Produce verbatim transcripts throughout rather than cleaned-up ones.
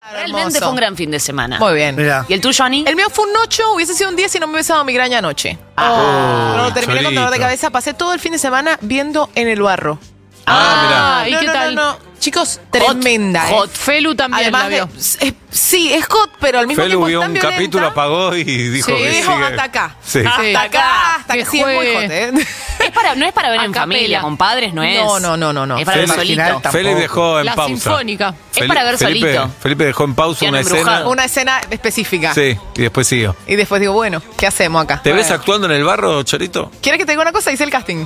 Realmente Hermoso. fue un gran fin de semana. Muy bien. Mirá. ¿Y el tuyo, Ani? El mío fue un ocho, hubiese sido un diez si no me hubiese dado migraña anoche. Ah. No, terminé con dolor de chorito. cabeza. Pasé todo el fin de semana viendo En el Barro. Ah, ¿y no, qué no, tal? No, no. Chicos, tremenda. ¿eh? hot. Felu también Además la vio. de- es- sí, es hot, pero al mismo Felu tiempo es vio tan un violenta. capítulo, apagó y dijo Sí, que Dijo sigue. hasta acá. Sí. Sí. Hasta acá, hasta Que acá. Sí, es muy juegue. hot, ¿eh? Es para, no es para ver A en capela. familia, con padres, no es. No, no, no, no, no. Es para ver Felipe solito. Marginal Felipe tampoco. dejó en La pausa. sinfónica. Es para ver Felipe, solito. Felipe dejó en pausa Piano una embrujado. escena. Una escena específica. Sí, y después siguió. Y después digo, bueno, ¿qué hacemos acá? ¿Te ves actuando en el barro, Chorito? ¿Quieres que te diga una cosa? Hice el casting.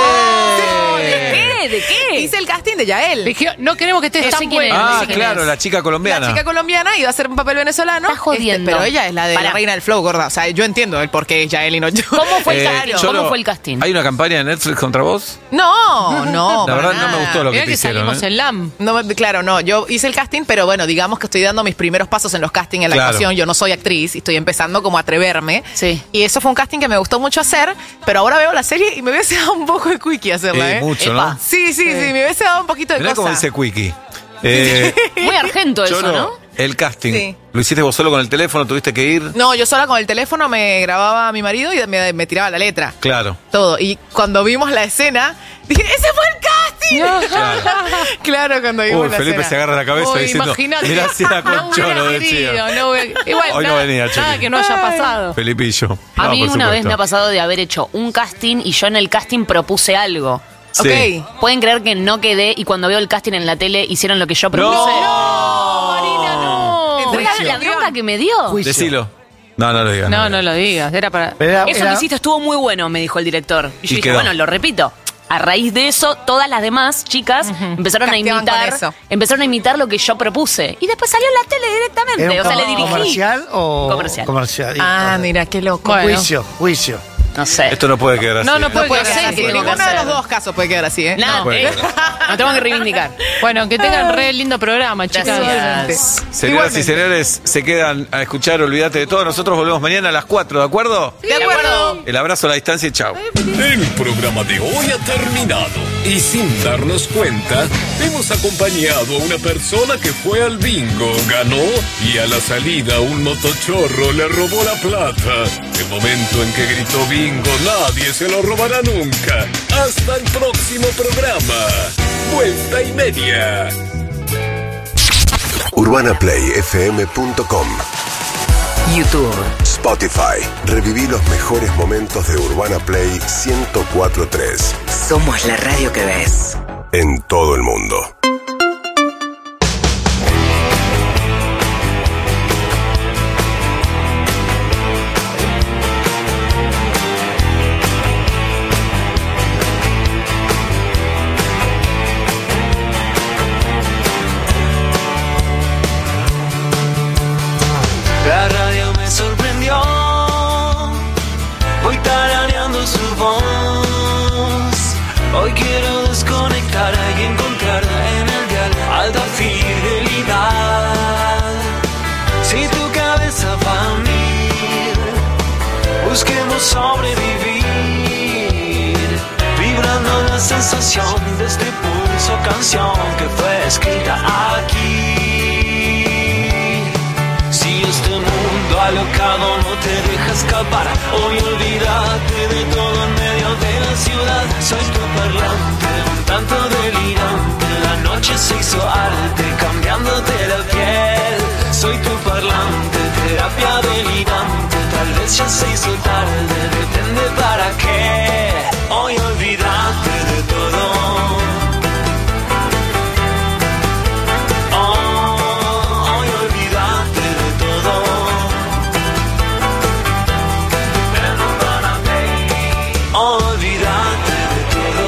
¡No! ¿De qué? ¿De qué? Hice el casting de Yael. Dije, no queremos que estés No sé tan quién es. buena. Ah, sé quién claro, es. la chica colombiana. La chica colombiana iba a hacer un papel venezolano. Estás jodiendo. Este, pero ella es la de Pará. la reina del flow, gorda. O sea, yo entiendo el por qué es Yael y no yo. ¿Cómo fue el Eh, casting? Choro, ¿Cómo fue el casting? ¿Hay una campaña de Netflix contra vos? No, no. La para verdad no me nada. gustó lo que Mirá te que hicieron. salimos ¿eh? en LAM. No, me- claro, no. Yo hice el casting, pero bueno, digamos que estoy dando mis primeros pasos en los castings en la Claro. actuación. Yo no soy actriz y estoy empezando como a atreverme. Sí. Y eso fue un casting que me gustó mucho hacer, pero ahora veo la serie y me hubiese dado un poco de quickie hacerla, Eh, ¿eh? mucho, Epa. ¿no? Sí, sí, sí, me hubiese dado un poquito de Mirá cosa. cómo dice Quickie. Eh, Muy argento eso, Choro, ¿no? el casting. Sí. ¿Lo hiciste vos solo con el teléfono? ¿Tuviste que ir? No, yo sola con el teléfono me grababa a mi marido y me, me tiraba la letra. Claro. Todo. Y cuando vimos la escena, dije, ¡ese fue el casting! claro, cuando vimos Uy, la Felipe escena. se agarra la cabeza Uy, diciendo, imagínate. mirá si era con No Choro, hubiera decía. querido, no hubiera- Igual, Hoy no nada, venía, nada Chori. que no haya pasado. Felipillo. A No, mí por una vez supuesto. me ha pasado de haber hecho un casting y yo en el casting propuse algo. Sí. Ok. Pueden creer que no quedé y cuando veo el casting en la tele hicieron lo que yo propuse. No, Marina, no. ¿Sabes la bronca que me dio? Juicio. Decilo. No, no lo digas. No, no lo digas. Era para. Pero era- Eso era- que hiciste estuvo muy bueno, me dijo el director. Y yo Y dije, quedó. bueno, lo repito. A raíz de eso, todas las demás chicas empezaron a Casteaban imitar, con eso. empezaron a imitar lo que yo propuse. Y después salió en la tele directamente. ¿Era un O sea, le com- dirigí. comercial o Comercial. comercial? Y- Ah, mira, qué loco. Bueno. Juicio, juicio. No sé. Esto no puede quedar así. No, no ¿eh? puede Puede quedar quedar así. así. tengo que Ninguno de los hacer. dos casos puede quedar así, ¿eh? Nada, puede eh, quedar. nos tengo que reivindicar. Bueno, que tengan re lindo programa, chicas. Gracias. Señoras y Igualmente. señores, se quedan a escuchar Olvídate de todo. Nosotros volvemos mañana a las cuatro, ¿de acuerdo? De acuerdo. El abrazo a la distancia y chao. El programa de hoy ha terminado y sin darnos cuenta hemos acompañado a una persona que fue al bingo, ganó y a la salida un motochorro le robó la plata. El momento en que gritó bingo nadie se lo robará nunca. Hasta el próximo programa. Vuelta y media. urbana play f m punto com YouTube. Spotify. Reviví los mejores momentos de Urbana Play ciento cuatro punto tres Somos la radio que ves. en todo el mundo. La radio me sorprendió, voy tarareando su voz. Hoy quiero desconectar y encontrar en el dial alta fidelidad. Si tu cabeza va a mil, busquemos sobrevivir, vibrando la sensación de este pulso canción que fue escrita aquí. Si este mundo alocado no te deja escapar, hoy olvídate de todo en medio de la ciudad. Soy tu parlante, un tanto delirante. La noche se hizo arte, cambiándote la piel. Soy tu parlante, terapia delirante. Tal vez ya se hizo tarde, depende para qué. Hoy olvídate de todo. Olvídate de todo.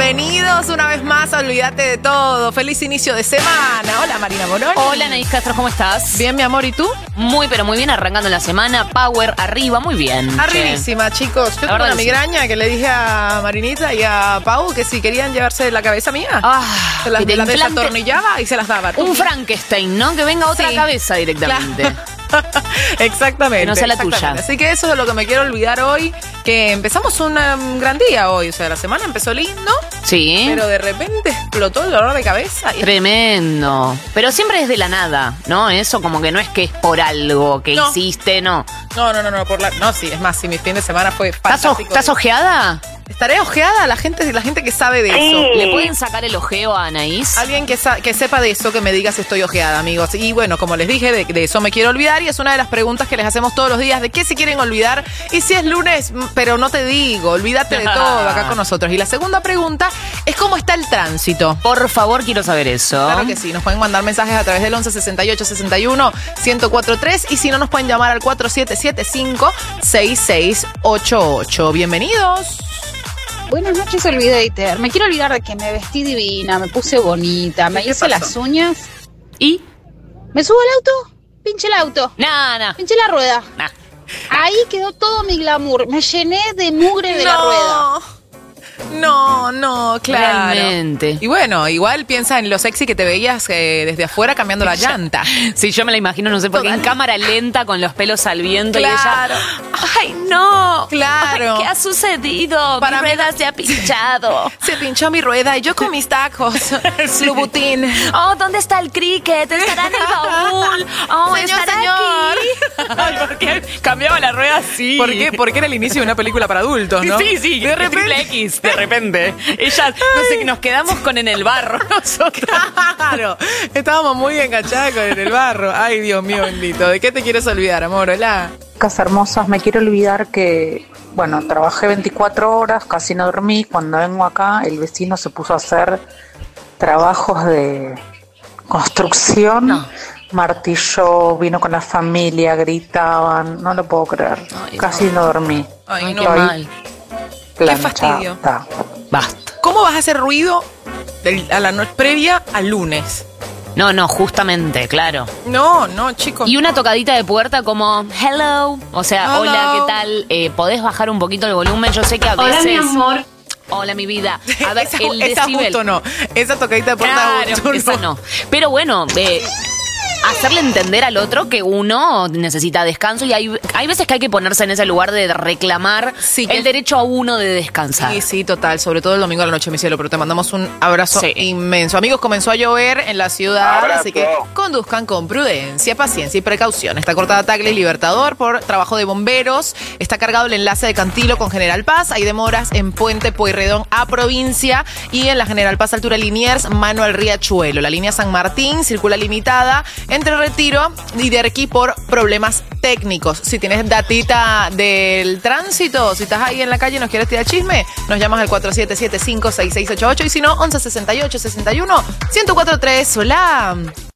Bienvenidos una vez más a Olvídate de Todo. Feliz inicio de semana. Hola, Marina Morón. Hola, Anaís Castro, ¿cómo estás? Bien, mi amor, ¿y tú? Muy, pero muy bien, arrancando la semana. Power, arriba, muy bien. Arribísima, chicos. Yo tengo verdad una que sí. migraña que le dije a Marinita y a Pau que si querían llevarse la cabeza mía, Ah, se las, que te las implante- desatornillaba y se las daba. Un Frankenstein, ¿no? Que venga otra Sí. cabeza directamente. Claro. Exactamente. Que no sea la exactamente. tuya. Así que eso es lo que me quiero olvidar hoy, que empezamos un um, gran día hoy. O sea, la semana empezó lindo, Sí. pero de repente explotó el dolor de cabeza. Y Tremendo. Pero siempre es de la nada, ¿no? Eso como que no es que es por algo que No. hiciste, no. No, no, no, no, por la, no, sí, es más, si mi fin de semana fue ¿Estás, o- fantástico. ¿Estás ojeada? Estaré ojeada, la gente, la gente que sabe de eso. ¿Le pueden sacar el ojeo a Anaís? Alguien que, sa- que sepa de eso, que me diga si estoy ojeada, amigos. Y bueno, como les dije, de, de eso me quiero olvidar y es una de las preguntas que les hacemos todos los días, de qué se quieren olvidar. Y si es lunes, mm, pero no te digo, olvídate de todo acá con nosotros. Y la segunda pregunta es cómo está el tránsito. Por favor, quiero saber eso. Claro que sí, nos pueden mandar mensajes a través del once sesenta y ocho sesenta y uno ciento cuatro tres y si no nos pueden llamar al cuatro siete siete cinco seis seis ocho ocho. Bienvenidos. Buenas noches, Olvidator. Me quiero olvidar de que me vestí divina, me puse bonita, me ¿Qué hice pasó? las uñas. ¿Y? ¿Me subo al auto? Pinche el auto. Nah, nah. Pinche la rueda. nah. Ahí quedó todo mi glamour. Me llené de mugre de la rueda. No, no, claro. Realmente. Y bueno, igual piensa en lo sexy que te veías eh, desde afuera cambiando la llanta. Sí, yo me la imagino, no sé por qué, en Total. cámara lenta con los pelos al viento Claro. y ella. ¡Ay, no! Claro. Ay, ¿qué ha sucedido? Para Mi mí rueda no- se ha pinchado. Se pinchó mi rueda y yo con mis tacos. Lubutín. Oh, ¿dónde está el cricket? ¿Estará en el baúl? Oh, Señor, ¿estará señor. aquí? Ay, ¿por qué cambiaba la rueda así? ¿Por qué? Porque era el inicio de una película para adultos, ¿no? Sí, sí, De repente. triple X, de repente. Ella, no sé, que nos quedamos con en el barro nosotros. Claro, estábamos muy enganchadas con el barro. Ay, Dios mío bendito. ¿De qué te quieres olvidar, amor? Hola. Chicas hermosas, me quiero olvidar que, bueno, trabajé veinticuatro horas, casi no dormí. Cuando vengo acá, el vecino se puso a hacer trabajos de construcción. No. Martilló, vino con la familia, gritaban, no lo puedo creer. Ay, Casi no, dormí. Ay, Ay, no. qué Estoy mal. fastidio. planchada. Basta. ¿Cómo vas a hacer ruido del- a la noche previa al lunes? No, no, justamente, claro. No, no, chicos. Y una tocadita de puerta como hello, o sea, Hello. hola, ¿qué tal? Eh, ¿Podés bajar un poquito el volumen? Yo sé que a veces. Hola, mi amor. Hola, mi vida. A ver, esa, el esa decibel. justo no. Esa tocadita de puerta Claro, justo esa no. Pero bueno, eh, hacerle entender al otro que uno necesita descanso y hay, hay veces que hay que ponerse en ese lugar de reclamar Sí, que- el derecho a uno de descansar. Sí, sí, total. Sobre todo el domingo a la noche, mi cielo. Pero te mandamos un abrazo Sí. inmenso. Amigos, comenzó a llover en la ciudad, Abrazo. así que conduzcan con prudencia, paciencia y precaución. Está cortada Tagle y Libertador por trabajo de bomberos. Está cargado el enlace de Cantilo con General Paz. Hay demoras en Puente Pueyrredón a Provincia y en la General Paz altura Liniers, mano al Riachuelo. La línea San Martín circula limitada entre Retiro y Derqui por problemas técnicos. Si tienes datita del tránsito, si estás ahí en la calle y nos quieres tirar chisme, nos llamas al cuatro siete siete cinco seis seis ocho ocho y si no, once sesenta y ocho sesenta y uno ciento cuatro tres. Hola.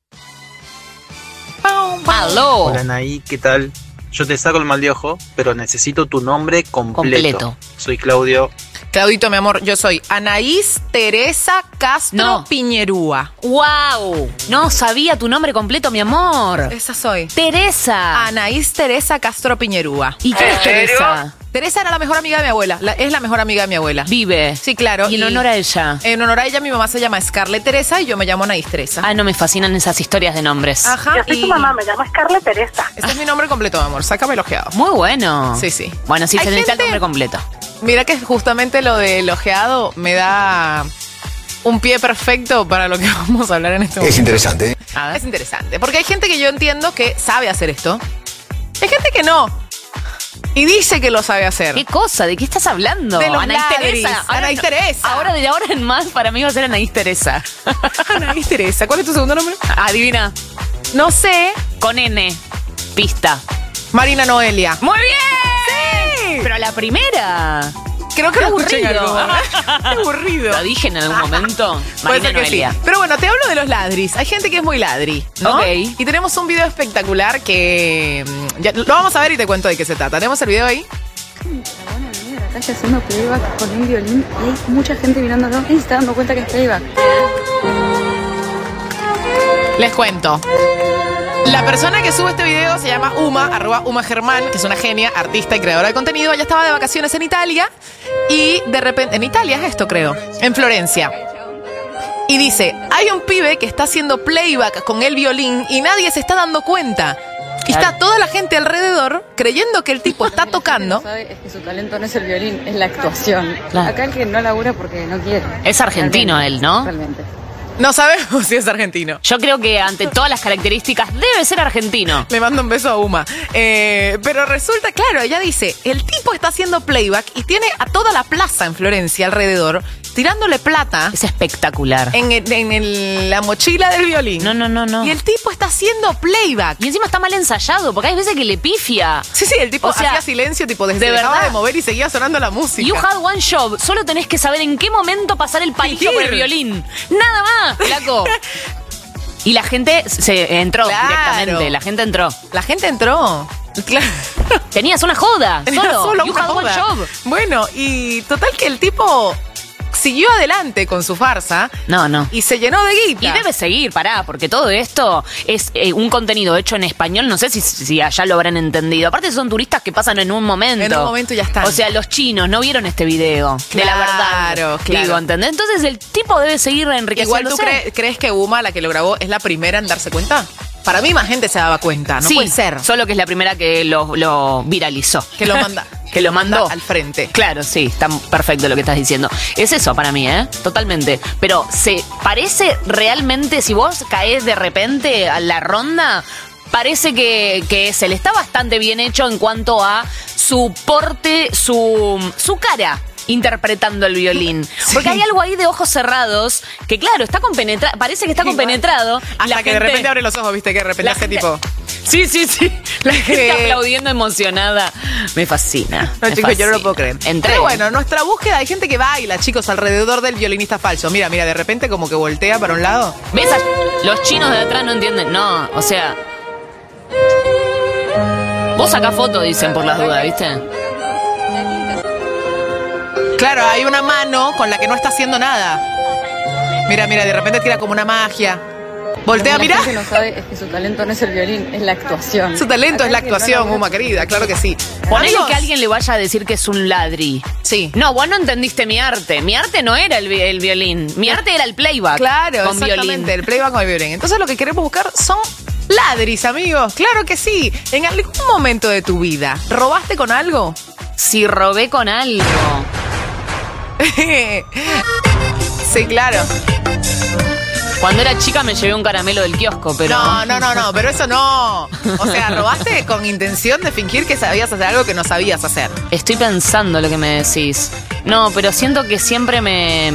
Pau, pau. Aló. Hola Anaí, ¿qué tal? Yo te saco el mal de ojo, pero necesito tu nombre completo. Completo. Soy Claudio. Claudito, mi amor, yo soy Anaís Teresa Castro No. Piñerúa. ¡Wow! No sabía tu nombre completo, mi amor. Esa soy. Teresa. Anaís Teresa Castro Piñerúa. ¿Y quién es Teresa? Teresa era la mejor amiga de mi abuela. La- es la mejor amiga de mi abuela. Vive. Sí, claro. Y en honor a ella. En honor a ella, mi mamá se llama Scarlett Teresa y yo me llamo Anaís Teresa. Ah, no, me fascinan esas historias de nombres. Ajá. Yo soy y- tu mamá, me llamo Scarlett Teresa. Este es mi nombre completo, mi amor. Sácame el ojeado. Muy bueno. Sí, sí. Bueno, sí, Hay se necesita gente- el nombre completo. Mira que justamente lo del ojeado me da un pie perfecto para lo que vamos a hablar en este momento. Es interesante. A ver. Es interesante. Porque hay gente que yo entiendo que sabe hacer esto. Hay gente que no. Y dice que lo sabe hacer. ¿Qué cosa? ¿De qué estás hablando? De los Anaís ladris. Teresa. Ahora Anaís no- Teresa. Ahora, de ahora en más, para mí va a ser Anaís Teresa. Anaís Teresa. ¿Cuál es tu segundo nombre? Adivina. No sé. Con N. Pista. Marina Noelia. ¡Muy bien! Sí. Pero la primera. Creo que Qué lo escuché en aburrido. algún momento. Qué aburrido. Lo dije en algún momento. Puede Marina ser que sí. Noelia. Pero bueno, te hablo de los ladris. Hay gente que es muy ladri, ¿no? Ok. Y tenemos un video espectacular que mm, ya lo vamos a ver y te cuento de qué se trata. ¿Tenemos el video ahí? pantalla haciendo playback con un violín y hay mucha gente mirándolo y se está dando cuenta que es playback. Les cuento. La persona que sube este video se llama Uma, arroba Uma Germán, que es una genia, artista y creadora de contenido. Ella estaba de vacaciones en Italia y de repente... En Italia es esto, creo. En Florencia. Y dice, hay un pibe que está haciendo playback con el violín y nadie se está dando cuenta. Y está toda la gente alrededor creyendo que el tipo está tocando. Lo que no sabe es que su talento no es el violín, es la actuación. Claro. Acá el que no labura porque no quiere. Es argentino Realmente, él, ¿no? Realmente. No sabemos si es argentino. Yo creo que ante todas las características debe ser argentino. Le mando un beso a Uma. Eh, pero resulta, claro, ella dice, el tipo está haciendo playback y tiene a toda la plaza en Florencia alrededor tirándole plata. Es espectacular. En, el, en el, la mochila del violín. No, no, no, no. Y el tipo está haciendo playback. Y encima está mal ensayado, porque hay veces que le pifia. Sí, sí, el tipo O sea, hacía silencio, tipo desde de dejaba verdad. de mover y seguía sonando la música. You had one job. Solo tenés que saber en qué momento pasar el palillo por el violín. Nada más, flaco. Y la gente se entró Claro. directamente. La gente entró. La gente entró. Claro. Tenías una joda. Tenía Solo. solo You una had one joda. job. Bueno, y total que el tipo siguió adelante con su farsa. No, no. Y se llenó de guita. Y debe seguir, pará, porque todo esto es eh, un contenido hecho en español. No sé si, si allá lo habrán entendido. Aparte son turistas que pasan en un momento. En un momento ya están. O sea, los chinos no vieron este video. De la verdad. Claro, claro. Digo, ¿entendés? Entonces el tipo debe seguir Igual enriqueciéndose. tú cre- crees que Uma, la que lo grabó, es la primera en darse cuenta. Para mí más gente se daba cuenta. No sí, puede ser. Solo que es la primera que lo, lo viralizó. Que lo manda. Que lo mandó al frente. Claro, sí, está perfecto lo que estás diciendo. Es eso para mí, ¿eh? Totalmente. Pero se parece realmente, si vos caes de repente a la ronda, parece que, que es él. Está bastante bien hecho en cuanto a su porte, su, su cara interpretando el violín. Sí. Porque hay algo ahí de ojos cerrados que, claro, está compenetrado. Parece que está compenetrado. Hasta La que de gente- repente abre los ojos, viste, que de repente la hace gente- tipo... Sí, sí, sí. La gente Eh. aplaudiendo emocionada. Me fascina. No, me chicos, yo no lo fascina. puedo creer. Entré. Pero bueno, nuestra búsqueda, hay gente que baila, chicos, alrededor del violinista falso. Mira, mira, de repente como que voltea para un lado. ¿Ves? a- Los chinos de atrás no entienden. No, o sea. Vos sacás foto, dicen por las dudas, ¿viste? Claro, hay una mano con la que no está haciendo nada. Mira, mira, de repente tira como una magia. Voltea, Lo que mira. la gente no sabe es que su talento no es el violín, es la actuación. Su talento Acá es la el que no actuación, labura Uma, querida, claro que sí. Ponele Amigos, que alguien le vaya a decir que es un ladri. Sí. No, vos no entendiste mi arte. Mi arte no era el, vi- el violín. Mi arte era el playback. Claro, con exactamente, violín. el playback con el violín. Entonces lo que queremos buscar son ladris, amigos. Claro que sí. En algún momento de tu vida, ¿robaste con algo? Si robé con algo. Sí, claro. Cuando era chica me llevé un caramelo del kiosco, pero. No, no, no, no, pero eso no. O sea, robaste con intención de fingir que sabías hacer algo que no sabías hacer. Estoy pensando lo que me decís. No, pero siento que siempre me.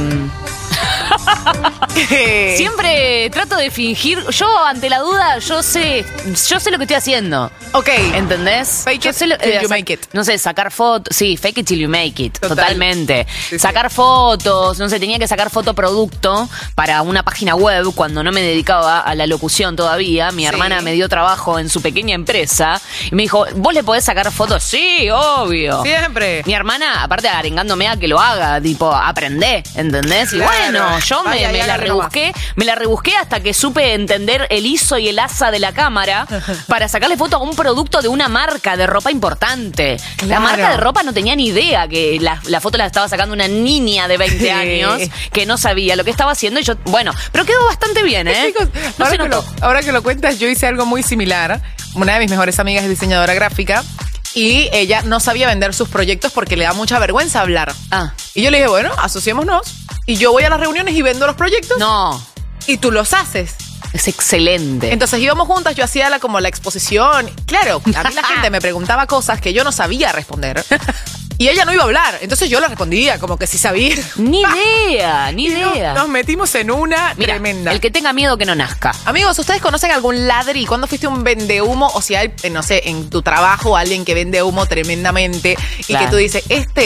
Siempre trato de fingir. Yo, ante la duda, yo sé. Yo sé lo que estoy haciendo. Ok. ¿Entendés? Fake Yo it sé lo- till eh, you sa- make it. No sé, sacar fotos. Sí, fake it till you make it. Total. Totalmente. Sí, sacar fotos. No sé, tenía que sacar fotoproducto para una página web cuando no me dedicaba a la locución todavía. Mi Sí. hermana me dio trabajo en su pequeña empresa y me dijo, ¿vos le podés sacar fotos? Sí, obvio. Siempre. Mi hermana, aparte arengándome a que lo haga, tipo, aprendé, ¿entendés? Y Claro. bueno, yo me, Vaya, me y la hágale nomás. rebusqué, me la rebusqué hasta que supe entender el ISO y el asa de la cámara para sacarle foto a un producto de una marca de ropa importante. La Claro. marca de ropa no tenía ni idea que la, la foto la estaba sacando una niña de veinte años que no sabía lo que estaba haciendo y yo, bueno, pero quedó bastante bien, ¿eh? Chicos, No ahora, se que notó. lo, ahora que lo cuentas, yo hice algo muy similar. Una de mis mejores amigas es diseñadora gráfica y ella no sabía vender sus proyectos porque le da mucha vergüenza hablar. Ah, Y yo le dije, bueno, asociémonos y yo voy a las reuniones y vendo los proyectos no, y tú los haces. es excelente. Entonces íbamos juntas, yo hacía la, como la exposición. Claro, a mí la gente me preguntaba cosas que yo no sabía responder. Y ella no iba a hablar, entonces yo le respondía como que sí sabía. Ni idea, ni Y no- idea. Nos metimos en una Mira, tremenda. el que tenga miedo que no nazca. Amigos, ¿ustedes conocen algún ladri? ¿Cuándo fuiste un vendehumo? O si hay, eh, no sé, en tu trabajo alguien que vende humo tremendamente y Claro. que tú dices, este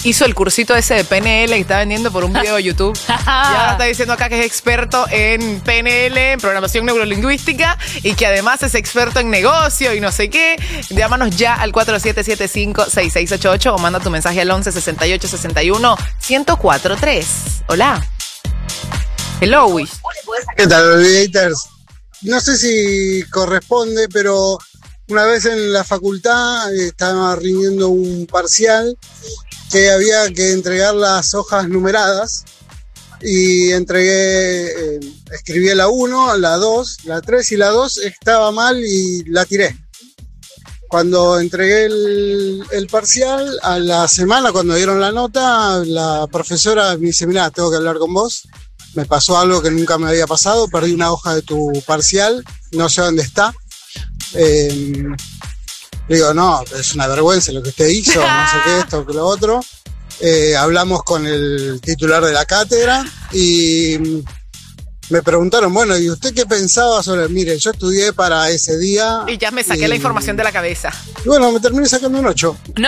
hizo el cursito ese de P N L que está vendiendo por un video de YouTube. Y ahora está diciendo acá que es experto en P N L, en programación neurolingüística, y que además es experto en negocio y no sé qué. Llámanos ya al cuatro siete siete cinco, seis seis ocho ocho o manda tu mensaje al once sesenta y ocho sesenta y uno ciento cuatro tres. Hola. Hello, Wish. ¿Qué tal, Olvidators? No sé si corresponde, pero una vez en la facultad estaba rindiendo un parcial que había que entregar las hojas numeradas y entregué, eh, escribí la uno, la dos, la tres y la dos estaba mal y la tiré. Cuando entregué el, el parcial, a la semana cuando dieron la nota, la profesora me dice, mirá, tengo que hablar con vos. Me pasó algo que nunca me había pasado, perdí una hoja de tu parcial, no sé dónde está. Eh, digo, no, es una vergüenza lo que usted hizo, no sé qué, esto, que lo otro. Eh, hablamos con el titular de la cátedra y me preguntaron, bueno, ¿y usted qué pensaba sobre? Mire, yo estudié para ese día. Y ya me saqué y, la información de la cabeza. Y bueno, me terminé sacando un ocho. ¡No!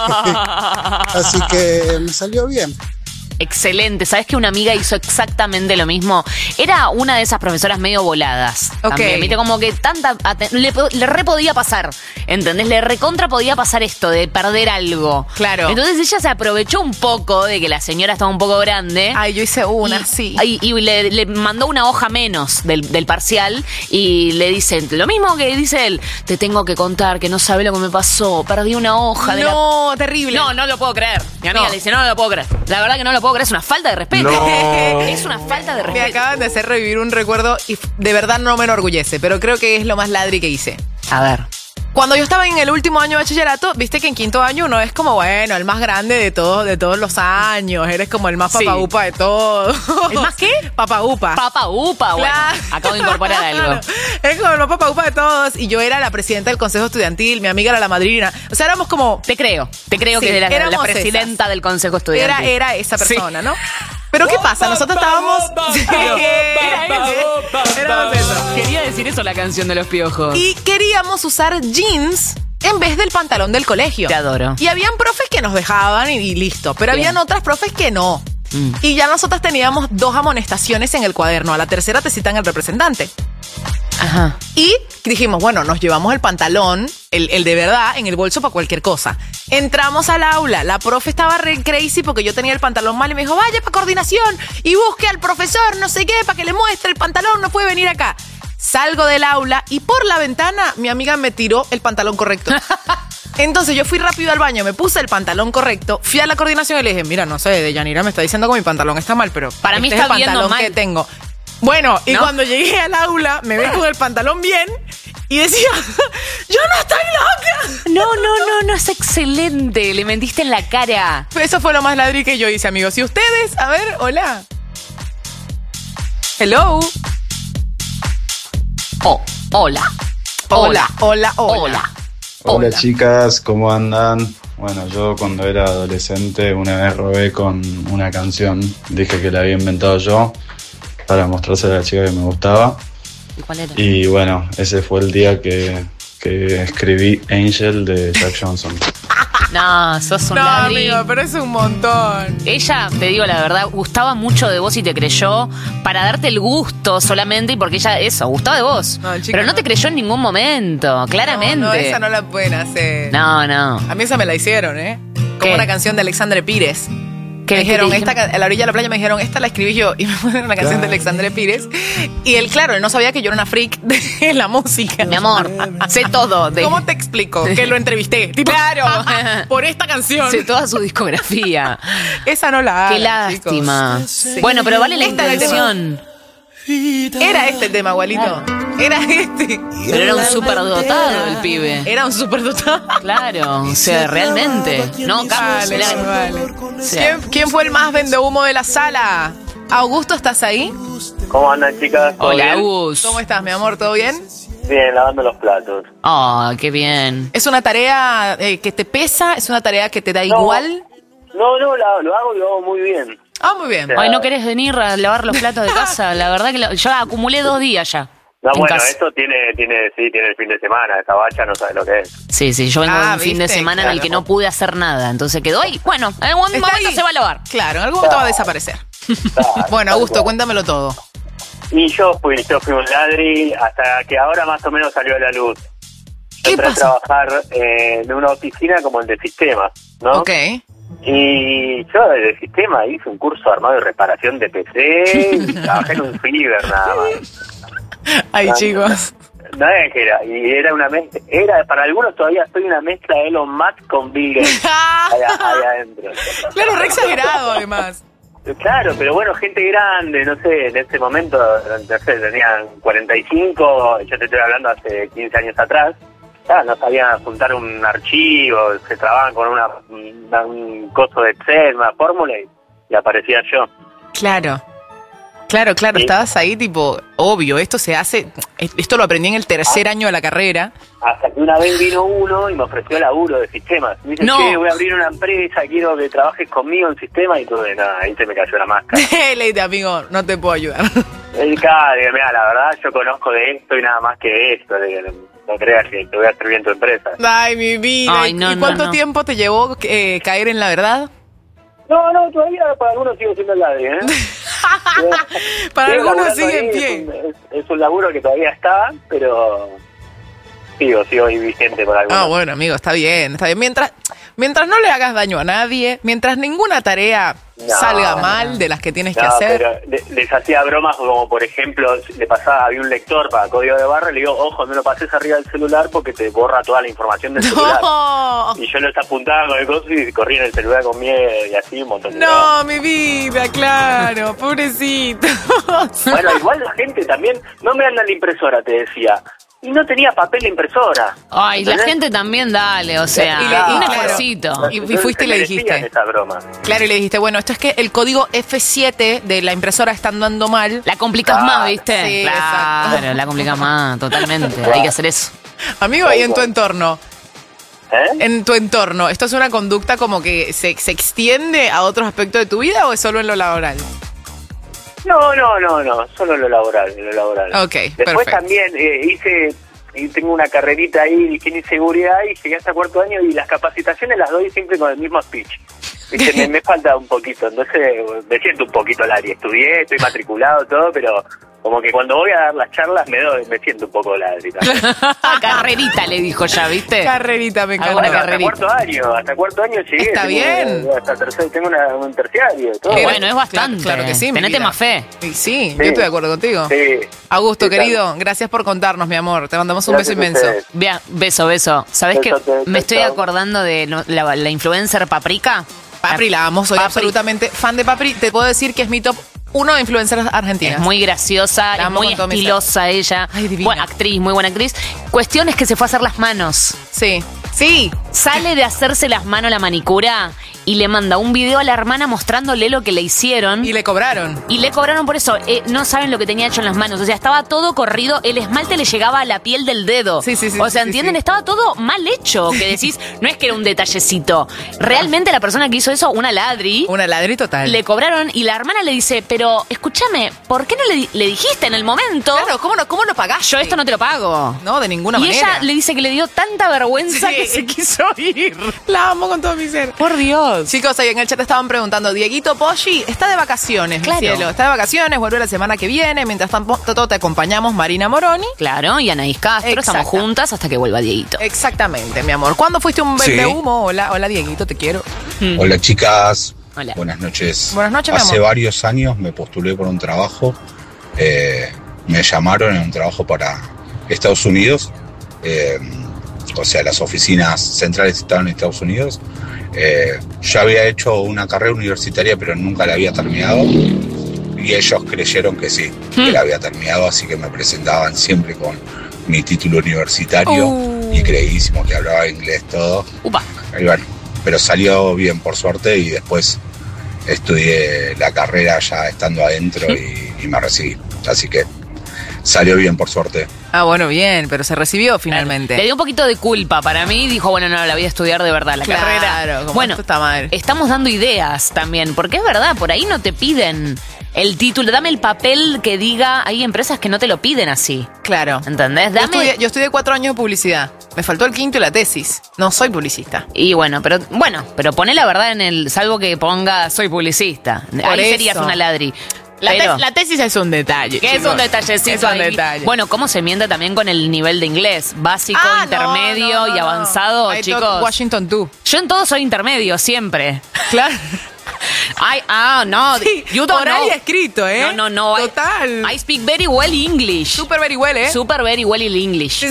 Así que me salió bien. Excelente. ¿Sabes que una amiga hizo exactamente lo mismo? Era una de esas profesoras medio voladas. Ok. También, ¿viste? Como que tanta... Le, le re podía pasar, ¿entendés? Le recontra podía pasar esto de perder algo. Claro. Entonces ella se aprovechó un poco de que la señora estaba un poco grande. Ay, yo hice una, y, sí. Y, y le, le mandó una hoja menos del, del parcial y le dice lo mismo que dice él. Te tengo que contar que no sabe lo que me pasó. Perdí una hoja de No, la... terrible. No, no lo puedo creer. Mi amiga No. le dice, no, no lo puedo creer. La verdad que no lo puedo creer. Es una falta de respeto. No. Es una falta de respeto. Me acaban de hacer revivir un recuerdo y de verdad no me enorgullece, pero creo que es lo más ladri que hice. A ver. Cuando yo estaba en el último año de bachillerato, viste que en quinto año uno es como, bueno, el más grande de todos, de todos los años. Eres como el más Sí. papaupa de todos. ¿El más qué? Papaupa. Papa upa, bueno. Claro. Acabo de incorporar algo. Es como el más papaupa de todos. Y yo era la presidenta del consejo estudiantil, mi amiga era la madrina. O sea, éramos como... Te creo. Te creo Sí, que era la, la éramos presidenta esas. del consejo estudiantil. Era, era esa Sí. persona, ¿no? Pero ¿qué pasa? Nosotros estábamos... Sí, Era eso. éramos eso. Quería decir eso la canción de los piojos. Y queríamos usar jeans en vez del pantalón del colegio. Te adoro. Y habían profes que nos dejaban y, y listo. Pero Bien. habían otras profes que no. Mm. Y ya nosotras teníamos dos amonestaciones en el cuaderno. A la tercera te citan el representante. Ajá. Y dijimos, bueno, nos llevamos el pantalón, el, el de verdad, en el bolso para cualquier cosa. Entramos al aula, la profe estaba re crazy porque yo tenía el pantalón mal y me dijo, vaya para coordinación y busque al profesor, no sé qué, para que le muestre el pantalón, no puede venir acá. Salgo del aula y por la ventana mi amiga me tiró el pantalón correcto. Entonces yo fui rápido al baño, me puse el pantalón correcto, fui a la coordinación y le dije, mira, no sé, Deyanira me está diciendo que mi pantalón está mal, pero Para mí este está es el viendo pantalón mal. que tengo. Bueno, y ¿No? cuando llegué al aula, me ven con el pantalón bien y decía, yo no estoy loca. No, no, no, no, es excelente. Le mentiste en la cara. Eso fue lo más ladri que yo hice, amigos. Y ustedes, a ver, hola. Hello. Oh, hola. Hola, hola, hola. Hola. Hola chicas, ¿cómo andan? Bueno, yo cuando era adolescente una vez robé con una canción, dije que la había inventado yo para mostrársela a la chica que me gustaba. ¿Y cuál era? Y bueno, ese fue el día que, que escribí Angel de Jack Johnson. No, sos un No, ladri. amigo, pero es un montón. Ella, te digo la verdad, gustaba mucho de vos y te creyó para darte el gusto solamente y porque ella, eso, gustaba de vos. No, chica, Pero no, no. te creyó en ningún momento, claramente. No, no, esa no la pueden hacer. No, no. A mí esa me la hicieron, ¿eh? Como ¿Qué? una canción de Alexandre Pires. ¿Qué Me dijeron, te esta, dijeron? ca- a la orilla de la playa me dijeron, esta la escribí yo. Y me pusieron una canción de Alexandre Pires. Y él, claro, él no sabía que yo era una freak de la música. Mi amor, sé todo. De... ¿Cómo te explico? Que lo entrevisté. Tipo, Claro. por esta canción. Sé toda su discografía. Esa no la Qué hagan, lástima. chicos. Bueno, pero vale la Esta era el tema. intención. Era este el tema, Gualito. Era este. Pero era un superdotado el pibe. Era un superdotado. Claro, o sea, realmente. No, Carlos. Vale, era- vale. o sea, ¿Quién, quién fue el más vendehumo de la sala? Augusto, ¿estás ahí? ¿Cómo andan, chicas? ¿Todo Hola, bien? Gus. ¿Cómo estás, mi amor? ¿Todo bien? Bien, lavando los platos. Oh, qué bien. ¿Es una tarea eh, que te pesa? ¿Es una tarea que te da No. igual? No, no, lo, lo hago y lo hago muy bien. Ah, muy bien. Ay, ¿no querés venir a lavar los platos de casa? La verdad que lo- yo acumulé dos días ya. No, En bueno, casa. esto tiene, tiene, sí, tiene el fin de semana, esta bacha no sabe lo que es. Sí, sí, yo vengo Ah, de un fin de ¿viste? semana en el que no pude hacer nada, entonces quedó ahí. Bueno, en algún Está momento ahí. se va a lavar. Claro, en algún momento va a desaparecer. Bueno, Augusto, cuéntamelo todo. Y yo fui, yo fui un ladri hasta que ahora más o menos salió a la luz. Yo entré a trabajar eh, en una oficina como el de sistemas, ¿no? Ok. Y yo de sistema hice un curso armado y reparación de P C y trabajé en un Fiverr nada más. Ay, No, chicos. No es que era, y era una mezcla, era, para algunos todavía soy una mezcla de Elon Musk con Bill Gates ahí, ahí adentro. Claro, re exagerado además. Claro, pero bueno, gente grande, no sé, en este momento, no sé, tenían cuarenta y cinco, yo te estoy hablando hace quince años atrás, ah, no sabían juntar un archivo, se trababan con una, una- un coso de Excel, una fórmula y, y aparecía yo. Claro. Claro, claro, estabas ahí tipo, obvio, esto se hace, esto lo aprendí en el tercer año de la carrera. Hasta que una vez vino uno y me ofreció laburo de sistemas. Me dice, No. che, voy a abrir una empresa, quiero que trabajes conmigo en sistemas y todo. Y nada, ahí se me cayó la máscara. Le dije, amigo, no te puedo ayudar. El cara, digo, mira, la verdad yo conozco de esto y nada más que esto. Le digo, no, no creas que te voy a hacer bien tu empresa. Ay, mi vida. Ay, ¿Y- no, ¿Y no, cuánto no. tiempo te llevó eh, caer en la verdad? No, no, todavía para algunos sigo siendo el ladri, ¿eh? Para Sigo algunos laburando sigue ahí, en pie. Es un, es- es un laburo que todavía está, pero sigo, sigo ahí vigente por algunos. Ah, bueno, amigo, está bien, está bien. Mientras, mientras no le hagas daño a nadie, mientras ninguna tarea No, salga no, mal de las que tienes que No, hacer. pero le- les hacía bromas como, por ejemplo, le pasaba, había un lector para código de barra y le digo, ojo, no lo pases arriba del celular porque te borra toda la información del celular. No, Y yo los apuntaba con el coso y corría en el celular con miedo y así un montón de no, mi vida, claro, pobrecito. bromas. Bueno, igual la gente también, no me anda la impresora, te decía. Y no tenía papel la impresora. Ay, la ¿Entendés? gente también, dale, o sea, Y le- y un claro. esfuercito. Y- y fuiste y le Entonces, se merecían dijiste. esa broma. Claro, y le dijiste, bueno, esto es que el código F siete de la impresora está andando mal. La complicas Claro. más, ¿viste? Sí, claro, exacto. la complicas más, totalmente. Hay que hacer eso. Amigo, ahí en tu entorno, ¿Eh? en tu entorno, ¿esto es una conducta como que se, se extiende a otros aspectos de tu vida o es solo en lo laboral? No, no, no, no, solo en lo laboral, en lo laboral. Ok, Después perfecto. también eh, hice, y tengo una carrerita ahí de higiene y seguridad y llegué hasta cuarto año y las capacitaciones las doy siempre con el mismo speech. Viste, me, me falta un poquito, entonces me siento un poquito Lari. Estudié, estoy matriculado, todo, pero como que cuando voy a dar las charlas me doy, me siento un poco Lari también. Carrerita le dijo ya, ¿viste? Carrerita, me encanta. Alguna Bueno, hasta carrerita. cuarto año, hasta cuarto año llegué. Está tengo- bien. Hasta tercer, tengo una- un terciario. Todo. Qué Bueno, es bastante. Claro, claro que sí, mi Tenete vida. más fe. Y sí, Sí. yo estoy de acuerdo contigo. Sí. Augusto, Sí, claro. querido, gracias por contarnos, mi amor. Te mandamos un Gracias beso a inmenso. ustedes. Bien, beso, beso. ¿Sabés que Besote, me estoy chao. acordando de no- la, la influencer Paprika? Papri, la amo, soy Papri. absolutamente fan de Papri. Te puedo decir que es mi top uno de influencers argentinas. Es muy graciosa, La es amo muy con todo mi ser. estilosa ella. Ay, divina. Buena actriz, muy buena actriz. Cuestión es que se fue a hacer las manos. Sí, sí. Sale de hacerse las manos la manicura y le manda un video a la hermana mostrándole lo que le hicieron. Y le cobraron. Y le cobraron por eso. Eh, no saben lo que tenía hecho en las manos. O sea, estaba todo corrido. El esmalte le llegaba a la piel del dedo. Sí, sí, sí, O sea, sí, ¿entienden? sí. Estaba todo mal hecho. Que decís, no es que era un detallecito. Realmente la persona que hizo eso, una ladri, Una ladri total. le cobraron y la hermana le dice, pero escúchame, ¿por qué no le, di- le dijiste en el momento? Claro, ¿cómo no, cómo lo pagaste? Yo esto no te lo pago. No, de ninguna y manera. ella le dice que le dio tanta vergüenza Sí. que se quiso ir. La amo con todo mi ser. Por Dios. Chicos, ahí en el chat estaban preguntando, Dieguito Poggi está de vacaciones, mi Claro. cielo. Está de vacaciones, vuelve la semana que viene. Mientras tanto te acompañamos, Marina Moroni. Claro, y Anaís Castro, estamos Exacto. juntas hasta que vuelva Dieguito. Exactamente, mi amor. ¿Cuándo fuiste un Sí. vende humo? Hola, hola, Dieguito, te quiero. Hola chicas, Hola. buenas noches. Buenas noches, mi Hace amor. varios años me postulé por un trabajo, eh, me llamaron en un trabajo para Estados Unidos, eh, o sea, las oficinas centrales estaban en Estados Unidos. Eh, yo había hecho una carrera universitaria pero nunca la había terminado y ellos creyeron que sí, que la había terminado, así que me presentaban siempre con mi título universitario Uh. y creísimo que hablaba inglés todo. Upa. Y bueno, pero salió bien por suerte y después estudié la carrera ya estando adentro y, y me recibí. Así que salió bien por suerte. Ah, bueno, bien, pero se recibió finalmente. Le dio un poquito de culpa para mí. Dijo, bueno, no, la voy a estudiar de verdad, la Claro, carrera. como Bueno, esto está mal. estamos dando ideas también, porque es verdad, por ahí no te piden el título, dame el papel que diga, hay empresas que no te lo piden así. Claro. ¿Entendés? Yo Dame... estudié, yo estudié cuatro años de publicidad. Me faltó el quinto y la tesis. No soy publicista. Y bueno, pero bueno, pero poné la verdad en el, salvo que ponga soy publicista. Por Ahí eso. serías una ladri. La, Pero- tes- la tesis es un detalle. Que es chicos. un detallecito Es un ahí. detalle. Bueno, ¿cómo se miente también con el nivel de inglés? Básico, Ah, no, intermedio no, no, y no. avanzado, I chicos. taught Washington too. Yo en todo soy intermedio, siempre. Claro. I, ah, no. Sí, you don't oral know. y escrito, ¿eh? No, no, no. I- Total. I, speak very well English. Super very well, ¿eh? Super very well in English.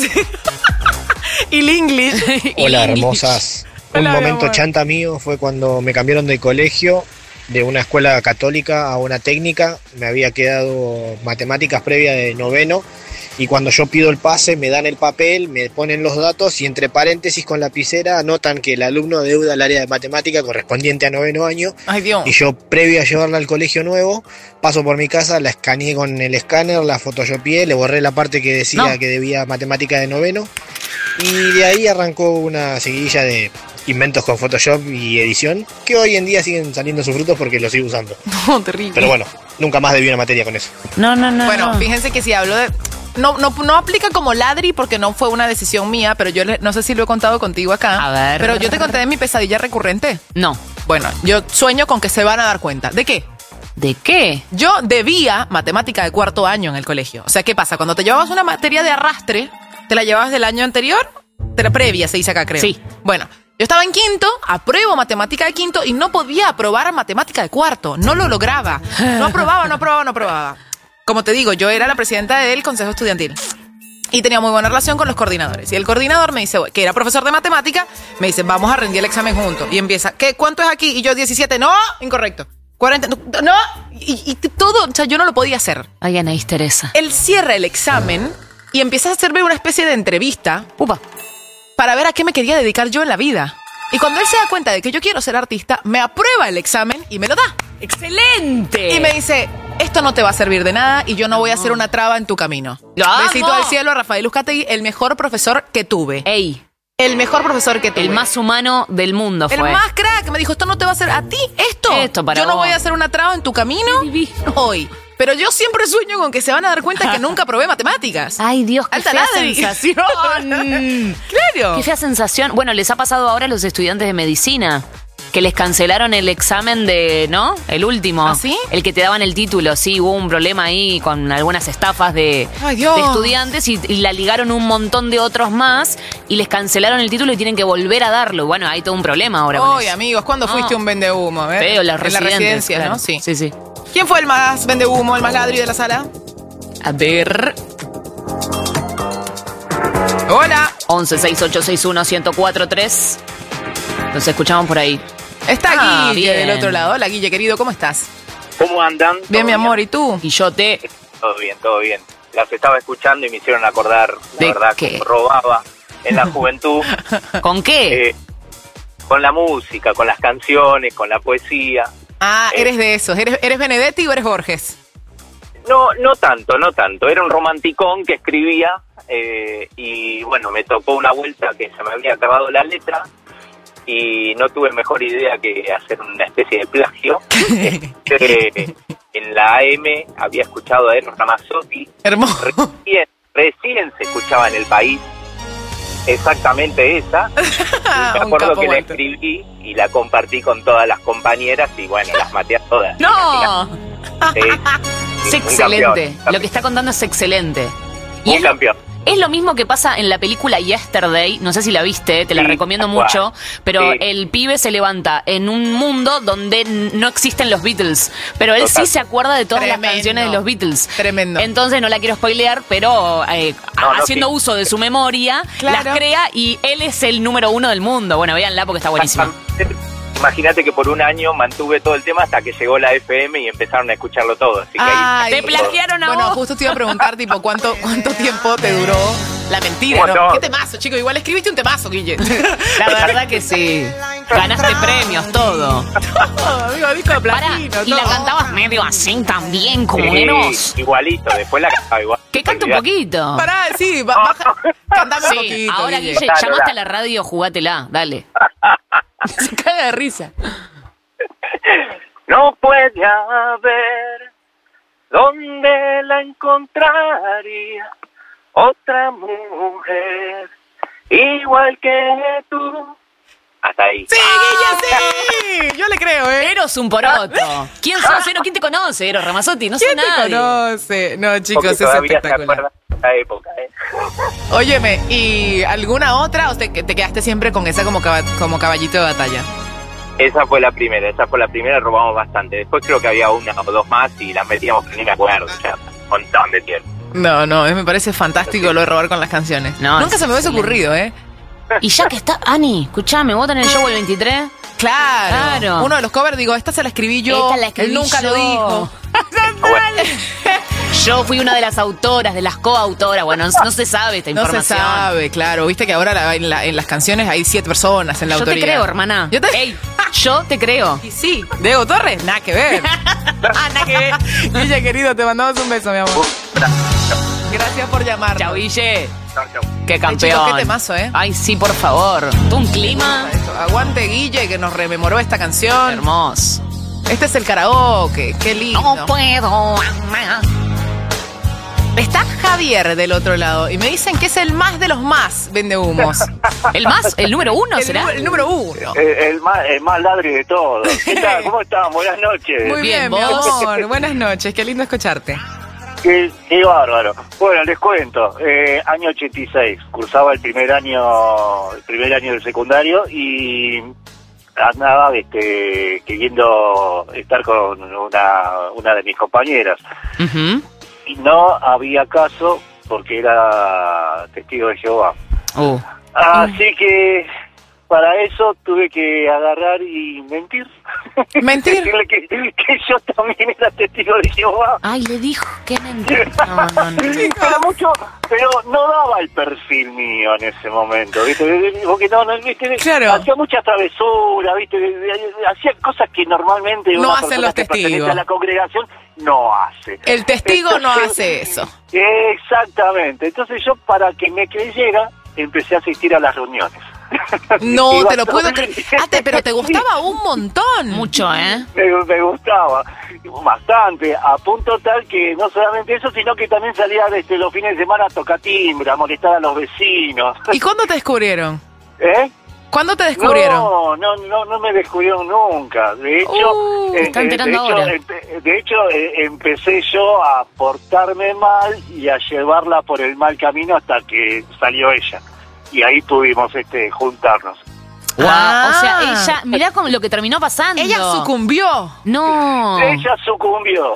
Y el English. Hola, English. hermosas. Un Hola, mi momento amor. chanta mío fue cuando me cambiaron de colegio, de una escuela católica a una técnica. Me había quedado matemáticas previa de noveno. Y cuando yo pido el pase, me dan el papel, me ponen los datos y entre paréntesis con lapicera anotan que el alumno deuda el área de matemática correspondiente a noveno año. Ay, Dios. Y yo, previo a llevarla al colegio nuevo, paso por mi casa, la escaneé con el escáner, la photoshopeé, le borré la parte que decía No. que debía matemática de noveno. Y de ahí arrancó una seguidilla de inventos con Photoshop y edición, que hoy en día siguen saliendo sus frutos porque los sigo usando. No, terrible. Pero bueno, nunca más debí una materia con eso. No, no, no. Bueno, no. fíjense que si hablo de... No, no, no aplica como ladri porque no fue una decisión mía, pero yo le- no sé si lo he contado contigo acá. A ver. Pero yo te conté de mi pesadilla recurrente. No. Bueno, yo sueño con que se van a dar cuenta. ¿De qué? ¿De qué? Yo debía matemática de cuarto año en el colegio. O sea, ¿qué pasa? Cuando te llevabas una materia de arrastre, ¿te la llevabas del año anterior? De la previa, se dice acá, creo. Sí. Bueno, yo estaba en quinto, apruebo matemática de quinto y no podía aprobar matemática de cuarto. No lo lograba. No aprobaba, no aprobaba, no aprobaba. Como te digo, yo era la presidenta del consejo estudiantil. Y tenía muy buena relación con los coordinadores. Y el coordinador me dice, que era profesor de matemática, me dice, vamos a rendir el examen juntos. Y empieza, ¿qué? ¿Cuánto es aquí? Y yo, diecisiete. No, incorrecto. cuarenta. No. Y, y todo, o sea, yo no lo podía hacer. Ay, Anaís Teresa. Él cierra el examen y empieza a hacerme una especie de entrevista Upa. para ver a qué me quería dedicar yo en la vida. Y cuando él se da cuenta de que yo quiero ser artista, me aprueba el examen y me lo da. ¡Excelente! Y me dice, esto no te va a servir de nada y yo no voy a hacer una traba en tu camino. ¡Lo amo! Besito al cielo a Rafael Uzcategui, el mejor profesor que tuve. Ey, El mejor profesor que tuve. el más humano del mundo El fue. más crack. Me dijo, esto no te va a hacer a ti, esto. Esto para Yo no vos. voy a hacer una traba en tu camino hoy. Pero yo siempre sueño con que se van a dar cuenta que nunca probé matemáticas. Ay, Dios, qué Alta fea ladri. sensación. Claro. Qué fea sensación. Bueno, les ha pasado ahora a los estudiantes de medicina que les cancelaron el examen de, ¿no? El último. ¿Ah, sí? El que te daban el título. Sí, hubo un problema ahí con algunas estafas de, Ay, Dios. de estudiantes y, y la ligaron un montón de otros más y les cancelaron el título y tienen que volver a darlo. Bueno, hay todo un problema ahora. con Oye, eso. amigos, ¿cuándo No. fuiste un vendehumo? A ver. Feo, las En la residentes, residencia, claro. ¿no? Sí. Sí, sí. ¿Quién fue el más vendehumo, el más ladri de la sala? A ver. Hola. once seis ocho seis uno uno cero cuatro tres. Los escuchamos por ahí. Está Ah, Guille bien. del otro lado. Hola, Guille, querido, ¿cómo estás? ¿Cómo andan? Bien, ¿Todo mi amor, ¿y tú? Y yo te. Todo bien, todo bien. Las estaba escuchando y me hicieron acordar, la ¿De verdad, qué? que robaba en la juventud. ¿Con qué? eh, con la música, con las canciones, con la poesía. Ah, Eh. eres de esos. ¿Eres, eres Benedetti o eres Borges? No, no tanto, no tanto. Era un romanticón que escribía eh, y bueno, me tocó una vuelta que se me había acabado la letra y no tuve mejor idea que hacer una especie de plagio. Este, en la A M había escuchado a Eros Ramazzotti. Hermoso. Recién, recién se escuchaba en el país exactamente esa. Y me Un acuerdo capo que la vuelto. escribí y la compartí con todas las compañeras y bueno, las maté a todas. ¡No! Sí, Es sí, un excelente. campeón. Lo que está contando es excelente. Y Un es lo, campeón. es lo mismo que pasa en la película Yesterday. No sé si la viste, te la Sí, recomiendo tal cual. mucho. Pero Sí. el pibe se levanta en un mundo donde n- no existen los Beatles. Pero él Total. sí se acuerda de todas Tremendo. las canciones de los Beatles. Tremendo. Entonces no la quiero spoilear, pero eh, No, no, haciendo sí. uso de su memoria, Claro. las crea y él es el número uno del mundo. Bueno, véanla porque está buenísima. Imagínate que por un año mantuve todo el tema hasta que llegó la F M y empezaron a escucharlo todo. Así que ahí- Ay, Te plagiaron a Bueno, vos. justo te iba a preguntar, tipo, ¿cuánto, cuánto tiempo te duró la mentira? Un ¿no? montón. ¿Qué temazo, chico? Igual escribiste un temazo, Guille. La verdad que sí. Ganaste premios, todo. Oh, amigo, disco de Pará, platino. y la todo. cantabas medio así también, como Sí, Eros. igualito, después la cantaba igual. Que canta un poquito. Pará, sí, ba- baja. Cantame un Sí, poquito. ahora Guille. Guille, Dale, llamaste dale. a la radio, jugátela, dale. Se caga de risa. No puede haber ¿dónde la encontraría? Otra mujer, igual que tú. Hasta ahí. ¡Sí, Guille, sí! Yo le creo, ¿eh? Eros un poroto. ¿Quién sos, Ero? ¿Quién te conoce, Ero Ramazzotti? No sé ¿Quién te nadie. conoce? No, chicos, es todavía se espectacular. acuerda de esa época, ¿eh? Óyeme, ¿y alguna otra o te, te quedaste siempre con esa como, caba- como caballito de batalla? Esa fue la primera, esa fue la primera, robamos bastante. Después creo que había una o dos más y las metíamos, pero ni me acuerdo, ya, un montón de tiempo. No, no, me parece fantástico lo de robar con las canciones. No, Nunca es se me hubiese excelente. ocurrido, ¿eh? Y ya que está, Ani, escuchame, vos tenés el show el veintitrés. Claro. Claro. Uno de los covers, digo, esta se la escribí yo. Esta la escribí Él nunca yo. lo dijo. Yo fui una de las autoras, de las coautoras. Bueno, no, no se sabe esta No se información. sabe, claro. Viste que ahora la- en, la- en las canciones hay siete personas en la Yo autoría. te creo, hermana. Yo te... Ey, yo te creo. Y sí, Diego Torres, nada que ver. Ah, nada que ver. Guille, querido, te mandamos un beso, mi amor. Gracias por llamarnos. Chau, Guille. Qué Ay, campeón. chicos, qué temazo, ¿eh? Ay, sí, por favor. Tú un clima Aguante Guille, que nos rememoró esta canción. hermoso. Este es el karaoke, qué lindo. No puedo amar. Está Javier del otro lado y me dicen que es el más de los más vende humos. ¿El más? ¿El número uno El, será? nu- el número uno. El, el más, el más ladri de todos. ¿Qué tal? ¿Cómo están? Buenas noches. Muy bien, Bien, mi ¿vos? amor. Buenas noches, qué lindo escucharte. Qué, qué bárbaro. Bueno, les cuento. Eh, año ochenta y seis. Cursaba el primer año, el primer año del secundario y andaba este, queriendo estar con una, una de mis compañeras. Ujú. Y no había caso porque era testigo de Jehová. Uh. Así que para eso tuve que agarrar y mentir. ¿Mentir? Decirle que, que yo también era testigo de Jehová. Ay, le dijo que mentira. No, no, no. Pero mucho, pero no daba el perfil mío en ese momento, ¿viste? Porque no, no, ¿viste? Claro. Hacía mucha travesura, ¿viste? Hacía cosas que normalmente No una hacen persona los que pertenece testigos. a la congregación no hace. El testigo no Entonces, hace eso. Exactamente. Entonces yo, para que me creyera, empecé a asistir a las reuniones. No, Iba te lo todo- puedo creer. Ah, te- pero te gustaba un montón. Mucho, ¿eh? Me, me gustaba bastante, a punto tal que no solamente eso, sino que también salía desde los fines de semana a tocar timbre, a molestar a los vecinos. ¿Y cuándo te descubrieron? ¿Eh? ¿Cuándo te descubrieron? No, no, no, no me descubrieron nunca. De hecho, Uh, eh, te está eh, enterando de hecho, ahora. empe- de hecho eh, empecé yo a portarme mal y a llevarla por el mal camino hasta que salió ella. Y ahí pudimos este juntarnos. Wow. Ah. O sea, ella, mirá con lo que terminó pasando. Ella sucumbió. No. Ella sucumbió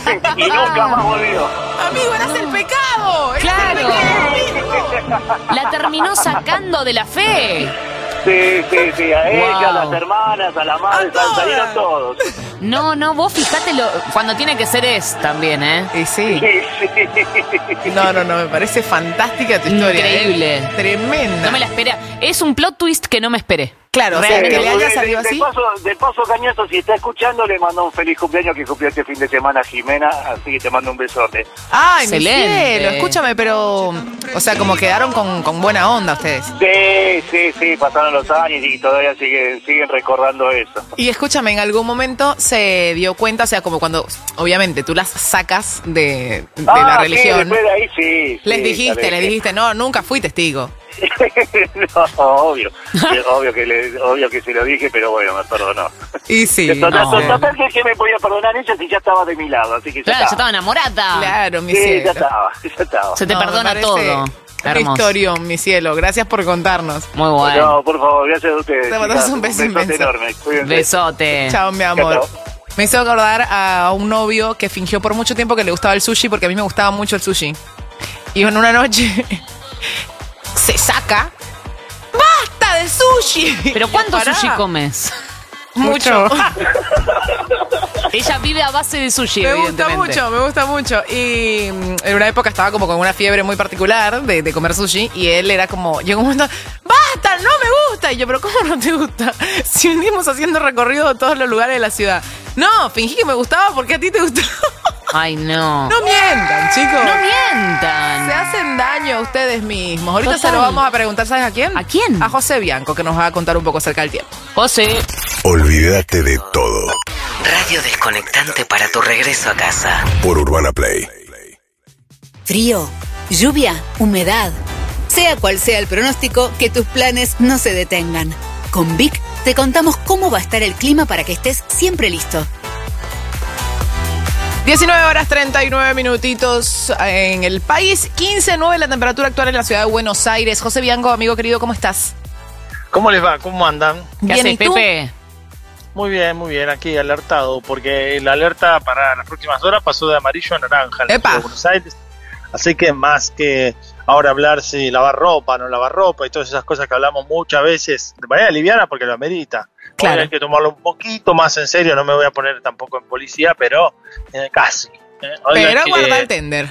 y nunca más volvió. Amigo, eras el pecado. Eras Claro. el pecado. La terminó sacando de la fe. Sí, sí, sí, a ella, Wow. a las hermanas, a la madre, A todas. salieron todos. No, no, vos fijate lo, cuando tiene que ser es también, ¿eh? Y sí. Sí, sí. No, no, no, me parece fantástica tu historia. Increíble. ¿eh? Tremenda. No me la esperé. Es un plot twist que no me esperé. Claro, o sea, Realmente. que le haya de, salido de así. paso, de paso, Cañazo, si está escuchando, le mando un feliz cumpleaños que cumplió este fin de semana a Jimena, así que te mando un besote. Ay, mi Excelente. cielo, escúchame, pero... O sea, como quedaron con, con buena onda ustedes. Sí, sí, sí, pasaron los años y todavía siguen, siguen recordando eso. Y escúchame, en algún momento se dio cuenta, o sea, como cuando, obviamente, tú las sacas de, de Ah, la sí, religión. después de ahí sí. Les sí, dijiste, sabés les que- dijiste, no, nunca fui testigo. No, obvio, Sí, obvio que le, obvio que se lo dije, pero bueno, me perdonó. Y sí. Total, no. total que, que me podía perdonar ella si ya estaba de mi lado, así que ya Claro, ya estaba. estaba enamorada. Claro, mi Sí, cielo. ya estaba, ya estaba. Se te No, me perdona parece todo. Una Hermoso. historión, mi cielo. Gracias por contarnos. Muy bueno. No, por favor, gracias a ustedes. Te mandamos chicas. un beso besote inmenso. enorme. Cuídense. Besote. Chao, mi amor. Chao. Me hizo acordar a un novio que fingió por mucho tiempo que le gustaba el sushi porque a mí me gustaba mucho el sushi. Y en una noche se saca. ¡Basta de sushi! ¿Pero cuánto Pará. sushi comes? Mucho. Ella vive a base de sushi, Me gusta evidentemente. mucho, me gusta mucho. Y mm, en una época estaba como con una fiebre muy particular de, de comer sushi. Y él era como, llegó un momento, ¡basta! ¡No me gusta! Y yo, ¿pero cómo no te gusta? Si venimos haciendo recorrido de todos los lugares de la ciudad. No, fingí que me gustaba porque a ti te gustó. Ay, no. No mientan, chicos. No mientan. Se hacen daño a ustedes mismos. Ahorita Total. se lo vamos a preguntar, ¿sabes a quién? ¿A quién? A José Bianco, que nos va a contar un poco acerca del tiempo. José. Olvídate de todo. Radio desconectante para tu regreso a casa. Por Urbana Play. Frío, lluvia, humedad. Sea cual sea el pronóstico, que tus planes no se detengan. Con Vic te contamos cómo va a estar el clima para que estés siempre listo. diecinueve horas treinta y nueve minutitos en el país, quince nueve la temperatura actual en la ciudad de Buenos Aires. José Bianco, amigo querido, ¿cómo estás? ¿Cómo les va? ¿Cómo andan? ¿Qué haces, Pepe? Muy bien, muy bien, aquí alertado, porque la alerta para las próximas horas pasó de amarillo a naranja en la ciudad de Buenos Aires. Así que más que ahora hablar si lavar ropa, no lavar ropa y todas esas cosas que hablamos muchas veces de manera liviana porque lo amerita. Claro. Hoy hay que tomarlo un poquito más en serio, no me voy a poner tampoco en policía, pero eh, casi. Eh, pero que, guarda el tender.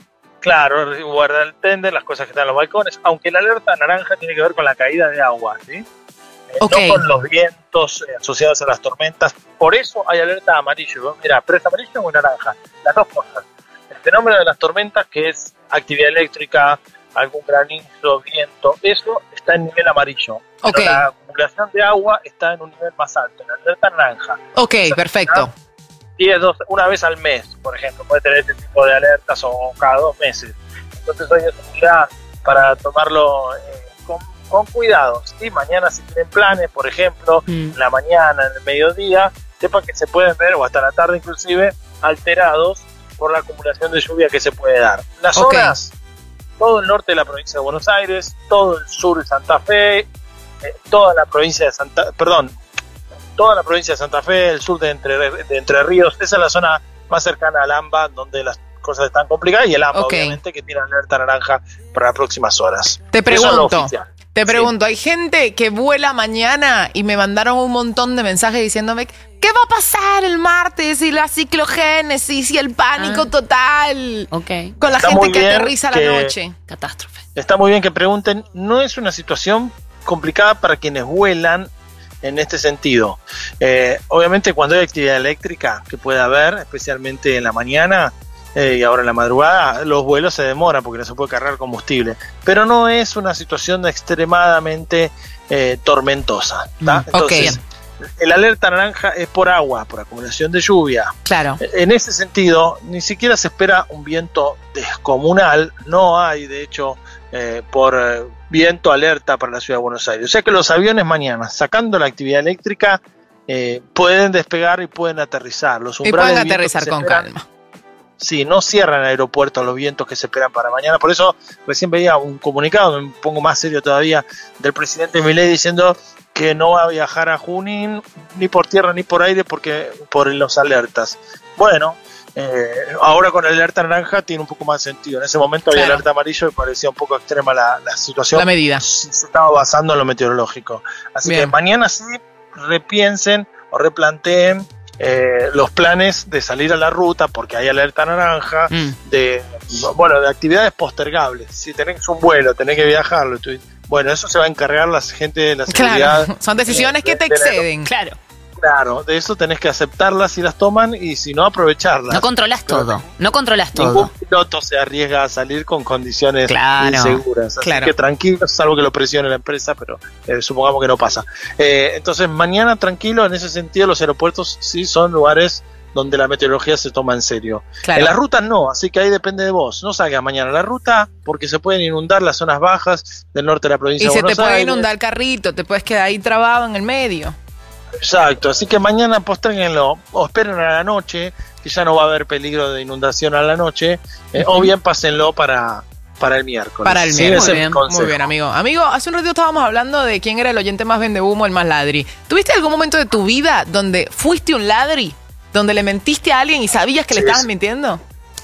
Claro, guarda el tender, las cosas que están en los balcones, aunque la alerta naranja tiene que ver con la caída de agua, ¿sí? Eh, okay. No con los vientos eh, asociados a las tormentas. Por eso hay alerta amarillo. Mira, pero es amarillo o naranja, las dos cosas. El fenómeno de las tormentas, que es actividad eléctrica, algún granizo, viento, eso está en nivel amarillo. Okay. Pero la acumulación de agua está en un nivel más alto, en la alerta naranja. Ok, o sea, perfecto. diez, doce, una vez al mes, por ejemplo, puede tener este tipo de alertas o cada dos meses. Entonces hoy es un día para tomarlo eh, con, con cuidado. ¿Sí? Mañana si tienen planes, por ejemplo, mm. en la mañana, en el mediodía, sepan que se pueden ver, o hasta la tarde inclusive, alterados por la acumulación de lluvia que se puede dar. Las okay. zonas, todo el norte de la provincia de Buenos Aires, todo el sur de Santa Fe, eh, toda la provincia de Santa, perdón, toda la provincia de Santa Fe, el sur de Entre, de Entre Ríos, esa es la zona más cercana al AMBA, donde las cosas están complicadas, y el AMBA, okay. obviamente, que tiene alerta naranja para las próximas horas. Te pregunto, te pregunto, sí. Hay gente que vuela mañana y me mandaron un montón de mensajes diciéndome ¿qué va a pasar el martes? Y la ciclogénesis y el pánico ah. total. Okay. Con la está gente que aterriza que, la noche. Catástrofe. Está muy bien que pregunten. No es una situación complicada para quienes vuelan en este sentido. Eh, obviamente cuando hay actividad eléctrica que puede haber, especialmente en la mañana eh, y ahora en la madrugada, los vuelos se demoran porque no se puede cargar combustible. Pero no es una situación extremadamente eh, tormentosa. Mm, Entonces, okay. El alerta naranja es por agua, por acumulación de lluvia. Claro. En ese sentido, ni siquiera se espera un viento descomunal. No hay, de hecho, eh, por eh, viento alerta para la ciudad de Buenos Aires. O sea que los aviones mañana, sacando la actividad eléctrica, eh, pueden despegar y pueden aterrizar. Los y pueden aterrizar con esperan, calma. Sí, no cierran el aeropuerto a los vientos que se esperan para mañana. Por eso recién veía un comunicado, me pongo más serio todavía, del presidente Milei diciendo que no va a viajar a Junín ni por tierra ni por aire porque por los alertas. Bueno, eh, ahora con el alerta naranja tiene un poco más sentido. En ese momento había claro. alerta amarillo y parecía un poco extrema la, la situación. La medida. Se estaba basando en lo meteorológico. Así Bien. que mañana sí repiensen o replanteen eh, los planes de salir a la ruta porque hay alerta naranja, mm. de bueno de actividades postergables. Si tenés un vuelo, tenés que viajarlo, tú, bueno, eso se va a encargar la gente de la seguridad. Claro, son decisiones de, que te de, exceden. De, claro. Claro, de eso tenés que aceptarlas si las toman y si no, aprovecharlas. No controlas Pero, todo, no controlas todo. Ningún piloto se arriesga a salir con condiciones claro, inseguras. Así claro. que tranquilo, salvo que lo presione la empresa, pero eh, supongamos que no pasa. Eh, entonces, mañana tranquilo, en ese sentido, los aeropuertos sí son lugares donde la meteorología se toma en serio. Claro. En las rutas no, así que ahí depende de vos. No salgas mañana a la ruta porque se pueden inundar las zonas bajas del norte de la provincia de Buenos Aires. Y se te puede inundar el carrito, te puedes quedar ahí trabado en el medio. Exacto, así que mañana postrénganlo o esperen a la noche, que ya no va a haber peligro de inundación a la noche, eh, uh-huh. o bien pásenlo para, para el miércoles. Para el miércoles, muy bien, muy bien, amigo. Amigo, hace un ratito estábamos hablando de quién era el oyente más vende humo, el más ladri. ¿Tuviste algún momento de tu vida donde fuiste un ladri? ¿Donde le mentiste a alguien y sabías que sí, le estabas sí. mintiendo?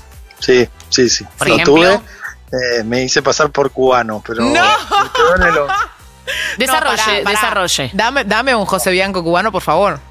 Sí, sí, sí. Por Lo ejemplo, tuve, eh, me hice pasar por cubano, pero... ¡No! Me quedó en el... Desarrolle, no, pará, pará. desarrolle. Dame, dame un José Bianco cubano, por favor.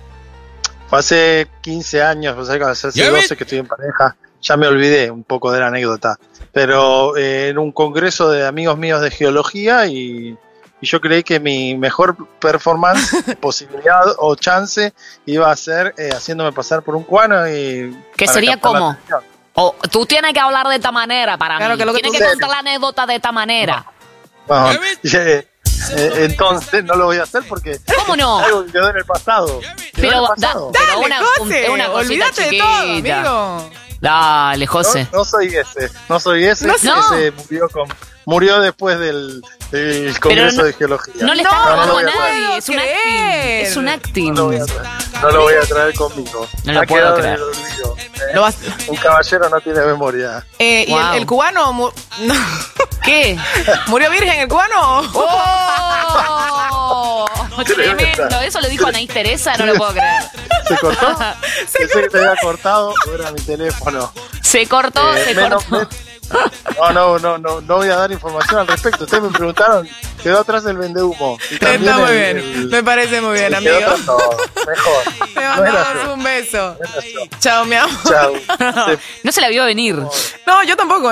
Fue hace quince años, o sea, hace doce que estoy en pareja. Ya me olvidé un poco de la anécdota. Pero eh, en un congreso de amigos míos de geología y, y yo creí que mi mejor performance, posibilidad o chance iba a ser eh, haciéndome pasar por un cubano y... ¿Qué sería como? O tú tienes que hablar de esta manera para claro, mí. Que lo que tienes que contar la anécdota de esta manera. No. No, Eh, entonces no lo voy a hacer porque ¿Cómo no? es algo que quedó en el pasado. Quedó Pero, en el da- pasado. pero Dale, una, José, un- una cosita olvídate de chiquita. todo, amigo. Dale, José. No, no soy ese, no soy ese. No, ese murió, con, murió después del, del Congreso no- de Geología. No le No, estás no robando lo a voy a traer. nadie, es un acting. Es un acting. No lo voy a traer, no lo voy a traer conmigo. No lo Ha puedo quedado en creer. el olvido, ¿eh? Lo vas- Un caballero no tiene memoria. Eh, ¿Y Wow. el, el cubano? mu- no. ¿Qué? ¿Murió virgen el cubano? ¡Oh! Tremendo. Eso lo dijo Anaís Teresa, no lo puedo creer. ¿Se cortó? Pensé que te había cortado, o era mi teléfono. Se cortó, Eh, se menos- cortó. No, no, no, no, no voy a dar información al respecto. Ustedes me preguntaron, quedó atrás el vendehumo. Y también Está muy el- bien, el- me parece muy bien, se quedó amigo. atrás todo. Mejor. Te No era mandamos yo. un beso. Chao, mi amor. Chao. No se la vio venir. No, yo tampoco, ¿eh?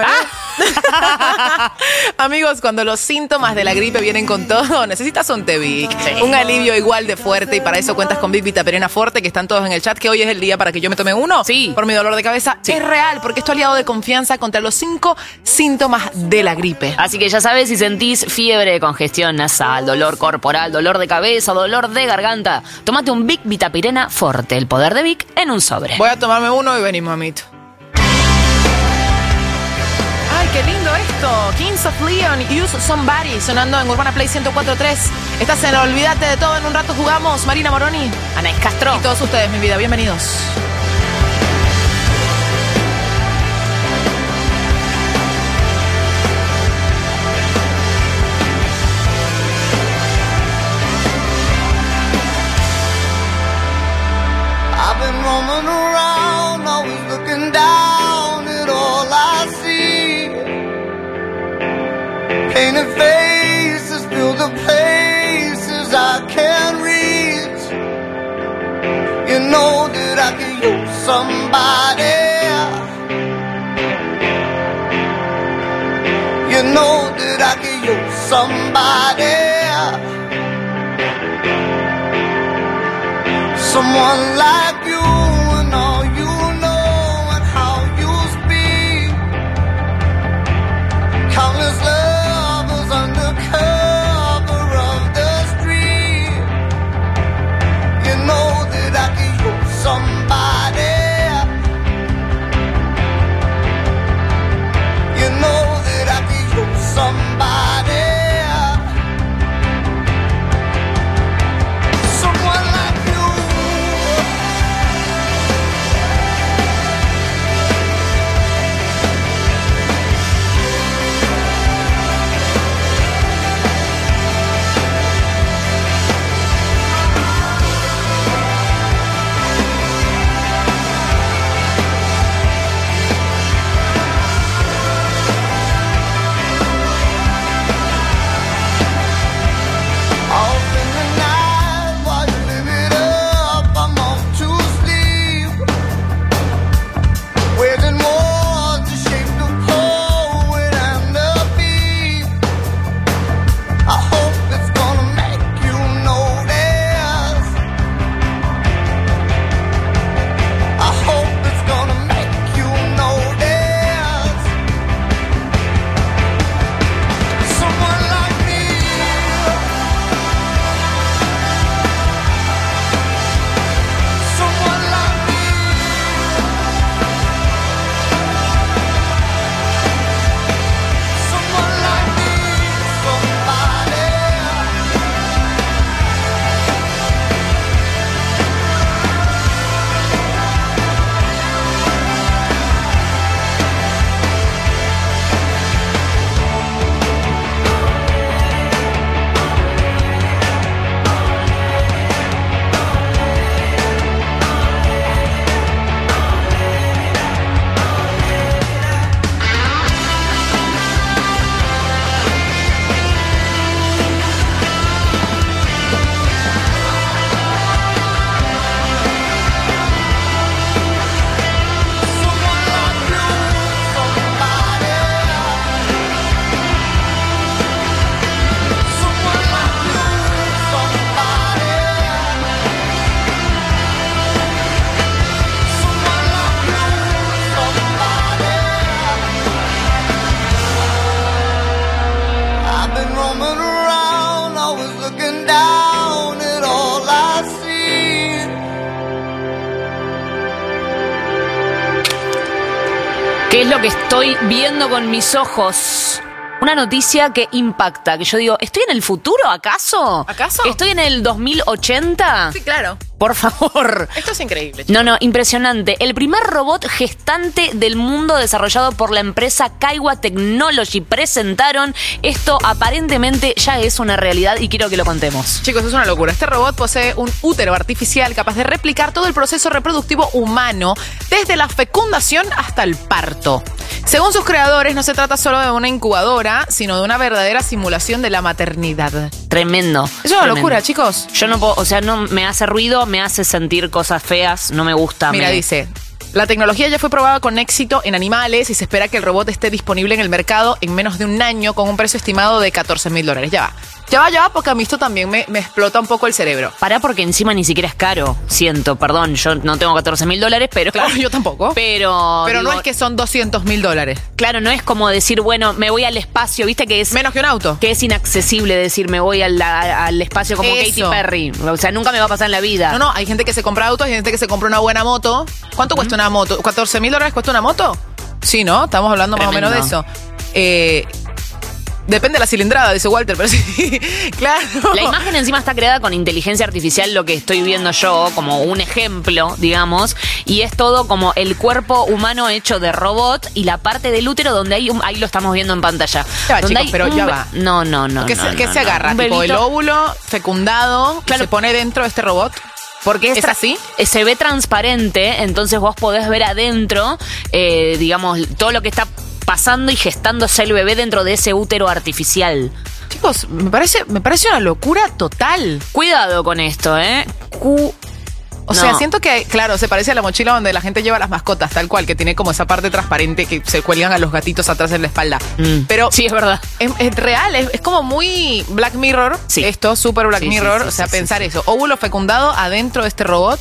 Amigos, cuando los síntomas de la gripe vienen con todo, necesitas un Tevic. Un alivio igual de fuerte y para eso cuentas con Vic Vitaperena Forte, que están todos en el chat, que hoy es el día para que yo me tome uno. Sí. Por mi dolor de cabeza. Es real, porque es tu aliado de confianza contra los cinco síntomas de la gripe. Así que ya sabes, si sentís fiebre, congestión nasal, dolor corporal, dolor de cabeza, dolor de garganta, tómate un Vic Vitapirena Forte, el poder de Vic en un sobre. Voy a tomarme uno y venimos, mamito. Ay, qué lindo esto. Kings of Leon, Use Somebody, sonando en Urbana Play ciento cuatro punto tres. Estás en Olvídate de Todo, en un rato jugamos. Marina Moroni, Anaís Castro. y todos ustedes, mi vida, bienvenidos. I've been roaming around, always looking down at all I see. Painted faces fill the places I can't reach. You know that I could use somebody. You know that I could use somebody. Someone like you and all you know and how you speak. Countless lovers under cover of the street. You know that I could use somebody. You know that I could use somebody. Someone like you. lo que estoy viendo con mis ojos? Una noticia que impacta, que yo digo, ¿estoy en el futuro acaso? ¿Acaso? ¿Estoy en el dos mil ochenta? Sí, claro. Por favor. Esto es increíble. No, no, impresionante. El primer robot gestante del mundo desarrollado por la empresa Kaiwa Technology. Presentaron esto, aparentemente ya es una realidad y quiero que lo contemos. Chicos, es una locura. Este robot posee un útero artificial capaz de replicar todo el proceso reproductivo humano, desde la fecundación hasta el parto. Según sus creadores, no se trata solo de una incubadora, sino de una verdadera simulación de la maternidad. Tremendo. Es una tremendo. locura, chicos. Yo no puedo, o sea, no me hace ruido, me hace sentir cosas feas, no me gusta. Mira, me... dice, la tecnología ya fue probada con éxito en animales y se espera que el robot esté disponible en el mercado en menos de un año con un precio estimado de catorce mil dólares. Ya va. Ya va, ya va, porque a mí esto también me, me explota un poco el cerebro. Pará, porque encima ni siquiera es caro, siento, perdón, yo no tengo catorce mil dólares, pero... Claro, yo tampoco. Pero... Pero digo, no es que son doscientos mil dólares. Claro, no es como decir, bueno, me voy al espacio, viste que es... Menos que un auto. Que es inaccesible decir, me voy al, a- al espacio como Eso. Katy Perry. O sea, nunca me va a pasar en la vida. No, no, hay gente que se compra autos, hay gente que se compra una buena moto. ¿Cuánto cuesta una moto? ¿catorce mil dólares cuesta una moto? Sí, ¿no? Estamos hablando más o menos de eso. Eh... Depende de la cilindrada, dice Walter, pero sí, claro. La imagen encima está creada con inteligencia artificial, lo que estoy viendo yo, como un ejemplo, digamos, y es todo como el cuerpo humano hecho de robot y la parte del útero donde hay un, ahí lo estamos viendo en pantalla. Ya va, donde chicos, hay pero un ya be- va. No, no, no. ¿Qué, no, se, qué no, se no. agarra? Un Tipo el bebito- óvulo fecundado Claro. y se pone dentro de este robot. Porque es, ¿Es tra- así? eh, Se ve transparente, entonces vos podés ver adentro, eh, digamos, todo lo que está pasando y gestándose el bebé dentro de ese útero artificial. Chicos, me parece, me parece una locura total. Cuidado con esto, ¿eh? Cu- O sea, No. siento que, claro, se parece a la mochila donde la gente lleva las mascotas, tal cual, que tiene como esa parte transparente que se cuelgan a los gatitos atrás en la espalda. Mm. Pero Sí, es verdad. es, es real, es, es como muy Black Mirror. Sí. Esto, súper Black Sí, sí, Mirror. sí, o sea, sí, pensar sí, eso. Óvulo fecundado adentro de este robot.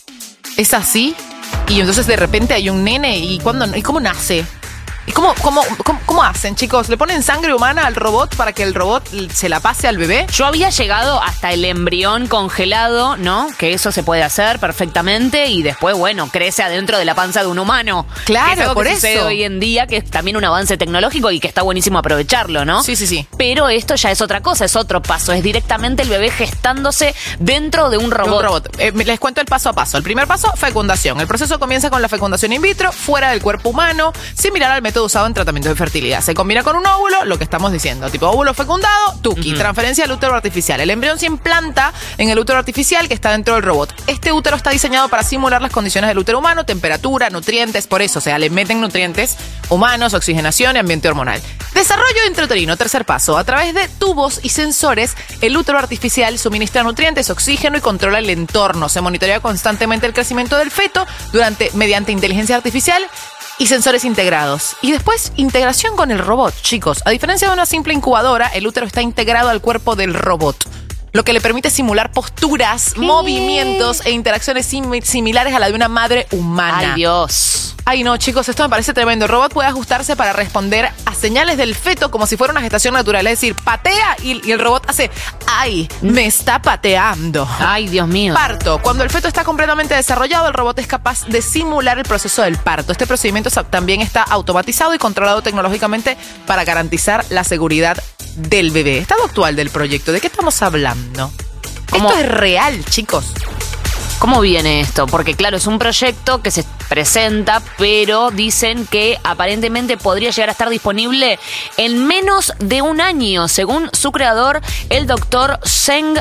Es así. Y entonces de repente hay un nene. ¿Y cuándo, y cómo nace? ¿Y cómo, cómo, cómo, cómo hacen, chicos? ¿Le ponen sangre humana al robot para que el robot se la pase al bebé? Yo había llegado hasta el embrión congelado, ¿no? Que eso se puede hacer perfectamente y después, bueno, crece adentro de la panza de un humano. Claro, Que es algo por que sucede eso. hoy en día, que es también un avance tecnológico y que está buenísimo aprovecharlo, ¿no? Sí, sí, sí. Pero esto ya es otra cosa, es otro paso. Es directamente el bebé gestándose dentro de un De robot. un robot. Eh, les cuento el paso a paso. El primer paso, fecundación. El proceso comienza con la fecundación in vitro, fuera del cuerpo humano, similar al método usado en tratamientos de fertilidad. Se combina con un óvulo, lo que estamos diciendo, tipo óvulo fecundado, tuki, Ujú. transferencia al útero artificial. El embrión se implanta en el útero artificial que está dentro del robot. Este útero está diseñado para simular las condiciones del útero humano, temperatura, nutrientes, por eso, o sea, le meten nutrientes humanos, oxigenación y ambiente hormonal. Desarrollo intrauterino, tercer paso. A través de tubos y sensores, el útero artificial suministra nutrientes, oxígeno y controla el entorno. Se monitorea constantemente el crecimiento del feto durante, mediante inteligencia artificial y sensores integrados. Y después, integración con el robot, chicos. A diferencia de una simple incubadora, el útero está integrado al cuerpo del robot, lo que le permite simular posturas, movimientos e interacciones sim- similares a la de una madre humana. Ay, Dios. Ay, no, chicos, esto me parece tremendo. El robot puede ajustarse para responder a señales del feto como si fuera una gestación natural. Es decir, patea y, y el robot hace, ay, me está pateando. Ay, Dios mío. Parto. Cuando el feto está completamente desarrollado, el robot es capaz de simular el proceso del parto. Este procedimiento sa- también está automatizado y controlado tecnológicamente para garantizar la seguridad del bebé. Estado actual del proyecto, ¿de qué estamos hablando? ¿Cómo? Esto es real, chicos. ¿Cómo viene esto? Porque claro, es un proyecto que se presenta, pero dicen que aparentemente podría llegar a estar disponible en menos de un año, según su creador, el doctor Zeng.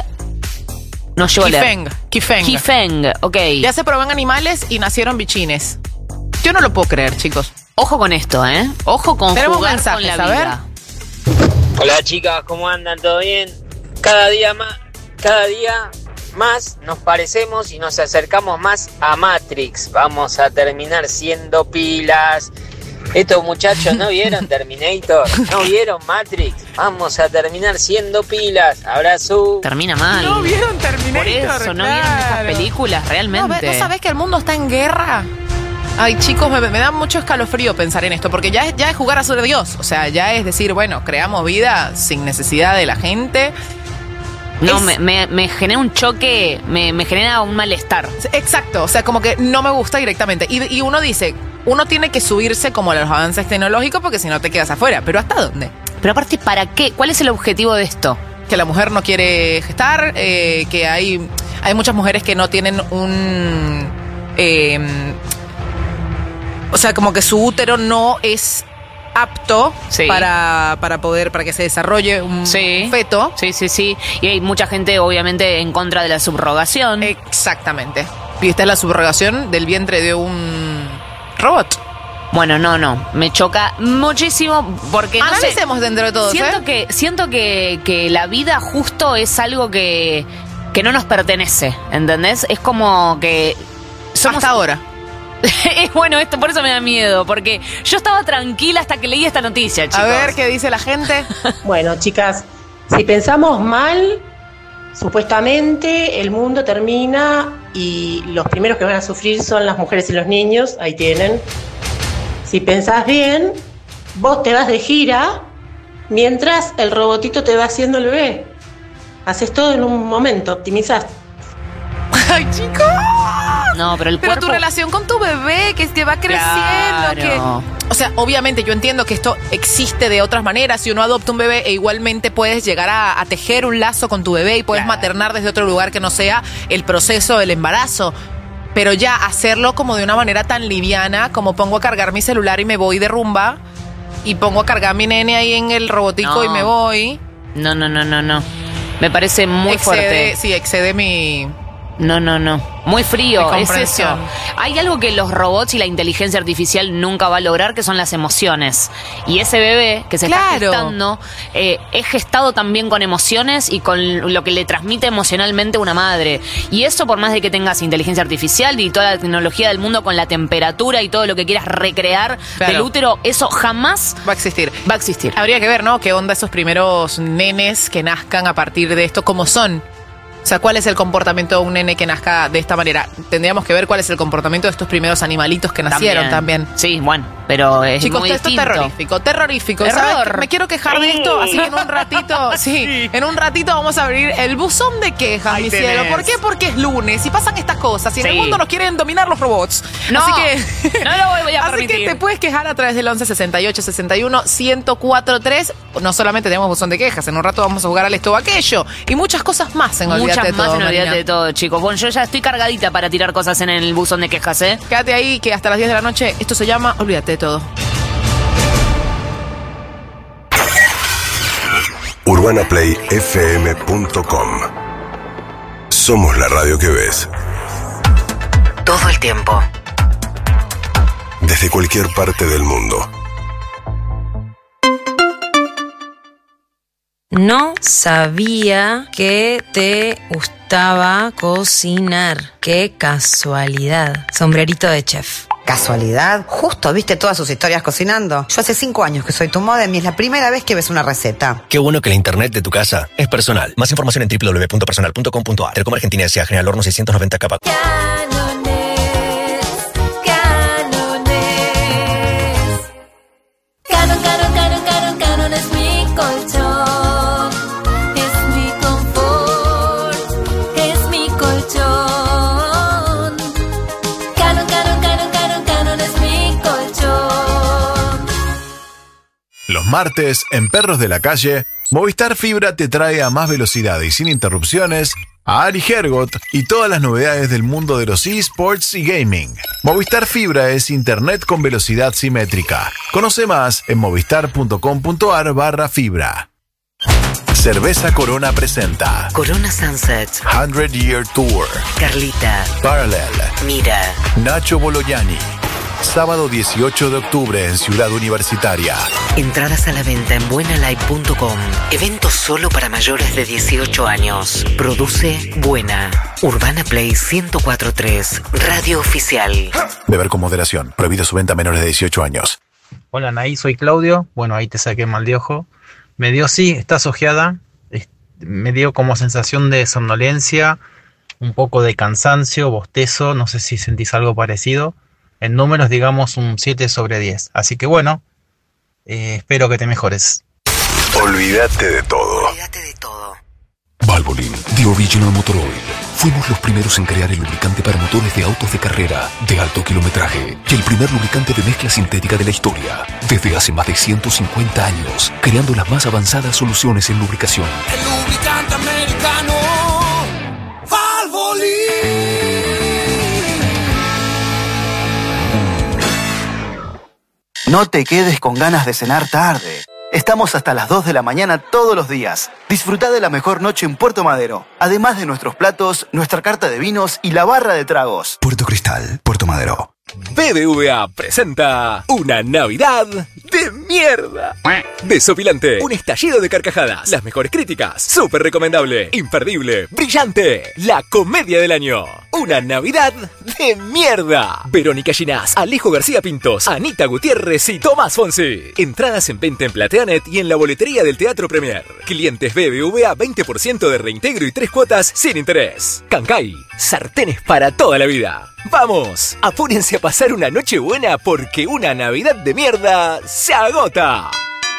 No llevo a leer. Kifeng. Kifeng. Kifeng, ok. Ya se probó en animales y nacieron bichines. Yo no lo puedo creer, chicos. Ojo con esto, ¿eh? Ojo con Tenemos jugar mensajes, con la a ver. vida. Hola chicas, ¿cómo andan? ¿Todo bien? Cada día más, cada día más nos parecemos y nos acercamos más a Matrix. Vamos a terminar siendo pilas. Estos muchachos no vieron Terminator, no vieron Matrix. Vamos a terminar siendo pilas. Abrazo. Termina mal. No vieron Terminator. Por eso, no vieron claro. estas películas, realmente. No, ve- ¿no sabés que el mundo está en guerra? Ay, chicos, me, me da mucho escalofrío pensar en esto, porque ya es, ya es jugar a ser Dios. O sea, ya es decir, bueno, creamos vida sin necesidad de la gente. No, Es- me, me, me genera un choque, me, me genera un malestar. Exacto, o sea, como que no me gusta directamente. Y, y uno dice, uno tiene que subirse como a los avances tecnológicos porque si no te quedas afuera. ¿Pero hasta dónde? Pero aparte, ¿para qué? ¿Cuál es el objetivo de esto? Que la mujer no quiere gestar, eh, que hay, hay muchas mujeres que no tienen un... Eh, o sea, como que su útero no es apto Sí. para, para poder, para que se desarrolle un Sí. feto. Sí, sí, sí. Y hay mucha gente, obviamente, en contra de la subrogación. Exactamente. Y esta es la subrogación del vientre de un robot. Bueno, no, no. Me choca muchísimo porque no sé, Analicemos dentro de todo. Siento ¿eh? que siento que, que la vida justo es algo que, que no nos pertenece, ¿entendés? Es como que somos... Hasta ahora. Es bueno esto, por eso me da miedo, porque yo estaba tranquila hasta que leí esta noticia, chicos. A ver qué dice la gente. Bueno, chicas, si pensamos mal, supuestamente el mundo termina y los primeros que van a sufrir son las mujeres y los niños. Ahí tienen. Si pensás bien, vos te vas de gira mientras el robotito te va haciendo el bebé. Haces todo en un momento, optimizás. ¡Ay, chicos! No, pero el Pero cuerpo... tu relación con tu bebé, que es que va creciendo, Claro. que... O sea, obviamente yo entiendo que esto existe de otras maneras. Si uno adopta un bebé e igualmente puedes llegar a, a tejer un lazo con tu bebé y puedes Claro. maternar desde otro lugar que no sea el proceso del embarazo. Pero ya hacerlo como de una manera tan liviana, como pongo a cargar mi celular y me voy de rumba, y pongo a cargar mi nene ahí en el robotico No. y me voy. No, no, no, no, no. Me parece muy excede, fuerte. Sí, excede mi... No, no, no. Muy frío, Mi es eso. comprensión. Hay algo que los robots y la inteligencia artificial nunca va a lograr, que son las emociones. Y ese bebé que se está Claro. gestando eh, es gestado también con emociones y con lo que le transmite emocionalmente una madre. Y eso, por más de que tengas inteligencia artificial y toda la tecnología del mundo con la temperatura y todo lo que quieras recrear Claro. del útero, eso jamás va a existir. Va a existir. Habría que ver, ¿no? ¿Qué onda esos primeros nenes que nazcan a partir de esto? ¿Cómo son? O sea, ¿cuál es el comportamiento de un nene que nazca de esta manera? Tendríamos que ver cuál es el comportamiento de estos primeros animalitos que nacieron también. Sí, bueno, pero es Chicos, muy esto es distinto. terrorífico, terrorífico. Error. ¿Sabes? Me quiero quejar de esto, así que en un ratito, sí, en un ratito vamos a abrir el buzón de quejas, Ahí mi tenés. cielo. ¿Por qué? Porque es lunes y pasan estas cosas y en Sí. el mundo nos quieren dominar los robots. No, así que no lo voy a Así permitir. que te puedes quejar a través del once sesenta y ocho sesenta y uno ciento cuatro tres. No solamente tenemos buzón de quejas, en un rato vamos a jugar al esto o aquello y muchas cosas más en Olvídate Muchas de más todo, en Olvídate Marina. de todo, chicos. Bueno, yo ya estoy cargadita para tirar cosas en el buzón de quejas, ¿eh? Quédate ahí que hasta las diez de la noche esto se llama Olvídate de todo. urbana play f m punto com. Somos la radio que ves. Todo el tiempo. Desde cualquier parte del mundo. No sabía que te gustaba cocinar. Qué casualidad. Sombrerito de chef. ¿Casualidad? Justo viste todas sus historias cocinando. Yo hace cinco años que soy tu modem y es la primera vez que ves una receta. Qué bueno que la internet de tu casa es personal. Más información en w w w punto personal punto com punto a r. Telecom Argentina S A General Horno seiscientos noventa K. Canon, Canon, Canon, Canon, Canon es mi colchón, es mi confort, es mi colchón. Canon, Canon, Canon, Canon, Canon es mi colchón. Los martes, en Perros de la Calle, Movistar Fibra te trae a más velocidad y sin interrupciones a Ari Hergot y todas las novedades del mundo de los eSports y gaming. Movistar Fibra es internet con velocidad simétrica. Conoce más en movistar punto com punto a r barra fibra. Cerveza Corona presenta Corona Sunset, hundred Year Tour, Carlita, Parallel, Mira, Nacho Bolognani. Sábado dieciocho de octubre en Ciudad Universitaria. Entradas a la venta en buenalive punto com. Evento solo para mayores de dieciocho años. Produce Buena. Urbana Play ciento cuatro punto tres. Radio Oficial. Beber con moderación. Prohibido su venta a menores de dieciocho años. Hola Anaí, soy Claudio. Bueno, ahí te saqué mal de ojo. Me dio, sí, estás ojeada. Es- Me dio como sensación de somnolencia, un poco de cansancio, bostezo. No sé si sentís algo parecido. En números, digamos, un siete sobre diez. Así que bueno, eh, espero que te mejores. Olvídate de todo. Valvoline, the original motor oil. Fuimos los primeros en crear el lubricante para motores de autos de carrera de alto kilometraje y el primer lubricante de mezcla sintética de la historia. Desde hace más de ciento cincuenta años, creando las más avanzadas soluciones en lubricación. El lubricante americano Valvoline. No te quedes con ganas de cenar tarde. Estamos hasta las dos de la mañana todos los días. Disfrutá de la mejor noche en Puerto Madero. Además de nuestros platos, nuestra carta de vinos y la barra de tragos. Puerto Cristal, Puerto Madero. B B V A presenta una Navidad de mierda. Desopilante, un estallido de carcajadas, las mejores críticas, súper recomendable, imperdible, brillante, la comedia del año. Una Navidad de mierda. Verónica Ginás, Alejo García Pintos, Anita Gutiérrez y Tomás Fonsi. Entradas en venta en Plateanet y en la boletería del Teatro Premier. Clientes B B V A veinte por ciento de reintegro y tres cuotas sin interés. Cancay, sartenes para toda la vida. ¡Vamos! Apúrense a pasar una noche buena porque una Navidad de mierda se agota.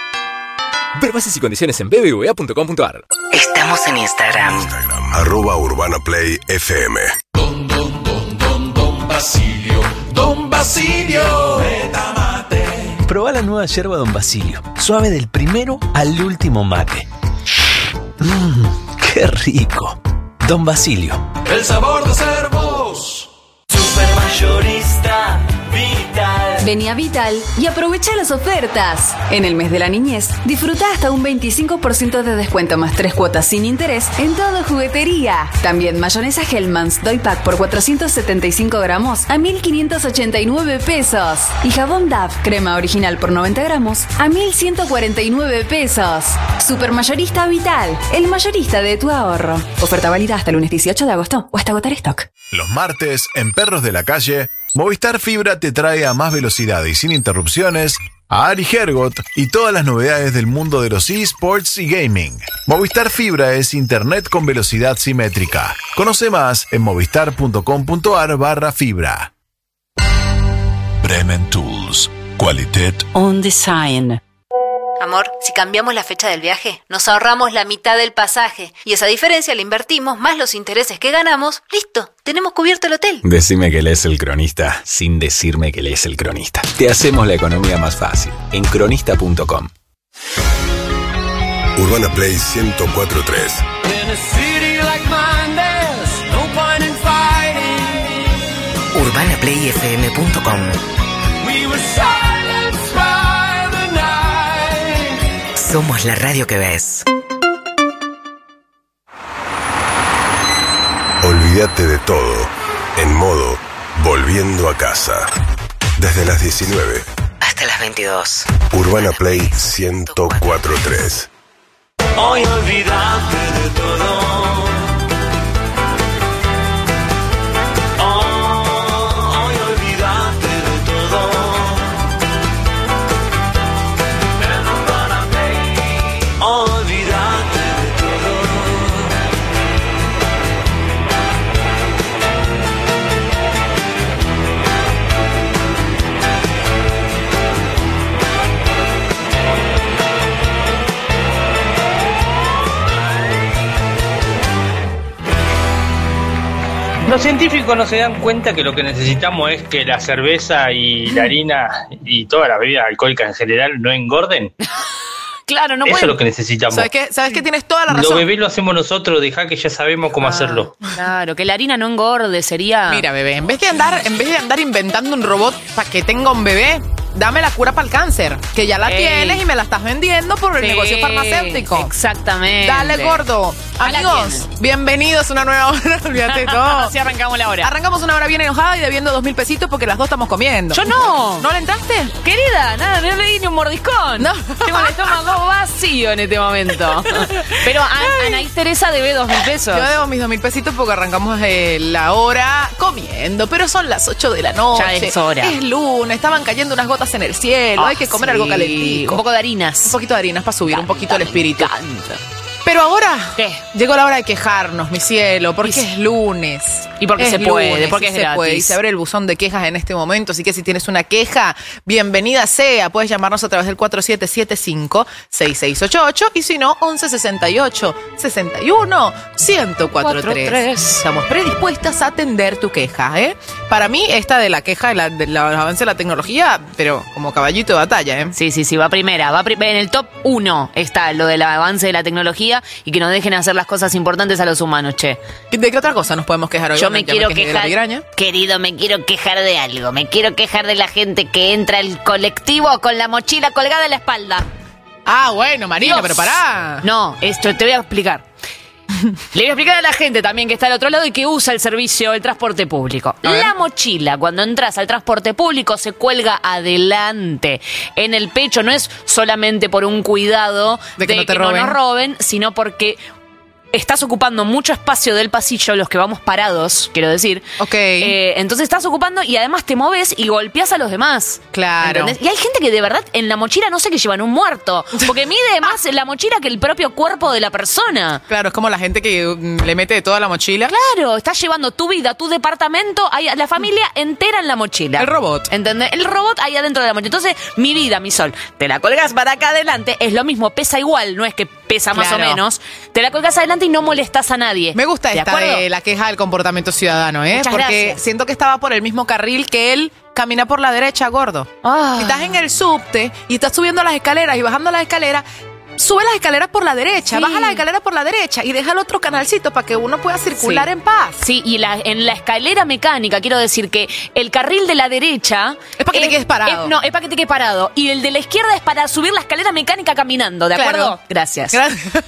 Ver bases y condiciones en b b v a punto com punto a r. Estamos en Instagram. Arroba Urbana Play F M. Don, don, don, don, don Basilio. Don Basilio. Betamate. Probá la nueva yerba Don Basilio. Suave del primero al último mate. Mmm, qué rico. Don Basilio. El sabor de ser vos. Supermayorista Vital. Vení a Vital y aprovecha las ofertas. En el mes de la niñez, disfruta hasta un veinticinco por ciento de descuento más tres cuotas sin interés en toda juguetería. También mayonesa Hellmann's Doy Pack por cuatrocientos setenta y cinco gramos a mil quinientos ochenta y nueve pesos. Y jabón Dove crema original por noventa gramos a mil ciento cuarenta y nueve pesos. Supermayorista Vital, el mayorista de tu ahorro. Oferta válida hasta el lunes dieciocho de agosto o hasta agotar stock. Los martes, en Perros de la Calle, Movistar Fibra te trae a más velocidad y sin interrupciones a Ari Hergot y todas las novedades del mundo de los eSports y gaming. Movistar Fibra es internet con velocidad simétrica. Conoce más en movistar punto com punto a r barra fibra. Bremen Tools. Qualität On Design. Amor, si cambiamos la fecha del viaje, nos ahorramos la mitad del pasaje. Y esa diferencia la invertimos, más los intereses que ganamos. ¡Listo! Tenemos cubierto el hotel. Decime que lees El Cronista, sin decirme que lees El Cronista. Te hacemos la economía más fácil. En cronista punto com. Urbana Play ciento cuatro punto tres. urbana play f m punto com. Somos la radio que ves. Olvídate de todo. En modo Volviendo a casa. Desde las diecinueve. Hasta las veintidós. Urbana Play ciento cuatro punto tres. Hoy olvídate de todo. Oh, hoy olvídate de todo. En Urbana Play, olvídate de todo. Los científicos no se dan cuenta que lo que necesitamos es que la cerveza y la harina y todas las bebidas alcohólicas en general no engorden. Claro, no Eso pueden. es lo que necesitamos. ¿Sabes qué? ¿Sabes qué? Tienes toda la razón. Los bebés lo hacemos nosotros, dejá que ya sabemos cómo Ah, hacerlo. Claro, que la harina no engorde sería. Mira, bebé, en vez de andar, en vez de andar inventando un robot para que tenga un bebé, dame la cura para el cáncer, que ya la Ey. tienes y me la estás vendiendo por el Sí, negocio farmacéutico. Exactamente. Dale, gordo. Ahí la Amigos, tienen. bienvenidos a una nueva hora. Olvídate de todo. Así arrancamos la hora. Arrancamos una hora bien enojada y debiendo dos mil pesitos porque las dos estamos comiendo. Yo no. ¿No le entraste? Querida, nada, no le di ni un mordiscón. No. Tengo el estómago vacío en este momento. Pero a- Anaís Teresa debe dos mil pesos. Yo debo mis dos mil pesitos porque arrancamos eh, la hora comiendo, pero son las ocho de la noche. Ya es hora. Es lunes, estaban cayendo unas gotas en el cielo. Ah, hay que comer sí. algo calentito. Un poco de harinas. Un poquito de harinas para subir un poquito el espíritu. Me encanta. Pero ahora ¿Qué? llegó la hora de quejarnos, mi cielo, porque es lunes. Y porque Es se puede, lunes, porque y es se gratis. puede. Y se abre el buzón de quejas en este momento, así que si tienes una queja, bienvenida sea. Puedes llamarnos a través del cuatro siete siete cinco, seis seis ocho ocho y si no, once sesenta y ocho, sesenta y uno, ciento cuatro tres. Estamos predispuestas a atender tu queja, ¿eh? Para mí, esta de la queja de la- del avance de la tecnología, pero como caballito de batalla, ¿eh? Sí, sí, sí, va primera. Va pri- en el top uno está lo del avance de la tecnología y que nos dejen hacer las cosas importantes a los humanos, che. ¿De qué otra cosa nos podemos quejar hoy? Yo Bueno, me ya quiero quejé de la quejar, migraña. querido, me quiero quejar de algo. Me quiero quejar de la gente que entra al colectivo con la mochila colgada en la espalda. Ah, bueno, Marina, Dios. pero pará. No, esto te voy a explicar. Le voy a explicar a la gente también que está al otro lado y que usa el servicio del transporte público. La mochila, cuando entras al transporte público, se cuelga adelante en el pecho. No es solamente por un cuidado De que no te no roben. nos roben, sino porque estás ocupando mucho espacio del pasillo, los que vamos parados, quiero decir. Ok. Eh, entonces estás ocupando y además te moves y golpeas a los demás. Claro. ¿Entendés? Y hay gente que de verdad en la mochila no sé qué llevan, un muerto. Porque mide más la mochila que el propio cuerpo de la persona. Claro, es como la gente que mm, le mete toda la mochila. Claro, estás llevando tu vida, tu departamento, hay la familia entera en la mochila. El robot. ¿Entendés? El robot ahí adentro de la mochila. Entonces, mi vida, mi sol, te la colgas para acá adelante, es lo mismo, pesa igual, no es que pesa más o Claro. menos. Te la colgas adelante y no molestas a nadie. Me gusta ¿De esta acuerdo? de la queja del comportamiento ciudadano, ¿eh? Muchas Porque gracias. siento que estaba por el mismo carril que él. Camina por la derecha, gordo. Ah. Si estás en el subte y estás subiendo las escaleras y bajando las escaleras, sube las escaleras por la derecha, Sí. baja las escaleras por la derecha y deja el otro canalcito para que uno pueda circular Sí. en paz. Sí, y la- en la escalera mecánica, quiero decir que el carril de la derecha... Es para que te quedes parado. es- no, es para que te quedes parado. Y el de la izquierda es para subir la escalera mecánica caminando, ¿de Claro. acuerdo? Gracias. Gracias.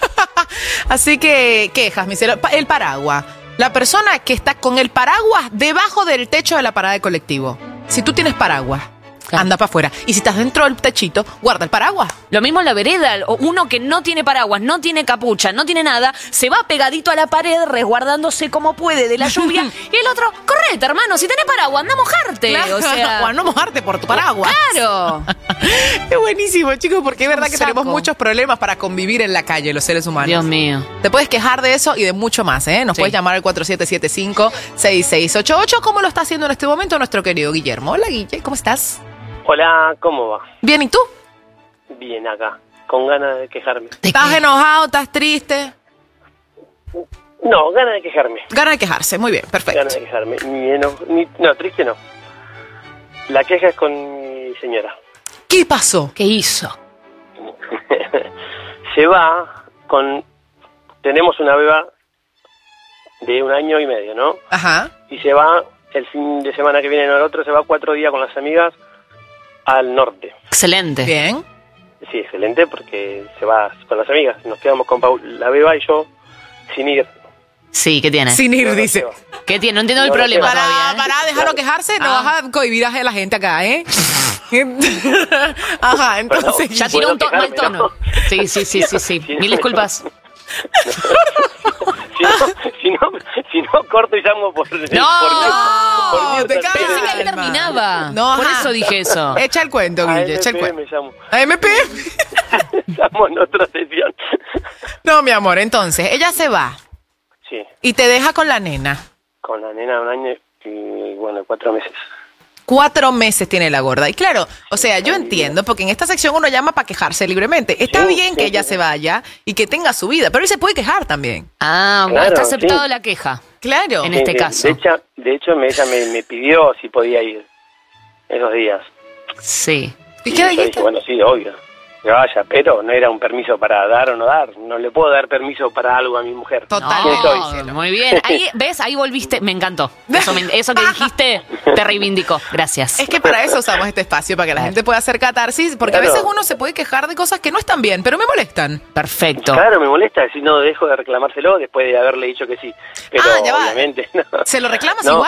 Así que quejas, mi cielo. Pa- El paraguas. La persona que está con el paraguas debajo del techo de la parada de colectivo. Si tú tienes paraguas, anda para afuera. Y si estás dentro del techito, guarda el paraguas. Lo mismo en la vereda, o uno que no tiene paraguas, no tiene capucha, no tiene nada, se va pegadito a la pared resguardándose como puede de la lluvia, y el otro, correte, hermano, si tenés paraguas, anda a mojarte. Claro, O sea, o a no mojarte por tu paraguas. Claro. Es buenísimo, chicos, porque es verdad que saco. tenemos muchos problemas para convivir en la calle, los seres humanos. Dios mío. Te puedes quejar de eso y de mucho más, ¿eh? Nos Sí. puedes llamar al cuatro siete siete cinco, seis seis ocho ocho, como lo está haciendo en este momento nuestro querido Guillermo. Hola, Guille, ¿cómo estás? Hola, ¿cómo va? Bien, ¿y tú? Bien acá, con ganas de quejarme. ¿Estás enojado? ¿Estás triste? No, ganas de quejarme. Ganas de quejarse, muy bien, perfecto. Ganas de quejarme. Ni eno- ni- no, triste no. La queja es con mi señora. ¿Qué pasó? ¿Qué hizo? Se va con... Tenemos una beba de un año y medio, ¿no? Ajá. Y se va el fin de semana que viene, no el otro, se va cuatro días con las amigas al norte. Excelente. Bien. Sí, excelente, porque se va con las amigas. Nos quedamos con Paul, la beba y yo sin ir. Sí, ¿qué tiene? Sin ir, dice. ¿Qué tiene? No entiendo el No, no problema se va. todavía. Para, ¿eh? para dejarlo quejarse, no Ah. vas a cohibir a la gente acá, ¿eh? Ajá, entonces... Ya Puedo tiró un to- mal quejarme, tono. ¿no? Sí, sí, sí, sí, sí. Sí, Mil no. disculpas. Si no, si no, si no corto y llamo por... ¡No! por, por, te por- cagas. Pensé que ahí terminaba. No, Por ajá. eso dije eso. Echa el cuento, A Guille, echa el M P cuento. me llamo. ¿A M P? Llamo en otra sesión. No, mi amor, entonces, ella se va Sí, y te deja con la nena. con la nena un año y bueno, cuatro meses. Cuatro meses tiene la gorda. Y claro, o sea, yo entiendo, porque en esta sección uno llama para quejarse libremente. Está Sí, bien sí, que ella sí, se sí. vaya y que tenga su vida, pero él se puede quejar también. Ah, bueno, Claro, está aceptado sí. la queja. Claro. En Sí, este sí. caso. De hecho, de hecho me, ella me, me pidió si podía ir esos días. Sí. ¿Y Y qué yo dijiste? dije, bueno, sí, obvio, que vaya, pero no era un permiso para dar o no dar. No le puedo dar permiso para algo a mi mujer. ¿Quién soy? No, muy bien. Ahí, ¿ves? Ahí volviste. Me encantó. Eso, me- eso que dijiste te reivindicó. Gracias. Es que para eso usamos este espacio, para que la gente pueda hacer catarsis, porque a Claro. veces uno se puede quejar de cosas que no están bien, pero me molestan. Perfecto. Claro, me molesta decir no dejo de reclamárselo después de haberle dicho que sí. Pero Ah, ya va. obviamente no. ¿Se lo reclamas No, igual?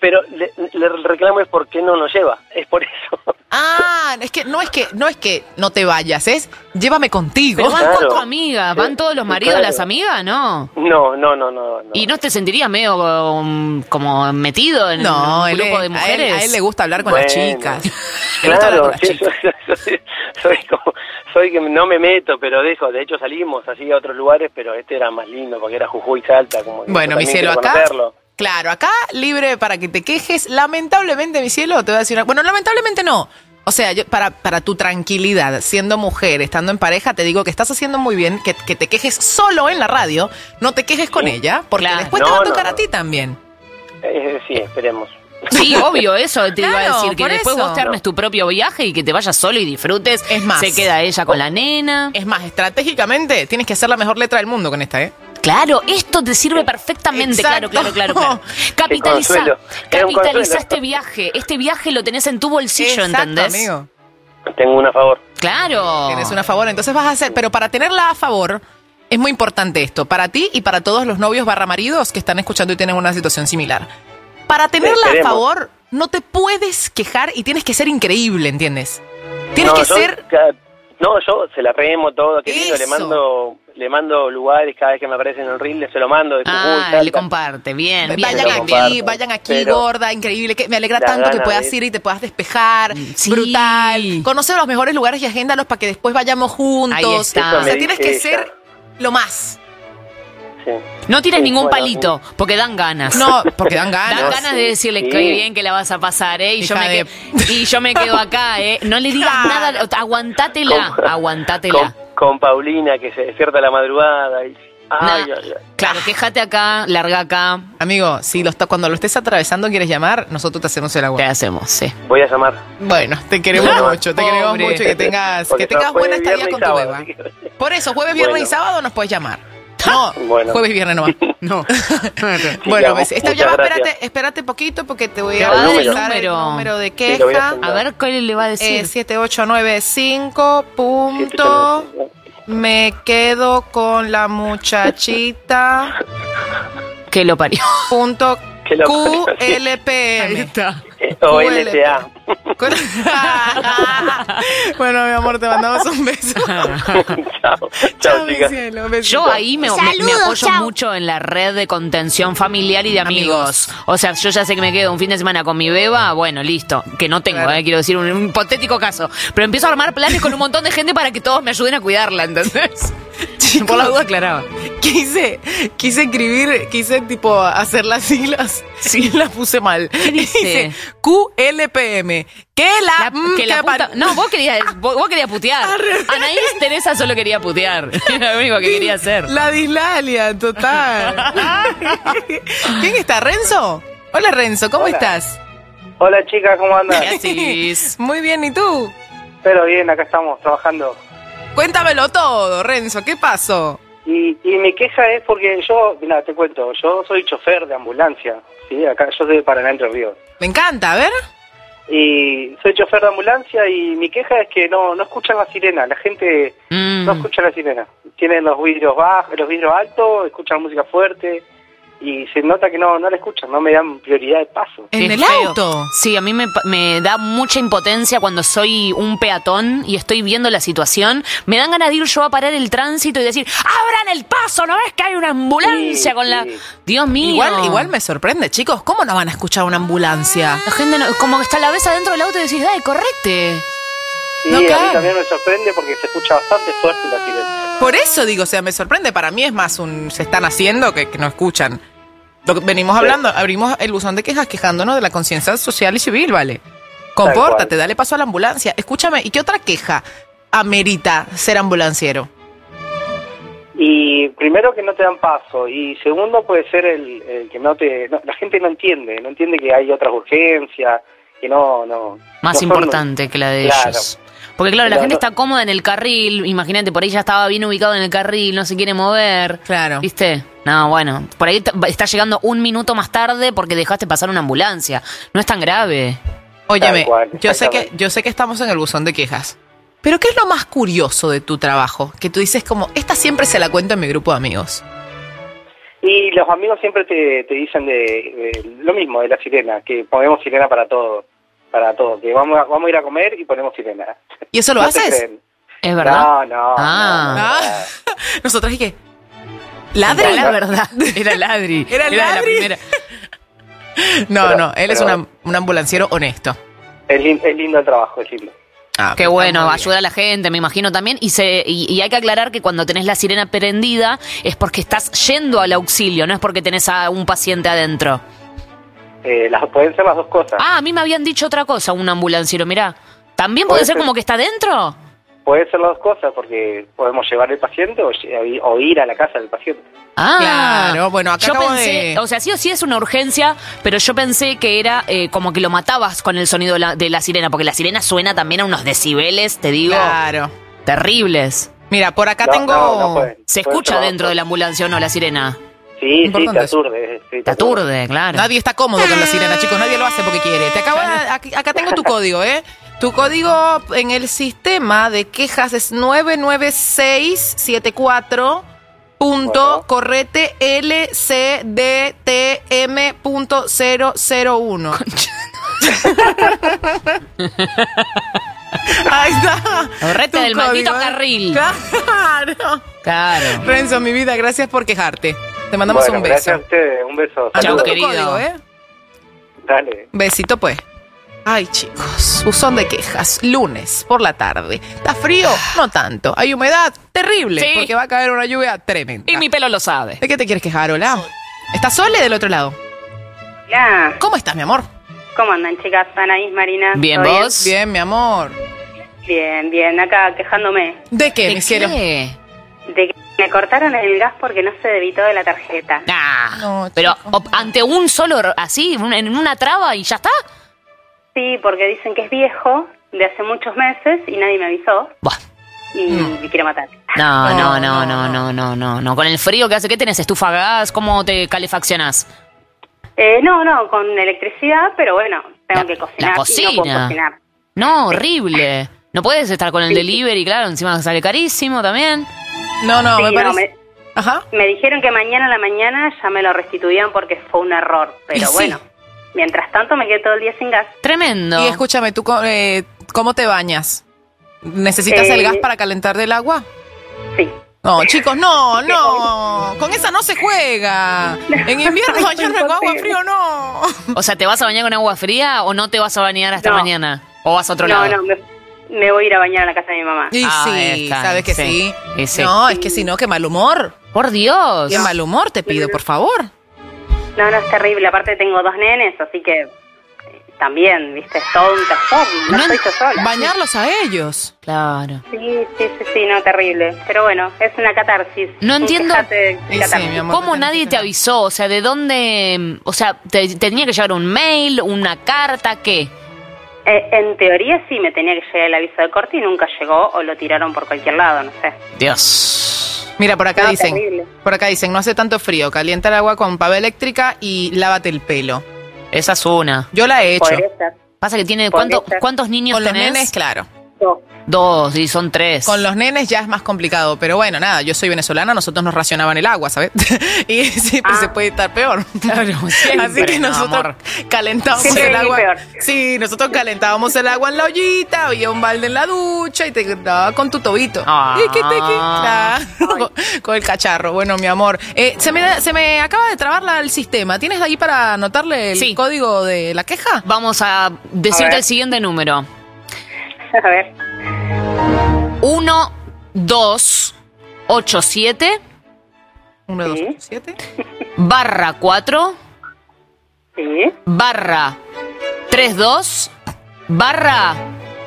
pero le, le reclamo es por qué no nos lleva, es por eso. Ah, es que no es que no es que no te vayas, es llévame contigo. Pero van Claro. con tu amiga, van todos los maridos Claro. de las amigas, ¿no? No, no, no, no. no. ¿Y no te sentirías medio um, como metido en No, un él grupo es- de mujeres? A él, a él le gusta hablar con Bueno, las chicas. Le gusta hablar Claro, con las sí, chicas. yo, soy, soy como, soy que no me meto, pero dejo, de hecho salimos así a otros lugares, pero este era más lindo porque era Jujuy Salta, como que Bueno, yo mi también cielo, quiero acá, conocerlo. claro, acá libre para que te quejes. Lamentablemente, mi cielo, te voy a decir una... Bueno, lamentablemente no. O sea, yo, para, para tu tranquilidad, siendo mujer, estando en pareja, te digo que estás haciendo muy bien que, que te quejes solo en la radio, no te quejes con ella, porque Claro. después te No, va a no, tocar no. a ti también. Eh, sí, esperemos. Sí, obvio, eso te iba a Claro, decir, que por después eso. vos te armes tu propio viaje y que te vayas solo y disfrutes. Es más. Se queda ella con la nena. Es más, estratégicamente tienes que hacer la mejor letra del mundo con esta, ¿eh? Claro, esto te sirve perfectamente, Exacto. claro, claro, claro, claro. Capitaliza, consuelo. Era un capitaliza consuelo. este viaje. Este viaje lo tenés en tu bolsillo, Exacto, ¿entendés? amigo. Tengo una a favor. Claro. Tienes una a favor, entonces vas a hacer... Pero para tenerla a favor, es muy importante esto. Para ti y para todos los novios barra maridos que están escuchando y tienen una situación similar. Para tenerla a Esperemos. favor, no te puedes quejar y tienes que ser increíble, ¿entiendes? Tienes No, que yo, ser... ca- No, yo se la remo todo, qué lindo, le Eso. mando, le mando lugares cada vez que me aparece en el reel, se lo mando de Jujuy, Ah, Salta. le comparte, bien, bien. Vayan lo aquí, comparto, vayan aquí, pero gorda, increíble. Que me alegra la tanto que gana puedas de- ir y te puedas despejar. Sí. Brutal. Conoce los mejores lugares y agéndalos para que después vayamos juntos. Ahí está. Eso O sea, me tienes dice que ella. ser lo más. Sí. No tires Sí, ningún bueno, palito, porque dan ganas. No, porque dan ganas. Dan ganas de decirle Sí. que bien que la vas a pasar, ¿eh? Y yo, Hija me de- que- y yo me quedo acá, ¿eh? No le digas Claro. nada, aguantátela, Con- aguantátela. Con, con Paulina, que se despierta a la madrugada. Y, ay, Nah. ay, ay. Claro, quéjate acá, larga acá. Amigo, si lo está, cuando lo estés atravesando quieres llamar, nosotros te hacemos el agua. Te hacemos, sí. Voy a llamar. Bueno, te queremos No, mucho, te queremos pobre. mucho y que tengas, Porque que tengas jueves, buena estadía viernes y con tu sábado, beba. así que- Por eso, jueves, viernes Bueno. y sábado nos puedes llamar. No, Bueno. jueves, viernes no va. No. bueno, Digamos, ves, esta muchas llama, gracias. espérate, espérate poquito porque te voy Te a va a dar el revisar el número. número de Sí, lo voy a queja. hacer. A ver qué le va a decir. Eh, siete ocho nueve cinco punto me quedo con la muchachita que lo parió. punto Que lo Q parió, sí. L P M. está. O L T A. Bueno, mi amor, te mandamos un beso. Chao, chao, mi chicas. cielo, besito. Yo ahí me, me- me Saludos, apoyo chao. mucho en la red de contención familiar y de amigos. Amigos. O sea, yo ya sé que me quedo un fin de semana con mi beba, bueno, listo. Que no tengo, Claro. eh, quiero decir, un, un hipotético caso. Pero empiezo a armar planes con un montón de gente para que todos me ayuden a cuidarla, ¿entendés? Por la duda aclaraba. Quise, quise escribir, quise tipo hacer las siglas y las puse mal. ¿Qué dice? Q L P M. Que la, La- mm, que la que puta- par- no, vos querías, vos, vos querías putear. Anaís Teresa solo quería putear. Era lo único que quería hacer. La dislalia, total. ¿Quién está? ¿Renzo? Hola, Renzo, ¿cómo Hola. estás? Hola chicas, ¿cómo andan? ¿Qué haces? Muy bien, ¿y tú? Pero bien, acá estamos trabajando. Cuéntamelo todo, Renzo, ¿qué pasó? Y, y mi queja es porque yo, mira, te cuento, yo soy chofer de ambulancia, ¿sí? Acá yo soy de Paraná, Entre Ríos. Me encanta, a ver. Y soy chofer de ambulancia y mi queja es que no, no escuchan la sirena, la gente Mm. no escucha la sirena. Tienen los vidrios bajos, los vidrios altos, escuchan música fuerte y se nota que no, no la escuchan, no me dan prioridad de paso. ¿En Qué el feo. auto? Sí, a mí me, pa- me da mucha impotencia cuando soy un peatón y estoy viendo la situación. Me dan ganas de ir yo a parar el tránsito y decir, ¡abran el paso! ¿No ves que hay una ambulancia Sí, con la...? sí. Dios mío. Igual, igual me sorprende, chicos. ¿Cómo no van a escuchar una ambulancia? La gente no- como que está la ves adentro del auto y decís, ¡ay, correcte! Sí, No, a mí claro. también me sorprende porque se escucha bastante fuerte la sirena. Por eso digo, o sea, me sorprende. Para mí es más un se están haciendo que, que no escuchan. Lo que venimos hablando, abrimos el buzón de quejas quejándonos de la conciencia social y civil, ¿vale? Compórtate, cual. dale paso a la ambulancia. Escúchame, ¿y qué otra queja amerita ser ambulanciero? Y primero que no te dan paso y segundo puede ser el, el que no te no- la gente no entiende, no entiende que hay otras urgencias, que no no Más no son- importante que la de Claro. ellos. Porque claro, la Pero gente no- está cómoda en el carril, imagínate, por ahí ya estaba bien ubicado en el carril, no se quiere mover. Claro. ¿Viste? No, bueno, por ahí t- está llegando un minuto más tarde porque dejaste pasar una ambulancia. No es tan grave. Óyeme, Tal cual, yo sé que exactamente. yo sé que estamos en el buzón de quejas. Pero ¿qué es lo más curioso de tu trabajo? Que tú dices como, esta siempre se la cuento en mi grupo de amigos. Y los amigos siempre te, te dicen de, de lo mismo, de la sirena, que ponemos sirena para todo, para todo, que vamos a, vamos a ir a comer y ponemos sirena. ¿Y eso lo ¿No te haces? creen? ¿Es verdad? No, no. Ah. no, no, no. Ah. Nosotros y qué. ¿Ladri? Era la verdad. Era ladri. ¿Era de la ladri? primera. No, Pero- no, él es pero- una- un ambulanciero honesto. Es, lin- es lindo el trabajo, es lindo. Ah, Qué pero bueno, está muy bien. ayuda a la gente, me imagino también. Y, se, y, y hay que aclarar que cuando tenés la sirena prendida es porque estás yendo al auxilio, no es porque tenés a un paciente adentro. Eh, las, pueden ser las dos cosas. Ah, a mí me habían dicho otra cosa, un ambulanciero, mirá. ¿También Puede puede ser ser. como que está adentro? Puede ser las dos cosas, porque podemos llevar el paciente o, lle- o ir a la casa del paciente. Ah, Claro, bueno, acá yo acabo pensé, de- o sea, sí o sí es una urgencia, pero yo pensé que era eh, como que lo matabas con el sonido de la, de la sirena, porque la sirena suena también a unos decibeles, te digo, Claro. terribles. Mira, por acá No, tengo... no, no puede. Se Puede escucha ser las dentro dos de la ambulancia o no la sirena. cosas. Sí, sí, Importante te eso. aturde. Sí, Te aturde, claro. Nadie está cómodo con la sirena, chicos. Nadie lo hace porque quiere. Te acabo de- aquí- acá tengo tu código, ¿eh? Tu código en el sistema de quejas es nueve nueve seis siete cuatro punto Bueno. correte L C D T M punto cero cero uno. Ahí está. Correte Tu del maldito código, ¿eh? carril. Claro. Claro. Renzo, mi vida, gracias por quejarte. Te mandamos Bueno, un beso. gracias a ustedes. Un beso. Chau, Saludos. Anota tu querido. código, ¿eh? Dale. Besito, pues. Ay, chicos, buzón de quejas, lunes por la tarde. ¿Está frío? No tanto. ¿Hay humedad? Terrible, Sí. porque va a caer una lluvia tremenda. Y mi pelo lo sabe. ¿De qué te quieres quejar, hola? ¿Está Sole del otro lado? Hola, ¿Cómo estás, mi amor? ¿cómo andan chicas? Anaís, Marina. Bien, ¿Todo ¿vos? Bien, mi amor. Bien, bien, acá quejándome ¿De qué, ¿De mi cielo? qué? de que me cortaron el gas porque no se debitó de la tarjeta. Ah, No, pero chico. o- ante un solo, r- así, un- en una traba y ya está. Sí, porque dicen que es viejo, de hace muchos meses, y nadie me avisó, Buah. y me quiere matar. No, no, No, no, no, no, no, no, no, no. Con el frío que hace, ¿qué tenés? ¿Estufa a gas? ¿Cómo te calefaccionás? Eh, no, no, con electricidad, pero bueno, tengo La- que cocinar. la y cocina. no puedo cocinar. No, horrible. No puedes estar con el Sí. delivery, claro, encima sale carísimo también. No, no, Sí, me no, parece... me, Ajá. me dijeron que mañana a la mañana ya me lo restituían porque fue un error, Y pero sí. bueno, mientras tanto me quedé todo el día sin gas. Tremendo. Y escúchame, ¿tú co- eh, cómo te bañas? ¿Necesitas Eh, el gas para calentar del agua? Sí. No, chicos, no, no. Con esa no se juega. En invierno bañarme con agua frío, no. O sea, ¿te vas a bañar con agua fría o no te vas a bañar hasta No. mañana? ¿O vas a otro No, lado? no, me, me voy a ir a bañar a la casa de mi mamá. Y Ah, sí, está, sabes que sí. sí. Y sí. No, es que si no, qué mal humor. Por Dios. Qué mal humor, te pido, por favor. No, no, es terrible. Aparte tengo dos nenes, así que eh, también, viste, es todo un trastorno. No, No, estoy yo sola. bañarlos a ellos. Claro. Sí, sí, sí, sí, no, terrible. Pero bueno, es una catarsis. No Un entiendo quejate de Sí, catarsis. sí, mi amor. ¿Cómo te tenés nadie que te quedar. avisó? O sea, ¿de dónde? O sea, ¿te, te tenía que llegar un mail, una carta, qué? Eh, en teoría sí me tenía que llegar el aviso de corte y nunca llegó o lo tiraron por cualquier lado, no sé. Dios. Mira, por acá No, dicen, terrible. por acá dicen, no hace tanto frío, calienta el agua con pava eléctrica y lávate el pelo. Esa es una. Yo la he hecho. Podría ser. Pasa que tiene. Podría ¿cuánto- ser. ¿Cuántos niños Con los tenés? nenes, claro. Dos. Dos, y son tres. Con los nenes ya es más complicado, pero bueno, nada, yo soy venezolana, nosotros nos racionaban el agua, ¿sabes? Y siempre Ah. se puede estar peor. Claro, siempre, Así que no, nosotros amor. calentábamos Siempre el venís agua. peor. Sí, nosotros calentábamos el agua en la ollita, había un balde en la ducha y te daba con tu tobito. Ah. Tiqui, tiqui, claro, con, con el cacharro. Bueno, mi amor, eh, se, me, da- se me acaba de trabar la- el sistema. ¿Tienes ahí para anotarle el Sí. código de la queja? Vamos a A decirte ver. el siguiente número. A ver. uno dos ocho siete uno, dos, Sí. siete. barra cuatro Sí. barra treinta y dos barra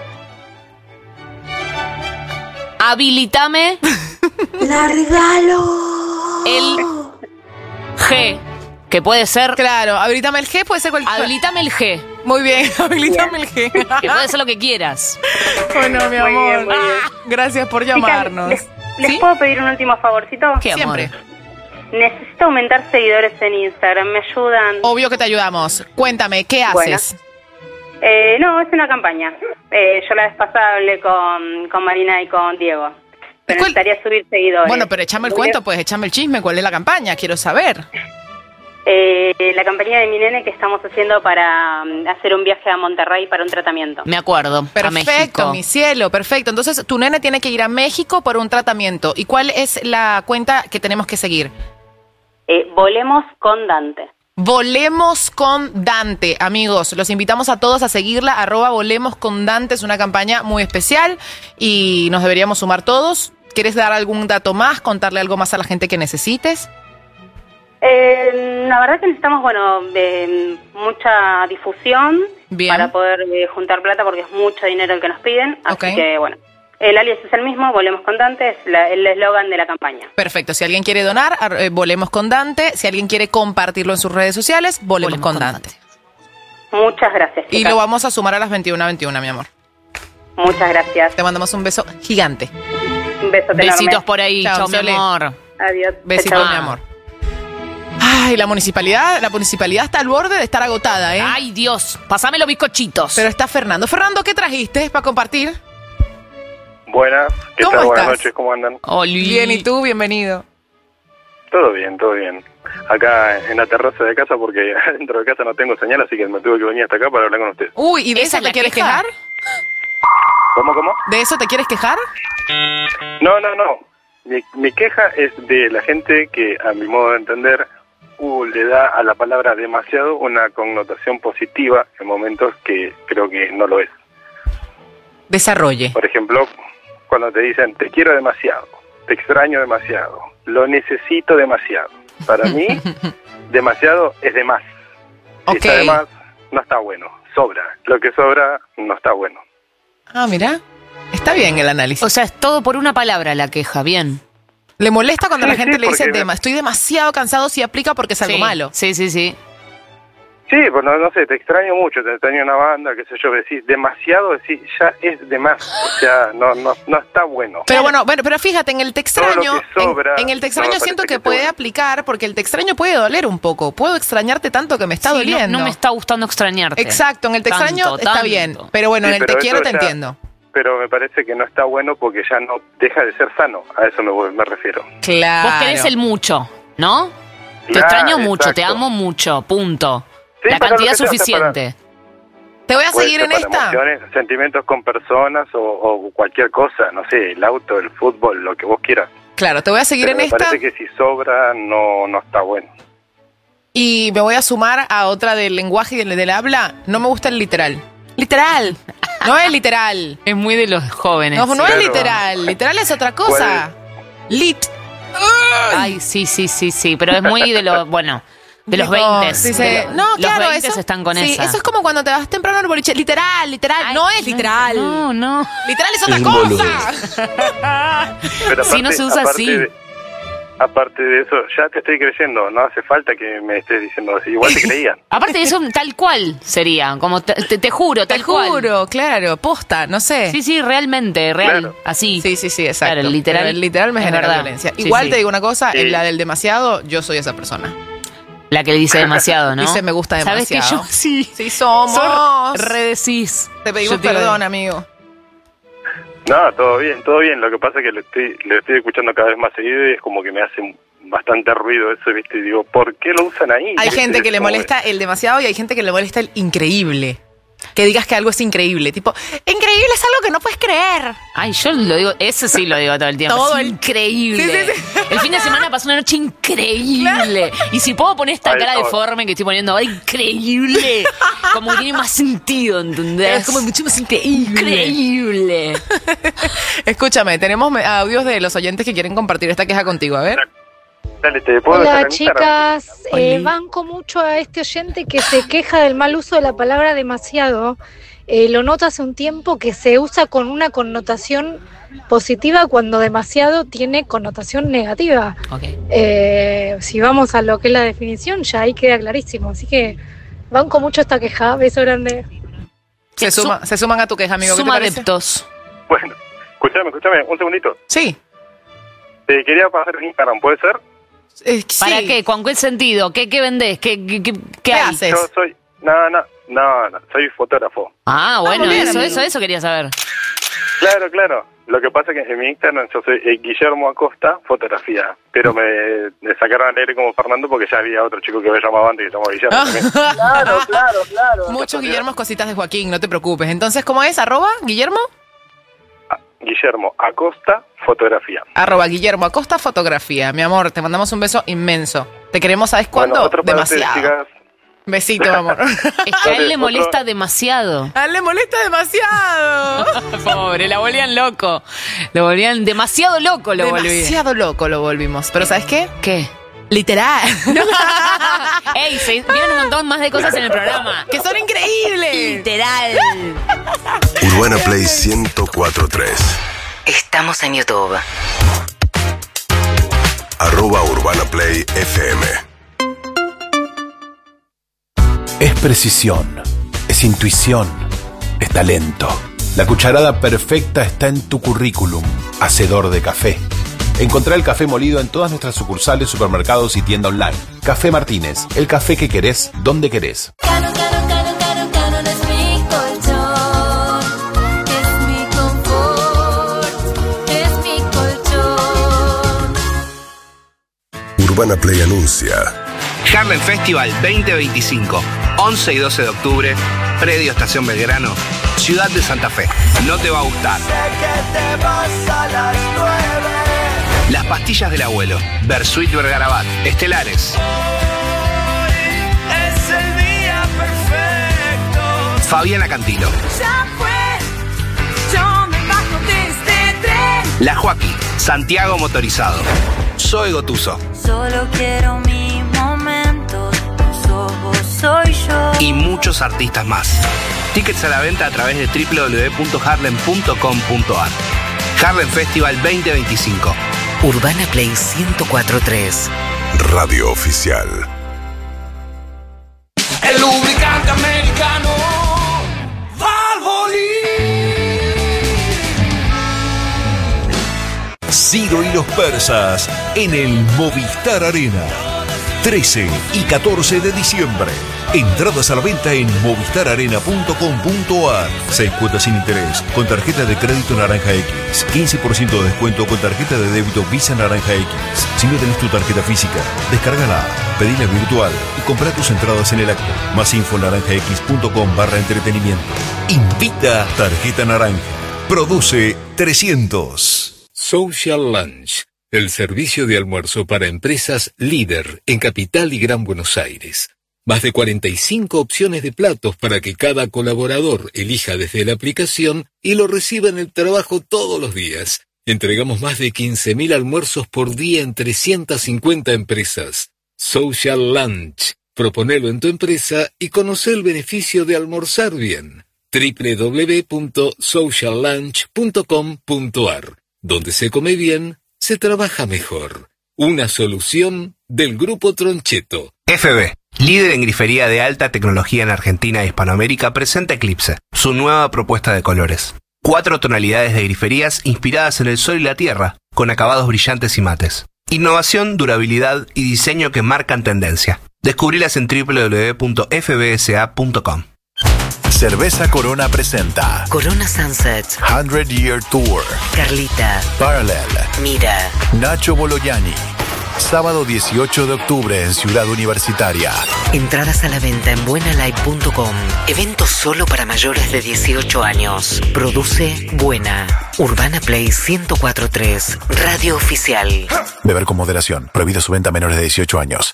habilitame ¡La regalo! el G, que puede ser Claro, habilitame el G, puede ser cualquier. habilitame el G, Muy bien, habilitame el G. que puede ser lo que quieras. Bueno, mi Muy amor. bien, muy bien. Ah, gracias por Chicas, llamarnos. ¿les, les ¿Sí? puedo pedir un último favorcito? ¿Qué, amor? Siempre. Necesito aumentar seguidores en Instagram, ¿me ayudan? Obvio que te ayudamos. Cuéntame, ¿qué Bueno. haces? Eh, no, es una campaña. Eh, yo la vez pasada hablé con, con Marina y con Diego. pero necesitaría subir seguidores. Bueno, pero échame el cuento, pues échame el chisme. ¿Cuál es la campaña? Quiero saber. Eh, la campaña de mi nene que estamos haciendo para um, hacer un viaje a Monterrey para un tratamiento. Me acuerdo. Perfecto, mi cielo, perfecto. Entonces, tu nene tiene que ir a México por un tratamiento. ¿Y cuál es la cuenta que tenemos que seguir? Eh, Volemos con Dante. Volemos con Dante, amigos. Los invitamos a todos a seguirla, arroba Volemos con Dante. Es una campaña muy especial y nos deberíamos sumar todos. ¿Quieres dar algún dato más, contarle algo más a la gente que necesites? Eh, la verdad que necesitamos, bueno, de mucha difusión. Bien. Para poder eh, juntar plata porque es mucho dinero el que nos piden. Así okay. que, bueno, el alias es el mismo, Volemos con Dante, es la, el eslogan de la campaña. Perfecto. Si alguien quiere donar, eh, Volemos con Dante. Si alguien quiere compartirlo en sus redes sociales, Volemos, Volemos con, con Dante. Dante. Muchas gracias, chicas. Y lo vamos a sumar a las veintiuna veintiuna, mi amor. Muchas gracias. Te mandamos un beso gigante. Un beso enorme. Besitos por ahí. Chao, Chao mi amor. Adiós. Besitos, mi amor. Ay, la municipalidad, la municipalidad está al borde de estar agotada, ¿eh? Ay, Dios, pásame los bizcochitos. Pero está Fernando. Fernando, ¿qué trajiste para compartir? Buenas, ¿qué ¿Cómo tal? estás? Buenas noches, ¿cómo andan? Oli. Bien, ¿y tú? Bienvenido. Todo bien, todo bien. Acá en la terraza de casa porque dentro de casa no tengo señal, así que me tuve que venir hasta acá para hablar con ustedes. Uy, ¿y de eso te quieres quejar? ¿Cómo, cómo? ¿De eso te quieres quejar? No, no, no. Mi, mi queja es de la gente que, a mi modo de entender, uh, le da a la palabra demasiado una connotación positiva en momentos que creo que no lo es. Desarrolle. Por ejemplo, cuando te dicen, te quiero demasiado, te extraño demasiado, lo necesito demasiado. Para mí, demasiado es de más. Okay. Si está de más, no está bueno. Sobra. Lo que sobra, no está bueno. Ah, mira. Está bien el análisis. O sea, es todo por una palabra la queja, bien. ¿Le molesta cuando sí, la gente sí, le dice, me... Dema, estoy demasiado cansado si aplica porque es algo sí. malo? Sí, sí, sí. Sí, pues no, no sé, te extraño mucho, te extraño una banda, qué sé yo, decís demasiado, decís, ya es de más, o sea, no, no, no está bueno. Pero bueno, bueno, pero fíjate, en el te extraño, sobra, en, en el te extraño no siento que, que puede bueno. aplicar, porque el te extraño puede doler un poco, puedo extrañarte tanto que me está sí, doliendo. No, no me está gustando extrañarte. Exacto, en el te tanto, extraño está tanto. bien, pero bueno, sí, en el pero te quiero te ya, entiendo. Pero me parece que no está bueno porque ya no deja de ser sano, a eso me, me refiero. Claro. Vos querés el mucho, ¿no? Te Claro, extraño mucho, exacto. te amo mucho, punto. Sí, la para cantidad lo que sea, suficiente. para- Te voy a Puede seguir ser en para esta. emociones, sentimientos con personas o, o cualquier cosa, no sé, el auto, el fútbol, lo que vos quieras. Claro, te voy a seguir Pero en me esta parece que si sobra no, no está bueno. y me voy a sumar a otra del lenguaje y del, del habla. No me gusta el literal. Literal. No es literal. Es muy de los jóvenes. No, no Claro. es literal. Literal es otra cosa. Lit. Ay, sí, sí, sí, sí, pero es muy de los, bueno, de los Tipo, veinte. dice, no, claro, los veinte eso, están con sí, esa. eso es como cuando te vas temprano al boliche. Literal, literal. Ay, no es literal. No, no. Literal es otra Es cosa. Pero Sí, no se usa aparte así. De, aparte de eso, ya te estoy creyendo, no hace falta que me estés diciendo así, igual te creían. Aparte de eso, tal cual sería, como te, te, te juro, Te tal cual. juro, claro, posta, no sé. Sí, sí, realmente, real, Claro. así. Sí, sí, sí, exacto. Claro, el literal Pero el literal me es genera verdad. violencia. Sí, Igual sí. te digo una cosa, Sí. en la del demasiado, yo soy esa persona. La que le dice demasiado, ¿no? Dice me gusta demasiado. ¿Sabes que yo sí? Sí somos. Sos redecís. Te pedimos Yo te- perdón, amigo. No, todo bien, todo bien, lo que pasa es que lo estoy, lo estoy escuchando cada vez más seguido y es como que me hace bastante ruido eso, ¿viste? Y digo, ¿por qué lo usan ahí? Hay ¿Viste? gente que le Como- molesta el demasiado y hay gente que le molesta el increíble. Que digas que algo es increíble. Tipo, increíble es algo que no puedes creer. Ay, yo lo digo, eso sí lo digo todo el tiempo. Todo es el- increíble. Sí, sí, sí. El fin de semana pasó una noche increíble. Y si puedo poner esta Ay, cara no. deforme que estoy poniendo ahora, increíble. Como que tiene más sentido, ¿entendés? Es como mucho más increíble. increíble. Escúchame, tenemos me- audios de los oyentes que quieren compartir esta queja contigo. A ver. Dale, te puedo dejar Hola en Instagram? chicas, eh, banco mucho a este oyente que se queja del mal uso de la palabra demasiado. Eh, lo noto hace un tiempo que se usa con una connotación positiva cuando demasiado tiene connotación negativa. Okay. Eh, si vamos a lo que es la definición, ya ahí queda clarísimo. Así que banco mucho esta queja. Beso grande. Se, suma, se suman a tu queja, amigo. ¿Qué te Suma parece? adeptos. Bueno, escúchame, escúchame, un segundito. Sí. Te quería pasar en Instagram, ¿puede ser? Eh, ¿Para sí. qué? ¿Con qué sentido? ¿Qué, qué vendés? ¿Qué, qué, qué, qué ¿Qué hay? haces? Yo soy... No, no, no, no, soy fotógrafo. Ah, bueno, muy bien, eso, amigo. eso, eso quería saber. Claro, claro. Lo que pasa es que en mi Instagram yo soy eh, Guillermo Acosta, fotografía, pero me, me sacaron al aire como Fernando porque ya había otro chico que me llamaba antes que se llamaba Guillermo también. Claro, claro, claro. Muchos Guillermos, cositas de Joaquín, no te preocupes. Entonces, ¿cómo es? ¿Arroba, Guillermo? Guillermo Acosta, fotografía. Arroba Guillermo Acosta, fotografía. Mi amor, te mandamos un beso inmenso. Te queremos, ¿sabes cuándo? Bueno, demasiado. Besito, mi amor. Es que a él le molesta demasiado. A él le molesta demasiado. Pobre, la volvían loco. Lo volvían demasiado loco, lo volvían. Demasiado loco lo volvimos. ¿Pero sabes qué? ¿Qué? Literal. Ey, se vienen un montón más de cosas en el programa. ¡Que son increíbles! Literal. Urbana Play ciento cuatro punto tres. Estamos en YouTube. Arroba Urbana Play F M. Es precisión, es intuición, es talento. La cucharada perfecta está en tu currículum, hacedor de café. Encontrá el café molido en todas nuestras sucursales, supermercados y tienda online. Café Martínez, el café que querés, donde querés. Cano, Cano, Cano, Cano, Cano es mi colchón, es mi confort, es mi colchón. Urbana Play anuncia. Harlem Festival veinte veinticinco, once y doce de octubre, predio Estación Belgrano, Ciudad de Santa Fe. No te va a gustar. Sé que te vas a las nueve. Las pastillas del abuelo, Bersuit Vergarabat, Estelares. Hoy es el día perfecto. Fabiana Cantilo. Ya fue, yo me bajo de este tren. La Joaquí, Santiago Motorizado. Zoe Gotuso. Solo quiero mi momento, sos vos, soy yo. Y muchos artistas más. Tickets a la venta a través de w w w punto harlem punto com punto a r. Harlem Festival veinte veinticinco. Urbana Play ciento cuatro punto tres. Radio oficial. El lubricante americano Valvoline. Ciro y los persas en el Movistar Arena. trece y catorce de diciembre. Entradas a la venta en movistar arena punto com punto a r. Seis cuotas sin interés con tarjeta de crédito Naranja X. quince por ciento de descuento con tarjeta de débito Visa Naranja X. Si no tenés tu tarjeta física, descárgala, pedila virtual y comprá tus entradas en el acto. Más info naranjax.com barra entretenimiento. Invita Tarjeta Naranja. Produce trescientos. Social Lunch, el servicio de almuerzo para empresas líder en Capital y Gran Buenos Aires. Más de cuarenta y cinco opciones de platos para que cada colaborador elija desde la aplicación y lo reciba en el trabajo todos los días. Entregamos más de quince mil almuerzos por día en trescientas cincuenta empresas. Social Lunch. Proponelo en tu empresa y conoce el beneficio de almorzar bien. doble u doble u doble u punto social lunch punto com punto a r. Donde se come bien, se trabaja mejor. Una solución del Grupo Troncheto. F B, líder en grifería de alta tecnología en Argentina e Hispanoamérica, presenta Eclipse, su nueva propuesta de colores. Cuatro tonalidades de griferías inspiradas en el sol y la tierra, con acabados brillantes y mates. Innovación, durabilidad y diseño que marcan tendencia. Descubrilas en doble u doble u doble u punto f b s a punto com. Cerveza Corona presenta Corona Sunset, hundred year Tour, Carlita, Parallel, Mira, Nacho Bolognani. Sábado dieciocho de octubre en Ciudad Universitaria. Entradas a la venta en buena live punto com. Evento solo para mayores de dieciocho años. Produce Buena. Urbana Play ciento cuatro punto tres. Radio oficial. Beber con moderación. Prohibido su venta a menores de dieciocho años.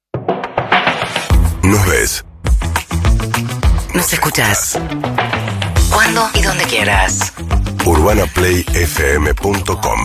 Nos ves. Nos escuchás. Cuando y donde quieras. urbana play f m punto com.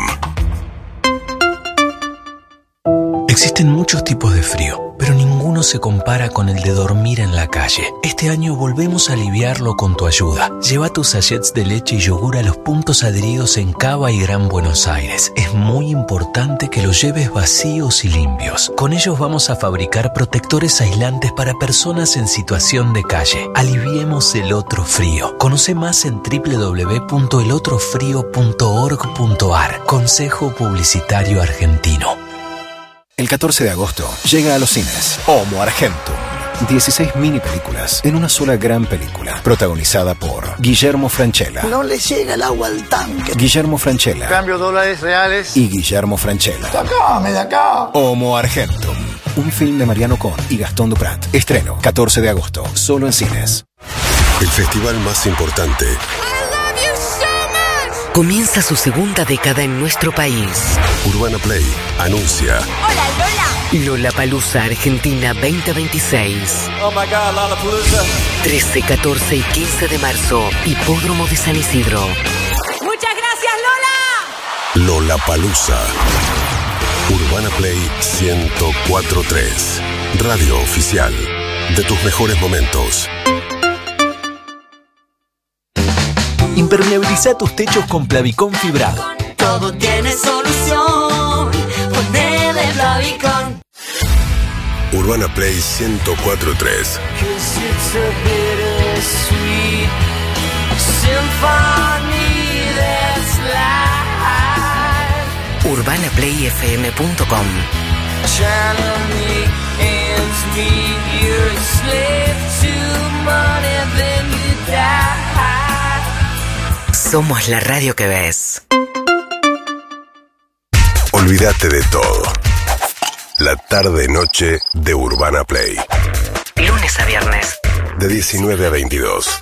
Existen muchos tipos de frío, pero ninguno se compara con el de dormir en la calle. Este año volvemos a aliviarlo con tu ayuda. Lleva tus sachets de leche y yogur a los puntos adheridos en Cava y Gran Buenos Aires. Es muy importante que los lleves vacíos y limpios. Con ellos vamos a fabricar protectores aislantes para personas en situación de calle. Aliviemos el otro frío. Conoce más en doble u doble u doble u punto el otro frío punto org punto a r. Consejo Publicitario Argentino. El catorce de agosto llega a los cines Homo Argentum, dieciséis mini películas en una sola gran película, protagonizada por Guillermo Francella. No le llega el agua al tanque. Guillermo Francella. Cambio dólares reales. Y Guillermo Francella. ¡Sacame de acá! Homo Argentum. Un film de Mariano Con y Gastón Duprat. Estreno catorce de agosto, solo en cines. El festival más importante. Comienza su segunda década en nuestro país. Urbana Play anuncia. Hola, Lola. Lollapalooza Argentina veinte veintiséis. Oh my God, Lollapalooza. trece, catorce y quince de marzo. Hipódromo de San Isidro. Muchas gracias, Lola. Lollapalooza. Urbana Play ciento cuatro punto tres. Radio oficial de tus mejores momentos. Impermeabiliza tus techos con Plavicón fibrado. Todo tiene solución. Ponele Plavicón. Urbana Play ciento cuatro punto tres. urbana play f m punto com. Somos la radio que ves. Olvídate de todo. La tarde-noche de Urbana Play. Lunes a viernes. De diecinueve a veintidós.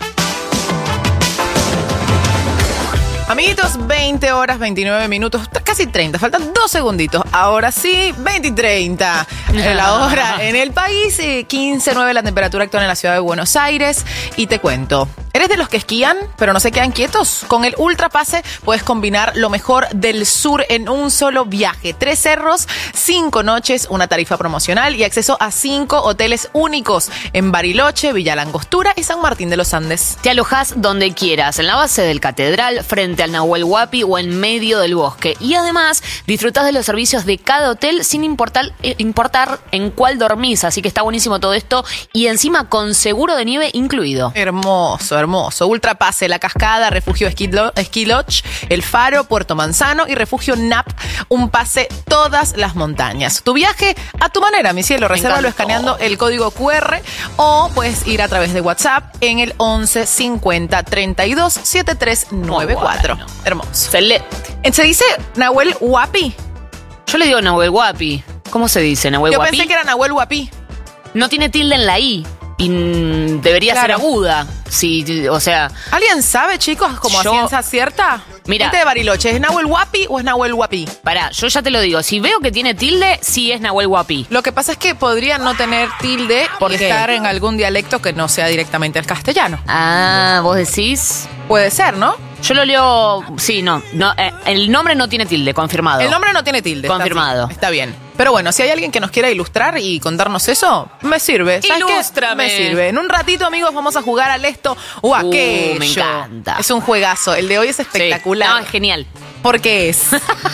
Amiguitos, veinte horas, veintinueve minutos, casi treinta, faltan dos segunditos. Ahora sí, veinte y treinta. La hora en el país, eh, quince nueve la temperatura actual en la ciudad de Buenos Aires. Y te cuento, ¿eres de los que esquían, pero no se quedan quietos? Con el Ultrapase puedes combinar lo mejor del sur en un solo viaje. Tres cerros, cinco noches, una tarifa promocional y acceso a cinco hoteles únicos en Bariloche, Villa Langostura y San Martín de los Andes. Te alojás donde quieras, en la base del Catedral, frente al Nahuel Huapi o en medio del bosque. Y además, disfrutás de los servicios de cada hotel sin importar, eh, importar en cuál dormís. Así que está buenísimo todo esto. Y encima con seguro de nieve incluido. Hermoso, hermoso. Ultrapase, La Cascada, Refugio Ski Lodge, El Faro, Puerto Manzano y Refugio N A P. Un pase todas las montañas. Tu viaje a tu manera, mi cielo. Resérvalo escaneando el código Q R o puedes ir a través de WhatsApp en el once cincuenta treinta y dos setenta y tres noventa y cuatro. Bueno. Hermoso. Excelente. ¿Se dice Nahuel Huapi? Yo le digo Nahuel Huapi. ¿Cómo se dice? ¿Nahuel Yo Huapi? pensé que era Nahuel Huapi. No tiene tilde en la I. Y mm, debería Claro. ser aguda. Sí, o sea. ¿Alguien sabe, chicos, como Yo- a ciencia cierta? Mira. Gente de Bariloche, ¿es Nahuel Huapi o es Nahuel Huapi? Pará, yo ya te lo digo. Si veo que tiene tilde, sí es Nahuel Huapi. Lo que pasa es que podría no tener tilde ¿Por y qué? estar en algún dialecto que no sea directamente el castellano. Ah, vos decís. Puede ser, ¿no? Yo lo leo. Sí, no. no eh, el nombre no tiene tilde, confirmado. El nombre no tiene tilde. está Confirmado. así, Está, bien. Pero bueno, si hay alguien que nos quiera ilustrar y contarnos eso, me sirve. ¿Sabes qué? Ilústrame. Me sirve. En un ratito, amigos, vamos a jugar al esto o aquello. Uh, me encanta. Es un juegazo. El de hoy es espectacular. No, es genial. ¿Por qué es?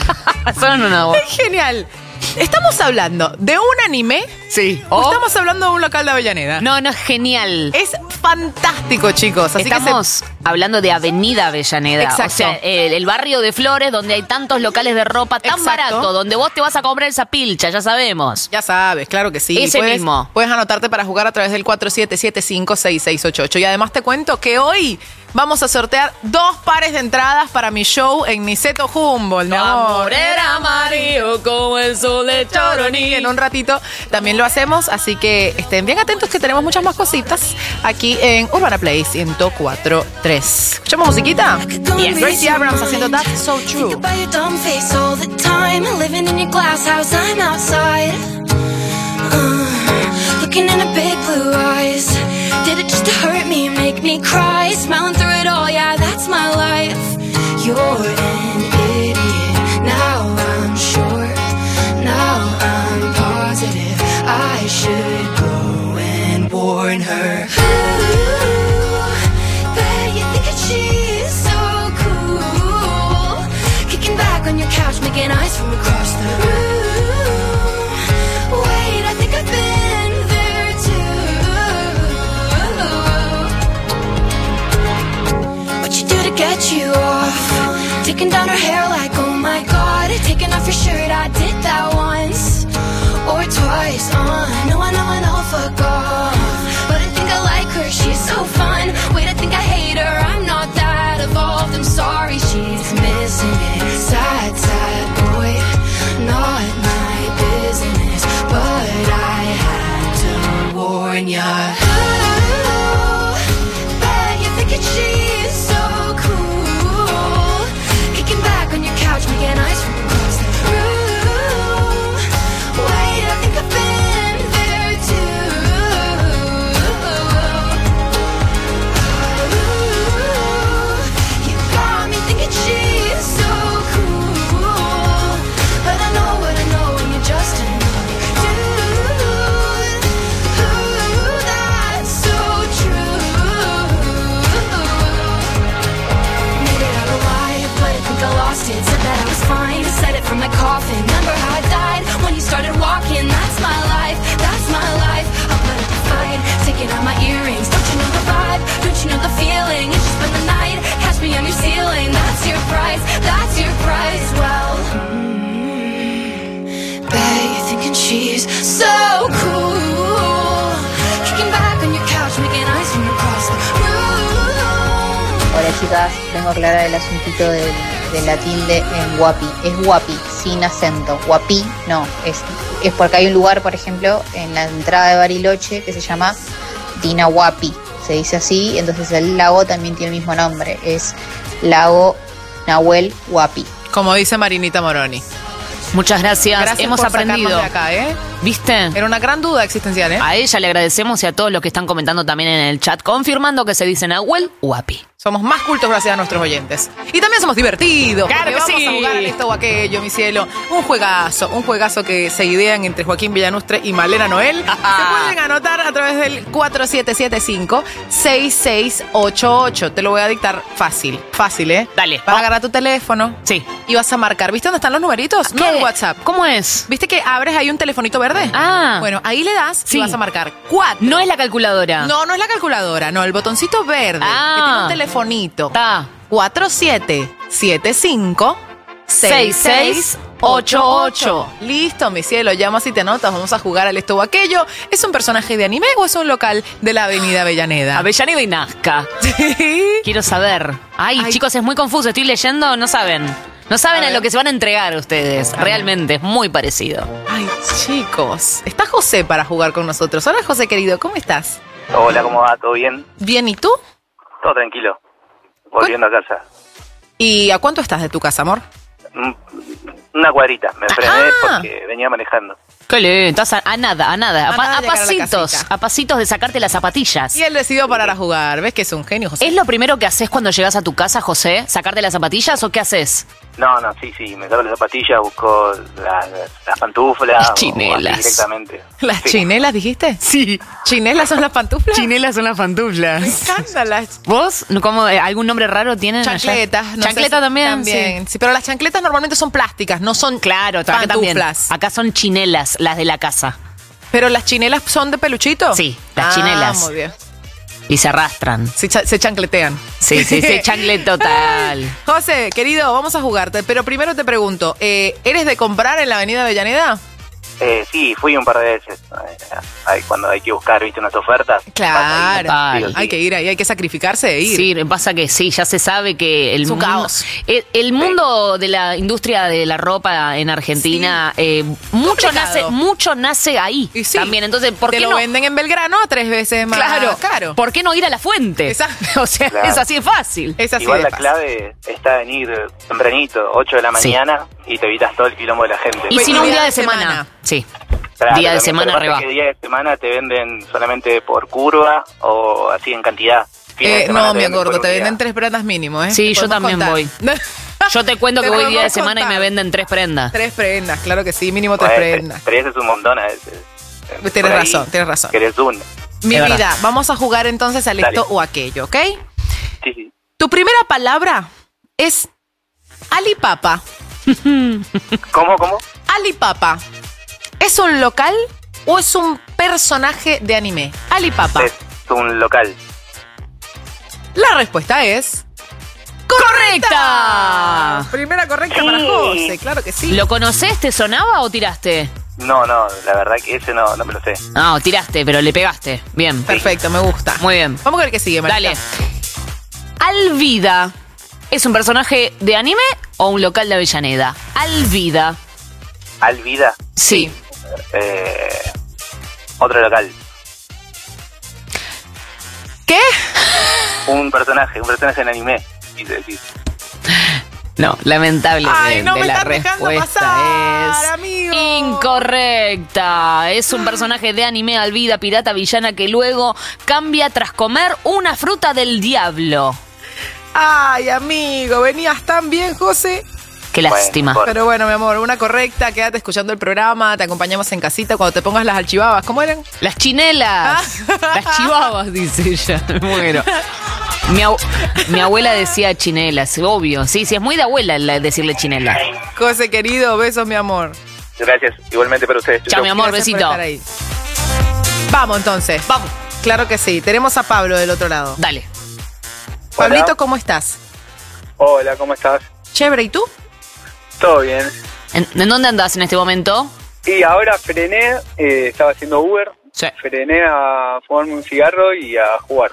Son una voz. Es genial. ¿Estamos hablando de un anime? Sí. ¿O O- estamos hablando de un local de Avellaneda? No, no, es genial. Es fantástico, chicos. Así Estamos que hablando de Avenida Avellaneda. Exacto. O sea, el, el barrio de Flores, donde hay tantos locales de ropa tan Exacto. barato, donde vos te vas a comprar esa pilcha, ya sabemos. Ya sabes, claro que sí. Ese puedes, mismo. Puedes anotarte para jugar a través del cuatro siete siete cinco seis seis ocho ocho. Y además te cuento que hoy vamos a sortear dos pares de entradas para mi show en Niceto Humboldt, mi amor. Era amarillo como el sol de Choroní. En un ratito también lo hacemos, así que estén bien atentos que tenemos muchas más cositas aquí en Urbana Play ciento cuatro punto tres. ¿Escuchamos musiquita? Yes. Gracie Abrams haciendo That's So True. Think about your dumb face all the time. Living in your glass house, I'm outside. Uh, looking into big blue eyes. Did it just to hurt me, make me cry? Smiling through it all, yeah, that's my life. You're an idiot. Now I'm sure. Now I'm positive. I should go and warn her. Ooh, bet you think that she's so cool. Kicking back on your couch, making eyes from across the room. Wait, I think I've been there too. What you do to get you off? Taking down her hair like, oh my god. Taking off your shirt, I did that once or twice. Uh, no, I know, I know, fuck off. chicas, vengo a aclarar el asuntito del, del la tilde en guapi. Es guapi, sin acento. Guapi, no. Es, es porque hay un lugar, por ejemplo, en la entrada de Bariloche que se llama Dinahuapi. Se dice así, entonces el lago también tiene el mismo nombre. Es Lago Nahuel Huapi. Como dice Marinita Moroni. Muchas gracias. Gracias Hemos por aprendido. sacarnos de acá, ¿eh? ¿Viste? Era una gran duda existencial, ¿eh? A ella le agradecemos y a todos los que están comentando también en el chat, confirmando que se dice Nahuel Huapi. Somos más cultos gracias a nuestros oyentes. Y también somos divertidos. ¡Claro que vamos sí! a jugar al esto o aquello, mi cielo. Un juegazo, un juegazo que se idean entre Joaquín Villanustre y Malena Noel. Se pueden anotar a través del cuatro siete siete cinco, seis seis ocho ocho. Te lo voy a dictar fácil, fácil, ¿eh? Dale. Vas a agarrar tu teléfono. Sí. Y vas a marcar. ¿Viste dónde están los numeritos? No en WhatsApp. ¿Cómo es? ¿Viste que abres ahí un telefonito verde? Ah. Bueno, ahí le das Sí. y vas a marcar cuatro. No es la calculadora. No, no es la calculadora, no, el botoncito verde, Ah. que tiene un telefonito. Ta. cuatro siete siete cinco, seis seis ocho ocho. Listo, mi cielo, llamas y te anotas, vamos a jugar al esto o aquello. ¿Es un personaje de anime o es un local de la avenida Avellaneda? Avellaneda y Nazca. Quiero saber. Ay, Ay. chicos, es muy confuso. Estoy leyendo, no saben. No saben A a, ver. lo que se van a entregar ustedes. Realmente, es muy parecido. Ay, chicos, está José para jugar con nosotros. Hola, José querido, ¿cómo estás? Hola, ¿cómo va? ¿Todo bien? Bien, ¿y tú? Todo tranquilo. Volviendo a casa. ¿Y a cuánto estás de tu casa, amor? Mm, Una cuadrita. Me frené Ah. porque venía manejando. Qué lindo, estás a, a nada, a nada. A, A pa- nada a llegar a la pasitos, casita. a pasitos de sacarte las zapatillas. Y él decidió parar a jugar. ¿Ves que es un genio, José? ¿Es lo primero que haces cuando llegas a tu casa, José? ¿Sacarte las zapatillas o qué haces? No, no, sí, sí. Me saco las zapatillas, busco las, las pantuflas. Las o chinelas. así directamente. ¿Las Sí. chinelas dijiste? Sí. ¿Chinelas son las pantuflas? Chinelas son las pantuflas. Me encantan las ¿Vos? ¿Cómo, eh, ¿Algún nombre raro tienen? allá? chancletas. no sé Chancleta si- también. También. Sí. Pero las chancletas normalmente son plásticas, no son Claro, acá también. pantuflas. Acá son chinelas, las de la casa. Pero las chinelas son de peluchito. Sí, las Ah, chinelas. muy bien. Y se arrastran. Se, cha- se chancletean. Sí, sí, sí, chancle total. José, querido, vamos a jugarte. Pero primero te pregunto, eh, ¿eres de comprar en la avenida Avellaneda? Eh, sí, fui un par de veces. Eh, hay- cuando hay que buscar, viste, unas ofertas. Claro. Pasa ahí, sí o sí. Hay que ir ahí, hay que sacrificarse de ir. Sí, pasa que sí, ya se sabe que el Es un mundo, caos. El, el mundo de la industria de la ropa en Argentina, eh, mucho Complicado. nace, mucho nace ahí Y sí, también. Entonces, ¿por te qué lo no? venden en Belgrano a tres veces más Claro, caro. ¿por qué no ir a la fuente? Exacto. O sea, Claro. es así de fácil. Es así Igual de la fácil. clave está en ir tempranito, ocho de la Sí. mañana, y te evitas todo el quilombo de la gente. Y Pues, si no, un y día día de de semana. semana. Sí. Claro, día de también, semana lo que pasa arriba. es que día de semana te venden solamente por curva o así en cantidad. Fines de Eh, semana no, te mi venden gordo, por te unidad. venden tres prendas mínimo, ¿eh? Sí, Te yo podemos también voy. Yo te cuento Te que voy día de podemos semana y contar. me venden tres prendas. Tres prendas, claro que sí, mínimo tres Bueno, prendas. Tres es un montón a veces. Tienes Por ahí razón, tienes razón. Querés un. Mi Es vida, verdad. vamos a jugar entonces al Dale. esto o aquello, ¿ok? Sí, sí. Tu primera palabra es Alipapa. ¿Cómo, cómo? Alipapa. ¿Es un local o es un personaje de anime? Alipapa. Es un local. La respuesta es... ¡Correcta! Primera correcta para Sí. José, claro que sí. ¿Lo conoces? ¿Te sonaba o tiraste? No, no, la verdad que ese no, no me lo sé. No, tiraste, pero le pegaste. Bien. Perfecto, me gusta. Muy bien. Vamos a ver qué sigue, Marita. Dale. Alvida. ¿Es un personaje de anime o un local de Avellaneda? Alvida. Alvida, Sí. eh, otro local. ¿Qué? Un personaje, un personaje en anime. quise decir. No, lamentable Ay, de, no de me la están dejando respuesta pasar, es amigo. incorrecta. Es un personaje de anime Alvida, pirata villana que luego cambia tras comer una fruta del diablo. Ay, amigo, venías tan bien, José. Qué lástima. Bueno, Pero bueno, mi amor, una correcta, quédate escuchando el programa, te acompañamos en casita cuando te pongas las alchibabas. ¿Cómo eran? Las chinelas. Las chivabas, dice ella. Me muero. Mi, abu- mi abuela decía chinelas, obvio. Sí, sí, es muy de abuela la- decirle chinela. José, querido, besos, mi amor. Gracias, igualmente para ustedes. Chao, mi amor, Gracias por besito. estar ahí. Vamos entonces. Vamos. Claro que sí. Tenemos a Pablo del otro lado. Dale. Pablito, ¿cómo estás? Hola, ¿cómo estás? Chévere, ¿y tú? Todo bien. ¿En, en dónde andás en este momento? Y ahora frené, eh, estaba haciendo Uber, Sí. frené a fumarme un cigarro y a jugar.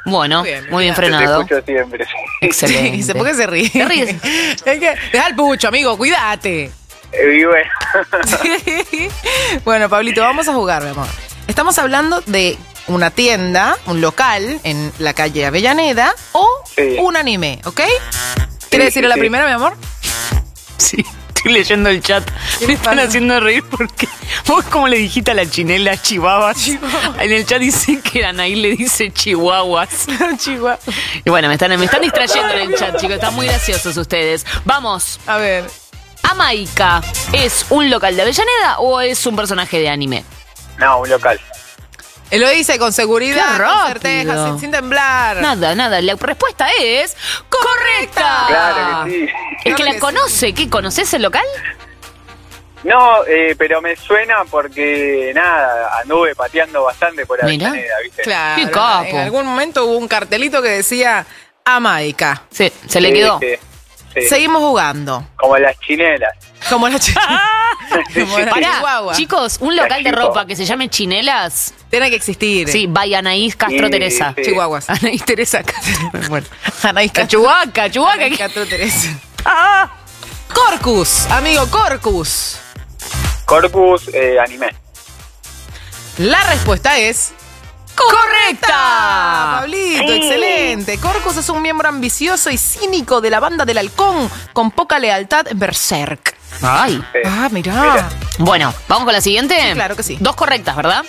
Bueno, muy bien, muy bien frenado. Te escucho siempre. Excelente. Sí, ¿por qué se ríe? ¿Te ríes? Es que, deja el pucho, amigo, cuídate. Y bueno. Bueno, Pablito, vamos a jugar, mi amor. Estamos hablando de una tienda, un local en la calle Avellaneda o sí. un anime, ¿ok? ¿Quieres sí, decirle sí, la sí. primera, mi amor? Sí, estoy leyendo el chat. Me están haciendo reír porque vos como le dijiste a la chinela chihuahuas. Chihuahua. En el chat dicen que Anaí le dice chihuahuas. Chihuahua. Y bueno, me están, me están distrayendo en el chat, chicos. Están muy graciosos ustedes. Vamos. A ver. ¿Amaika es un local de Avellaneda o es un personaje de anime? No, un local. Él lo dice con seguridad, con certeza, sin, sin temblar. Nada, nada. La respuesta es correcta. Claro que sí. Es claro que la que conoce. Sí. ¿Qué? ¿Conoces el local? No, eh, pero me suena porque, nada, anduve pateando bastante por Avellaneda, ¿viste? Claro. Qué capo. En algún momento hubo un cartelito que decía Amaika. Sí, se le quedó. Sí, sí. Seguimos jugando. Como las chinelas. Como las chinelas. Pará, chicos, un local de ropa que se llame Chinelas tiene que existir. Sí, by Anaís Castro sí, Teresa. Sí. Chihuahuas. Anaís Teresa Castro. Bueno, Anaís Castro. Cachuaca, Chuaca. Anaís Castro Teresa. Ah. Corcus, amigo, Corcus. Corcus, eh, anime. La respuesta es ¡correcta! Pablito, sí. Excelente. Corcus es un miembro ambicioso y cínico de la banda del Halcón, con poca lealtad en Berserk. Ay. Sí. Ah, mirá. Mira. Bueno, ¿vamos con la siguiente? Sí, claro que sí. Dos correctas, ¿verdad?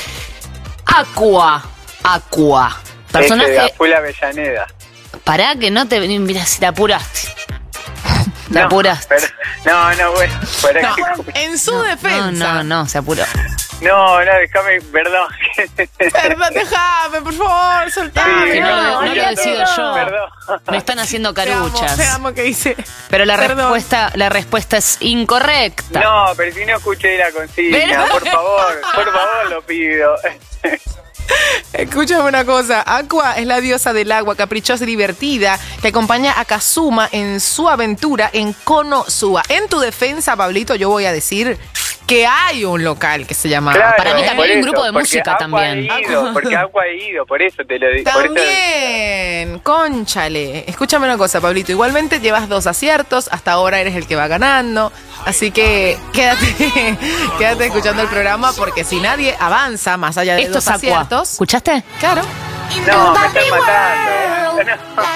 Aqua. Aqua. Personaje. Ese de Full Avellaneda. Pará que no te... Mira, si te apuraste. Te no, apuraste. Pero, no, no, bueno. No, en su no, defensa. No, no, no, se apuró. No, no, déjame, perdón. Perdón, déjame, por favor, soltame. Sí, no, no, no, no lo decido yo. Perdón. Me están haciendo caruchas. Te amo, te amo que hice. Pero la Perdón. respuesta, la respuesta es incorrecta. No, pero si no escuché la consigna, pero... por favor, por favor lo pido. Escúchame una cosa, Aqua es la diosa del agua, caprichosa y divertida, que acompaña a Kazuma en su aventura en Konosuba. En tu defensa, Pablito, yo voy a decir que hay un local que se llama... Claro, para mí también hay un grupo de música Aqua también. He ido, porque Aqua he ido, por eso te lo digo. También, cónchale. Escúchame una cosa, Pablito, igualmente llevas dos aciertos, hasta ahora eres el que va ganando, así que quédate, quédate escuchando el programa, porque si nadie avanza más allá de Esto dos es Aqua. aciertos... ¿Escuchaste? Claro. No, me están matando.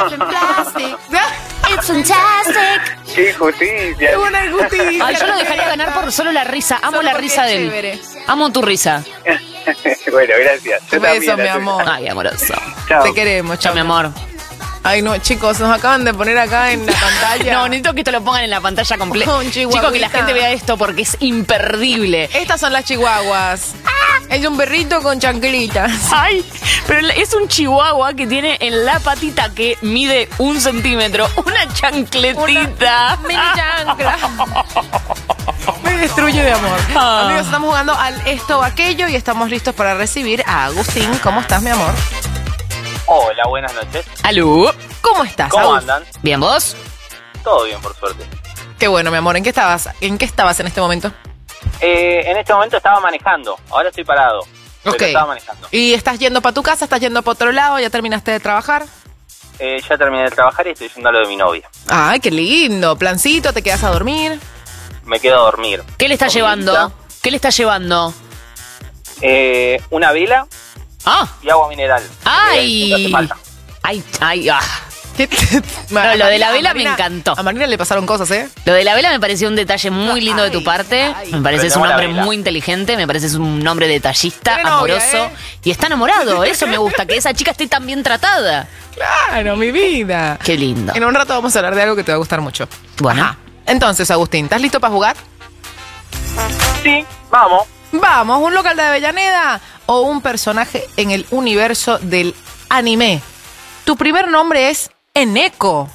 It's fantastic. ¡Qué injusticia! ¡Qué buena injusticia! Ay, yo lo dejaría ganar por solo la risa. Amo Solo la risa de él. chévere. Amo tu risa. Bueno, gracias. Yo Un beso, también, mi la amor. Ay, amoroso. Chao. Te queremos, Chao, mi amor. Ay, no, chicos, nos acaban de poner acá en la pantalla. No, necesito que esto lo pongan en la pantalla completa. Un Chicos, que la gente vea esto porque es imperdible. Estas son las chihuahuas. Es un perrito con chanclitas. Ay, pero es un chihuahua que tiene en la patita que mide un centímetro una chancletita. Una mini chancla. Me destruye de amor. Ah. Amigos, estamos jugando al esto o aquello y estamos listos para recibir a Agustín. ¿Cómo estás, mi amor? Hola, buenas noches. Aló. ¿Cómo estás, ¿Cómo Agus? andan? Bien, ¿vos? Todo bien, por suerte. Qué bueno, mi amor. ¿En qué estabas? ¿En qué estabas en este momento? Eh, en este momento estaba manejando. Ahora estoy parado. Pero Ok. estaba manejando. ¿Y estás yendo para tu casa? ¿Estás yendo para otro lado? ¿Ya terminaste de trabajar? Eh, ya terminé de trabajar y estoy yendo a lo de mi novia. Ay, qué lindo. Plancito, ¿te quedas a dormir? Me quedo a dormir. ¿Qué le está Comidita, llevando? ¿Qué le está llevando? Eh, una vela Ah. y agua mineral. Ay. Eh, hace falta. Ay, ay, ah. No, No, lo de la vela me encantó. A Marina le pasaron cosas, ¿eh? Lo de la vela me pareció un detalle muy lindo de tu parte. Me parece es un Prendemos la hombre vela. muy inteligente, me parece es un hombre detallista, Tiene novia, amoroso. ¿eh? Y está enamorado. Eso me gusta, que esa chica esté tan bien tratada. Claro, mi vida. Qué lindo. En un rato vamos a hablar de algo que te va a gustar mucho. Bueno. Ajá. Entonces, Agustín, ¿estás listo para jugar? Sí, vamos. Vamos, ¿un local de Avellaneda o un personaje en el universo del anime? Tu primer nombre es Eneko.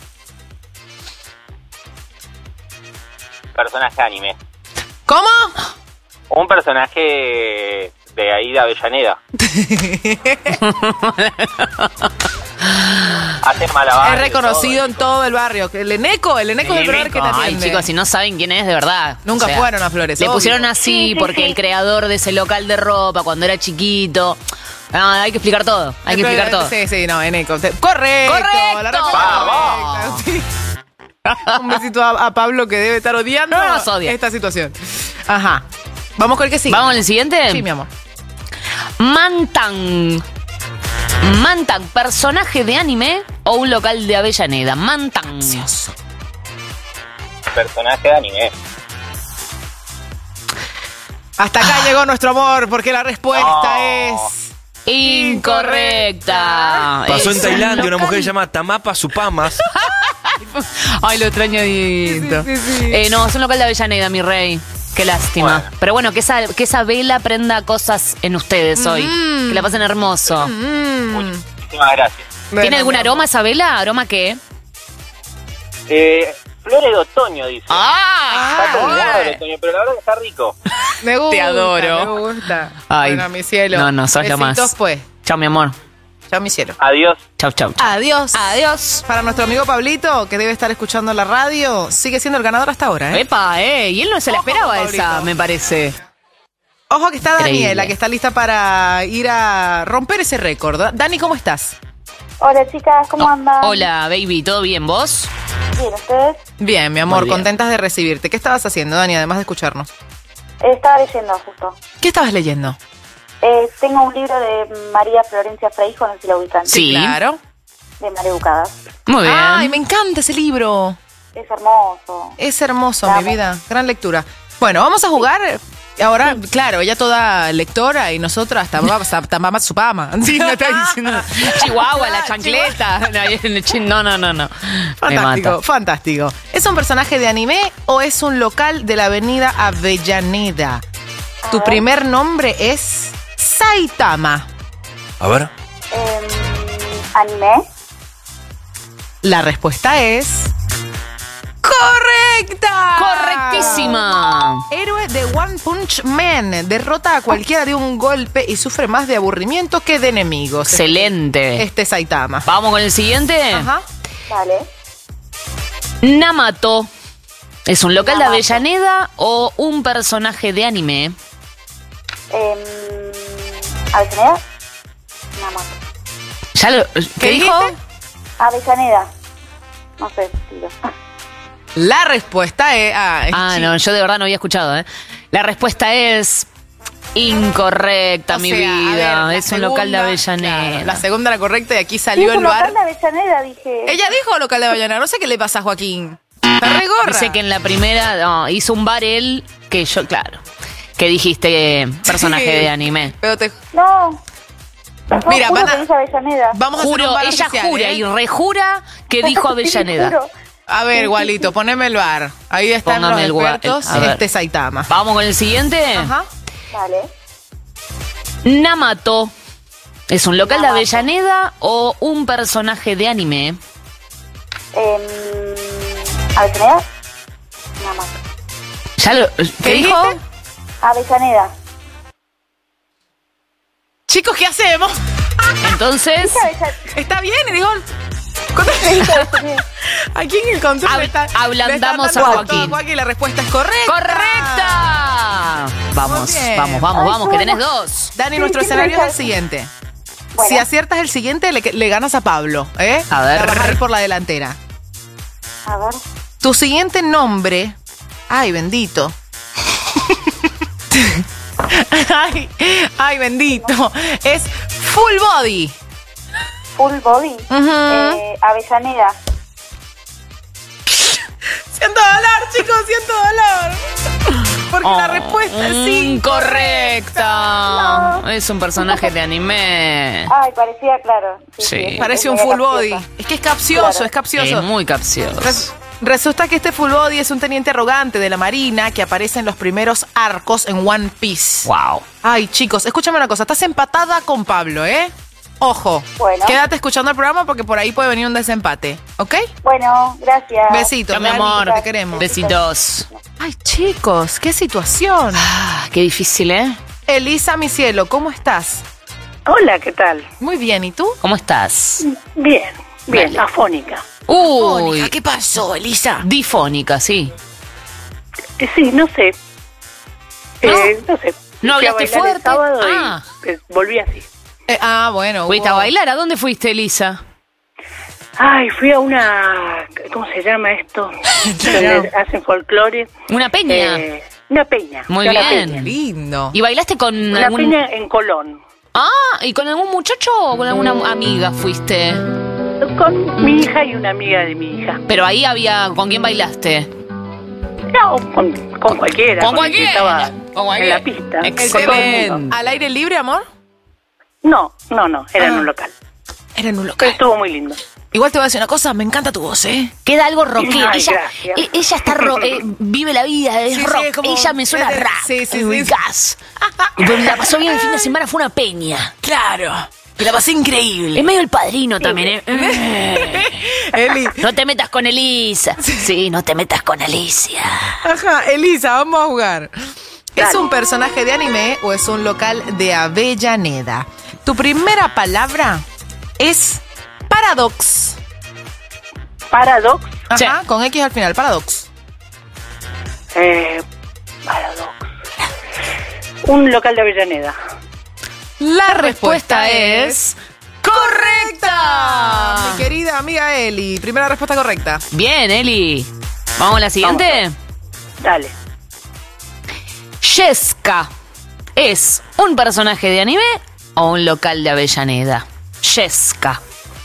Personaje anime. ¿Cómo? Un personaje de ahí de Avellaneda. Hace malabares. Es reconocido en todo el barrio. El Eneko, el Eneko es el primer que te Ay, atiende. chicos, si no saben quién es, de verdad. Nunca O sea, fueron a Flores, Le obvio. pusieron así porque el creador de ese local de ropa, cuando era chiquito, Ah, hay que explicar todo. Hay que explicar todo. Sí, sí, no, en eco. Correcto. Correcto. La respuesta correcta. Sí. Un besito a, a Pablo que debe estar odiando no nos odia. esta situación. Ajá. Vamos con el que sigue. ¿Vamos con el siguiente? Sí, mi amor. Mantan. Mantan, personaje de anime o un local de Avellaneda. Mantan. Personaje de anime. Hasta acá llegó nuestro amor, porque la respuesta No. es... Incorrecta. Pasó en Es Tailandia un una local- mujer llamada Tamapa Supamas. Ay, lo extraño Dieguito. Sí, sí, sí. Eh, no, es un local de Avellaneda, mi rey. Qué lástima. Bueno. Pero bueno, que esa, que esa vela prenda cosas en ustedes hoy. Mm. Que la pasen hermoso. Mm. Muchísimas gracias. ¿Tiene Bueno, algún mi aroma esa vela? ¿Aroma qué? Eh, flores de otoño, dice. ¡Ah! Está terminado el otoño, pero la verdad que está rico. Me gusta, Te adoro. me gusta. Ay. Bueno, mi cielo. No, no, sos lo más. Besitos, pues. Chao, mi amor. Chao, mi cielo. Adiós. Chau, chau. chau. Adiós. Adiós. Para nuestro amigo Pablito, que debe estar escuchando la radio, sigue siendo el ganador hasta ahora, ¿eh? Epa, eh. Y él no se la Ojo, esperaba Pablito. esa, me parece. Ojo que está Increíble. Daniela, que está lista para ir a romper ese récord. Dani, ¿cómo estás? Hola chicas, ¿cómo andan? Hola, baby. ¿Todo bien, vos? Bien, ¿ustedes? Bien, mi amor, Muy bien. contentas de recibirte. ¿Qué estabas haciendo, Dani, además de escucharnos? Eh, estaba leyendo justo. ¿Qué estabas leyendo? Eh, tengo un libro de María Florencia Freijo, no sé si la ubican. Sí. Claro. De Maleducadas. Muy bien. Ay, me encanta ese libro. Es hermoso. Es hermoso, Te mi amo. vida. Gran lectura. Bueno, vamos a jugar. Ahora, claro, ella toda lectora y nosotras tamama su pama. Sí, no está diciendo. Chihuahua, la chancleta. No, no, no, no. Me Fantástico, mata. fantástico. ¿Es un personaje de anime o es un local de la avenida Avellaneda? Tu ver. primer nombre es Saitama. A ver. Eh, anime. La respuesta es... ¡correcta! Correctísima. Héroe de One Punch Man. Derrota a cualquiera de un golpe y sufre más de aburrimiento que de enemigos. Excelente. Este Saitama. Vamos con el siguiente. Ajá. Vale. Namato. ¿Es un local Namato. de Avellaneda o un personaje de anime? Eh, ¿Avellaneda? Namato. ¿Ya lo, ¿Qué, ¿Qué dijo? dijiste? Avellaneda. No sé, tiro. La respuesta es... Ah, es Ah, chi- no, yo de verdad no había escuchado, ¿eh? La respuesta es incorrecta, O mi sea, a ver, vida. la Es un local de segunda- Avellaneda. claro, la segunda era correcta y aquí Sí, salió es el un bar. local de Avellaneda, dije. Ella dijo local de Avellaneda. No sé qué le pasa a Joaquín. Está re gorra. Dice que en la primera no, hizo un bar él que yo, claro, que dijiste personaje Sí. de anime. Pero te... No. No, Mira, juro van a- que dice Avellaneda. Vamos a hacer un Juro, bar ella oficial, jura ¿eh? y rejura que dijo Sí, Avellaneda. juro. A ver, Gualito, poneme el bar. Ahí están Póngame el los gua- expertos. el- a ver. Este Saitama. Vamos con el siguiente. Ajá. Vale. Namato. ¿Es un local Namato. de Avellaneda o un personaje de anime? Eh, ¿Avellaneda? Namato. ¿Ya lo, ¿Qué, ¿Qué dijo? dijiste? Avellaneda. Chicos, ¿qué hacemos? Entonces, Dice Avellaneda. ¿Está bien, Erigol? Dice Avellaneda. Aquí en el control Hab- le está- ablandamos le está dando a todo Joaquín. Joaquín. La respuesta es correcta. ¡correcta! Vamos, Muy bien. vamos, vamos, Ay, vamos, que bueno. tenés dos. Dani, Sí, nuestro sí, escenario sí. es el siguiente. Bueno. Si aciertas el siguiente, le, le ganas a Pablo, ¿eh? A ver. Te vas a ir por la delantera. A ver. Tu siguiente nombre... Ay, bendito. ay, ay, bendito. Es Full Body. Full body. Ujú. eh, Avellaneda. Siento dolor, chicos, siento dolor. Porque la respuesta es incorrecta. incorrecta. Es un personaje de anime. Ay, parecía claro. Sí. es- Parece es un media full body. capciosa. Es que es capcioso, Claro. es capcioso. Es muy capcioso. Res- Resulta que este full body es un teniente arrogante de la Marina que aparece en los primeros arcos en One Piece. Wow. Ay, chicos, escúchame una cosa. Estás empatada con Pablo, ¿eh? Ojo. Bueno. Quédate escuchando el programa porque por ahí puede venir un desempate. ¿Ok? Bueno, gracias. Besitos, Chao, mi Dani, amor. te queremos. Besitos. Ay, chicos, qué situación. Ah, qué difícil, ¿eh? Elisa, mi cielo, ¿cómo estás? Hola, ¿qué tal? Muy bien, ¿y tú? ¿Cómo estás? Bien, bien, Dale. afónica. Uy, ¿Qué pasó, Elisa? difónica, sí. Eh, sí, no sé. Eh, no sé. ¿No Fui a hablaste bailar el fuerte? sábado y, Ah. eh, volví así. Eh, ah, bueno. ¿Fuiste hubo... a bailar? ¿A dónde fuiste, Elisa? Ay, fui a una... ¿Cómo se llama esto? Donde hacen folclore. ¿Una peña? Eh, una peña. Muy una bien. peña. Lindo. ¿Y bailaste con Una algún... peña en Colón. Ah, ¿y con algún muchacho o con alguna amiga fuiste? Con mi hija y una amiga de mi hija. Pero ahí había... ¿Con quién bailaste? No, con, con cualquiera. Con el que cualquiera. Estaba Con cualquiera. en la pista. Excelente. ¿Al aire libre, amor? No, no, no. Era Ah. en un local. Era en un local. Pero estuvo muy lindo. Igual te voy a decir una cosa, me encanta tu voz, ¿eh? Queda algo rockero. Ay, Ella, gracias. e- ella está ro- eh, vive la vida, es Sí, sí, rock. es como- ella me suena es de- rap. sí, sí, eh, sí. gas. Y donde la pasó bien el fin de semana fue una peña. Claro. Me la pasé increíble. Es medio el padrino también, ¿eh? Eli. No te metas con Elisa. Sí, no te metas con Alicia. Ajá, Elisa, vamos a jugar. ¿Es Dale. un personaje de anime o es un local de Avellaneda? Tu primera palabra es paradox. Paradox. Ajá, con X al final, paradox. Eh, paradox. Un local de Avellaneda. La respuesta es correcta. Mi querida amiga Eli, primera respuesta correcta. Bien, Eli. ¿Vamos a la siguiente? Dale. Yesca. ¿Es un personaje de anime o un local de Avellaneda? Yesca.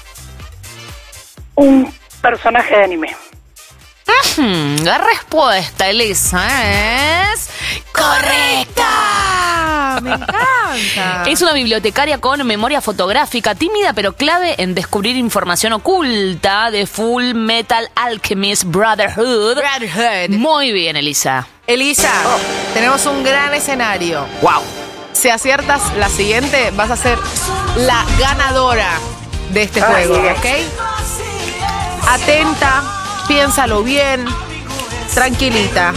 Un personaje de anime. Hmm, la respuesta, Elisa, es correcta. Me encanta. Es una bibliotecaria con memoria fotográfica, tímida pero clave en descubrir información oculta de Full Metal Alchemist Brotherhood. Brotherhood. Muy bien, Elisa. Elisa, tenemos un gran escenario. Wow. Si aciertas la siguiente, vas a ser la ganadora de este Ay, juego, ay. ¿ok? Atenta, piénsalo bien, tranquilita.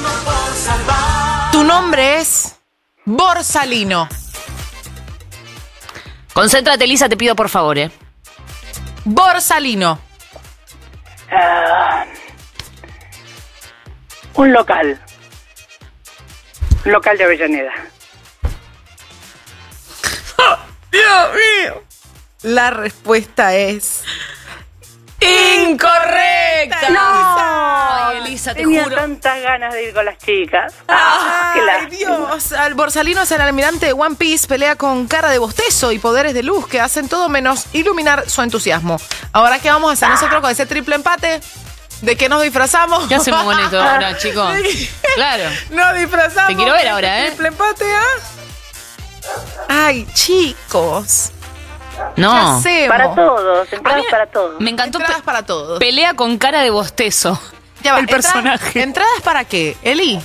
Tu nombre es Borsalino. Concéntrate, Elisa, te pido por favor, ¿eh? Borsalino. Ah, un local. Un local de Avellaneda. Dios mío. La respuesta es incorrecta. ¡No! Ay, Elisa, te Tenía juro. tantas ganas de ir con las chicas. Ay, Qué lástima. Dios. Al Borsalino es el almirante de One Piece, pelea con cara de bostezo y poderes de luz que hacen todo menos iluminar su entusiasmo. Ahora, ¿qué vamos a hacer nosotros con ese triple empate? ¿De qué nos disfrazamos? ¿Qué hacemos con esto ahora, chicos? Claro. Nos disfrazamos. Te quiero ver con ahora, ese ¿eh? Triple empate, ¿ah? Ay, chicos. No. ¿Qué hacemos? Para todos, entradas para todos. Me encantó. Entradas pe- para todos. Pelea con cara de bostezo. Ya va, el entra- personaje. ¿Entradas para qué? Eli.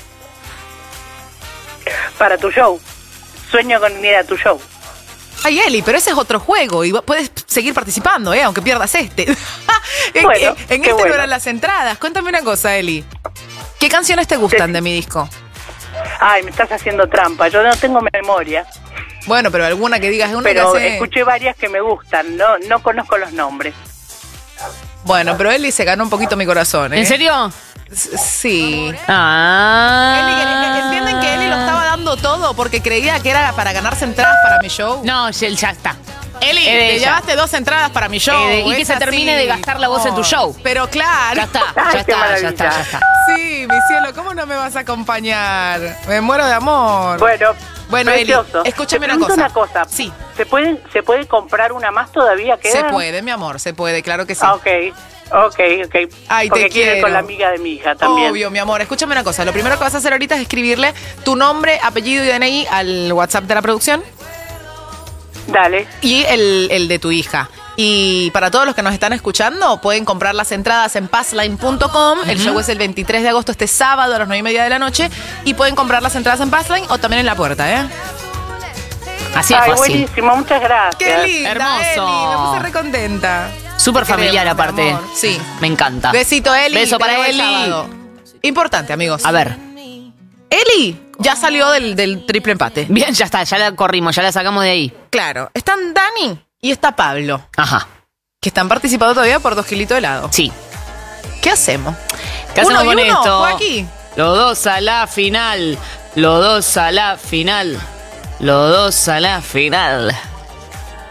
Para tu show. Sueño con ir a tu show. Ay, Eli, pero ese es otro juego y vos puedes seguir participando, ¿eh? Aunque pierdas este. en Bueno, en- en qué este no bueno. eran las entradas. Cuéntame una cosa, Eli. ¿Qué canciones te gustan de mi disco? Ay, me estás haciendo trampa. Yo no tengo memoria. Bueno, pero alguna que digas, es una Pero que hace... escuché varias que me gustan. No, no conozco los nombres. Bueno, pero Eli se ganó un poquito mi corazón, ¿eh? ¿En serio? S- Sí. Ah. Eli, que- ¿entienden que Eli lo estaba dando todo porque creía que era para ganarse entradas para mi show? No, ya ya está. Eli, Es de te ella. llevaste dos entradas para mi show. Eh, y que es se así. termine de gastar la voz en tu show. Pero claro. Ya está, Ay, ya qué está, ya maravilla. está, ya está. Sí, mi cielo, ¿cómo no me vas a acompañar? Me muero de amor. Bueno, Bueno, Eli, precioso. escúchame Te una cosa. pregunto una cosa. Sí. ¿Se puede, ¿Se puede comprar una más todavía? Se ¿Quedan? puede, mi amor, se puede, claro que sí. Ah, ok, ok, ok. Ay, Porque te quiero ir quiero. con la amiga de mi hija también. Obvio, mi amor. Escúchame una cosa. Lo primero que vas a hacer ahorita es escribirle tu nombre, apellido y D N I al WhatsApp de la producción Dale. y el, el de tu hija. Y para todos los que nos están escuchando, pueden comprar las entradas en passline punto com. El show es el veintitrés de agosto, este sábado a las nueve y media de la noche. Y pueden comprar las entradas en Passline o también en la puerta, ¿eh? Así es Ay, fácil. buenísimo, muchas gracias. ¡Qué linda, Hermoso. Eli! Me puse recontenta. Súper Te familiar queremos, mi aparte. amor. Sí. Me encanta. Besito, Eli. Beso Te para veo el Eli. sábado. Importante, amigos. A ver. Eli ya salió del, del triple empate. Bien, ya está, ya la corrimos, ya la sacamos de ahí. Claro. Están Dani y está Pablo, Ajá. que están participando todavía por dos kilitos de helado. Sí. ¿Qué hacemos? ¿Qué hacemos Uno y con uno, esto? Joaquín. Los dos a la final. Los dos a la final. Los dos a la final.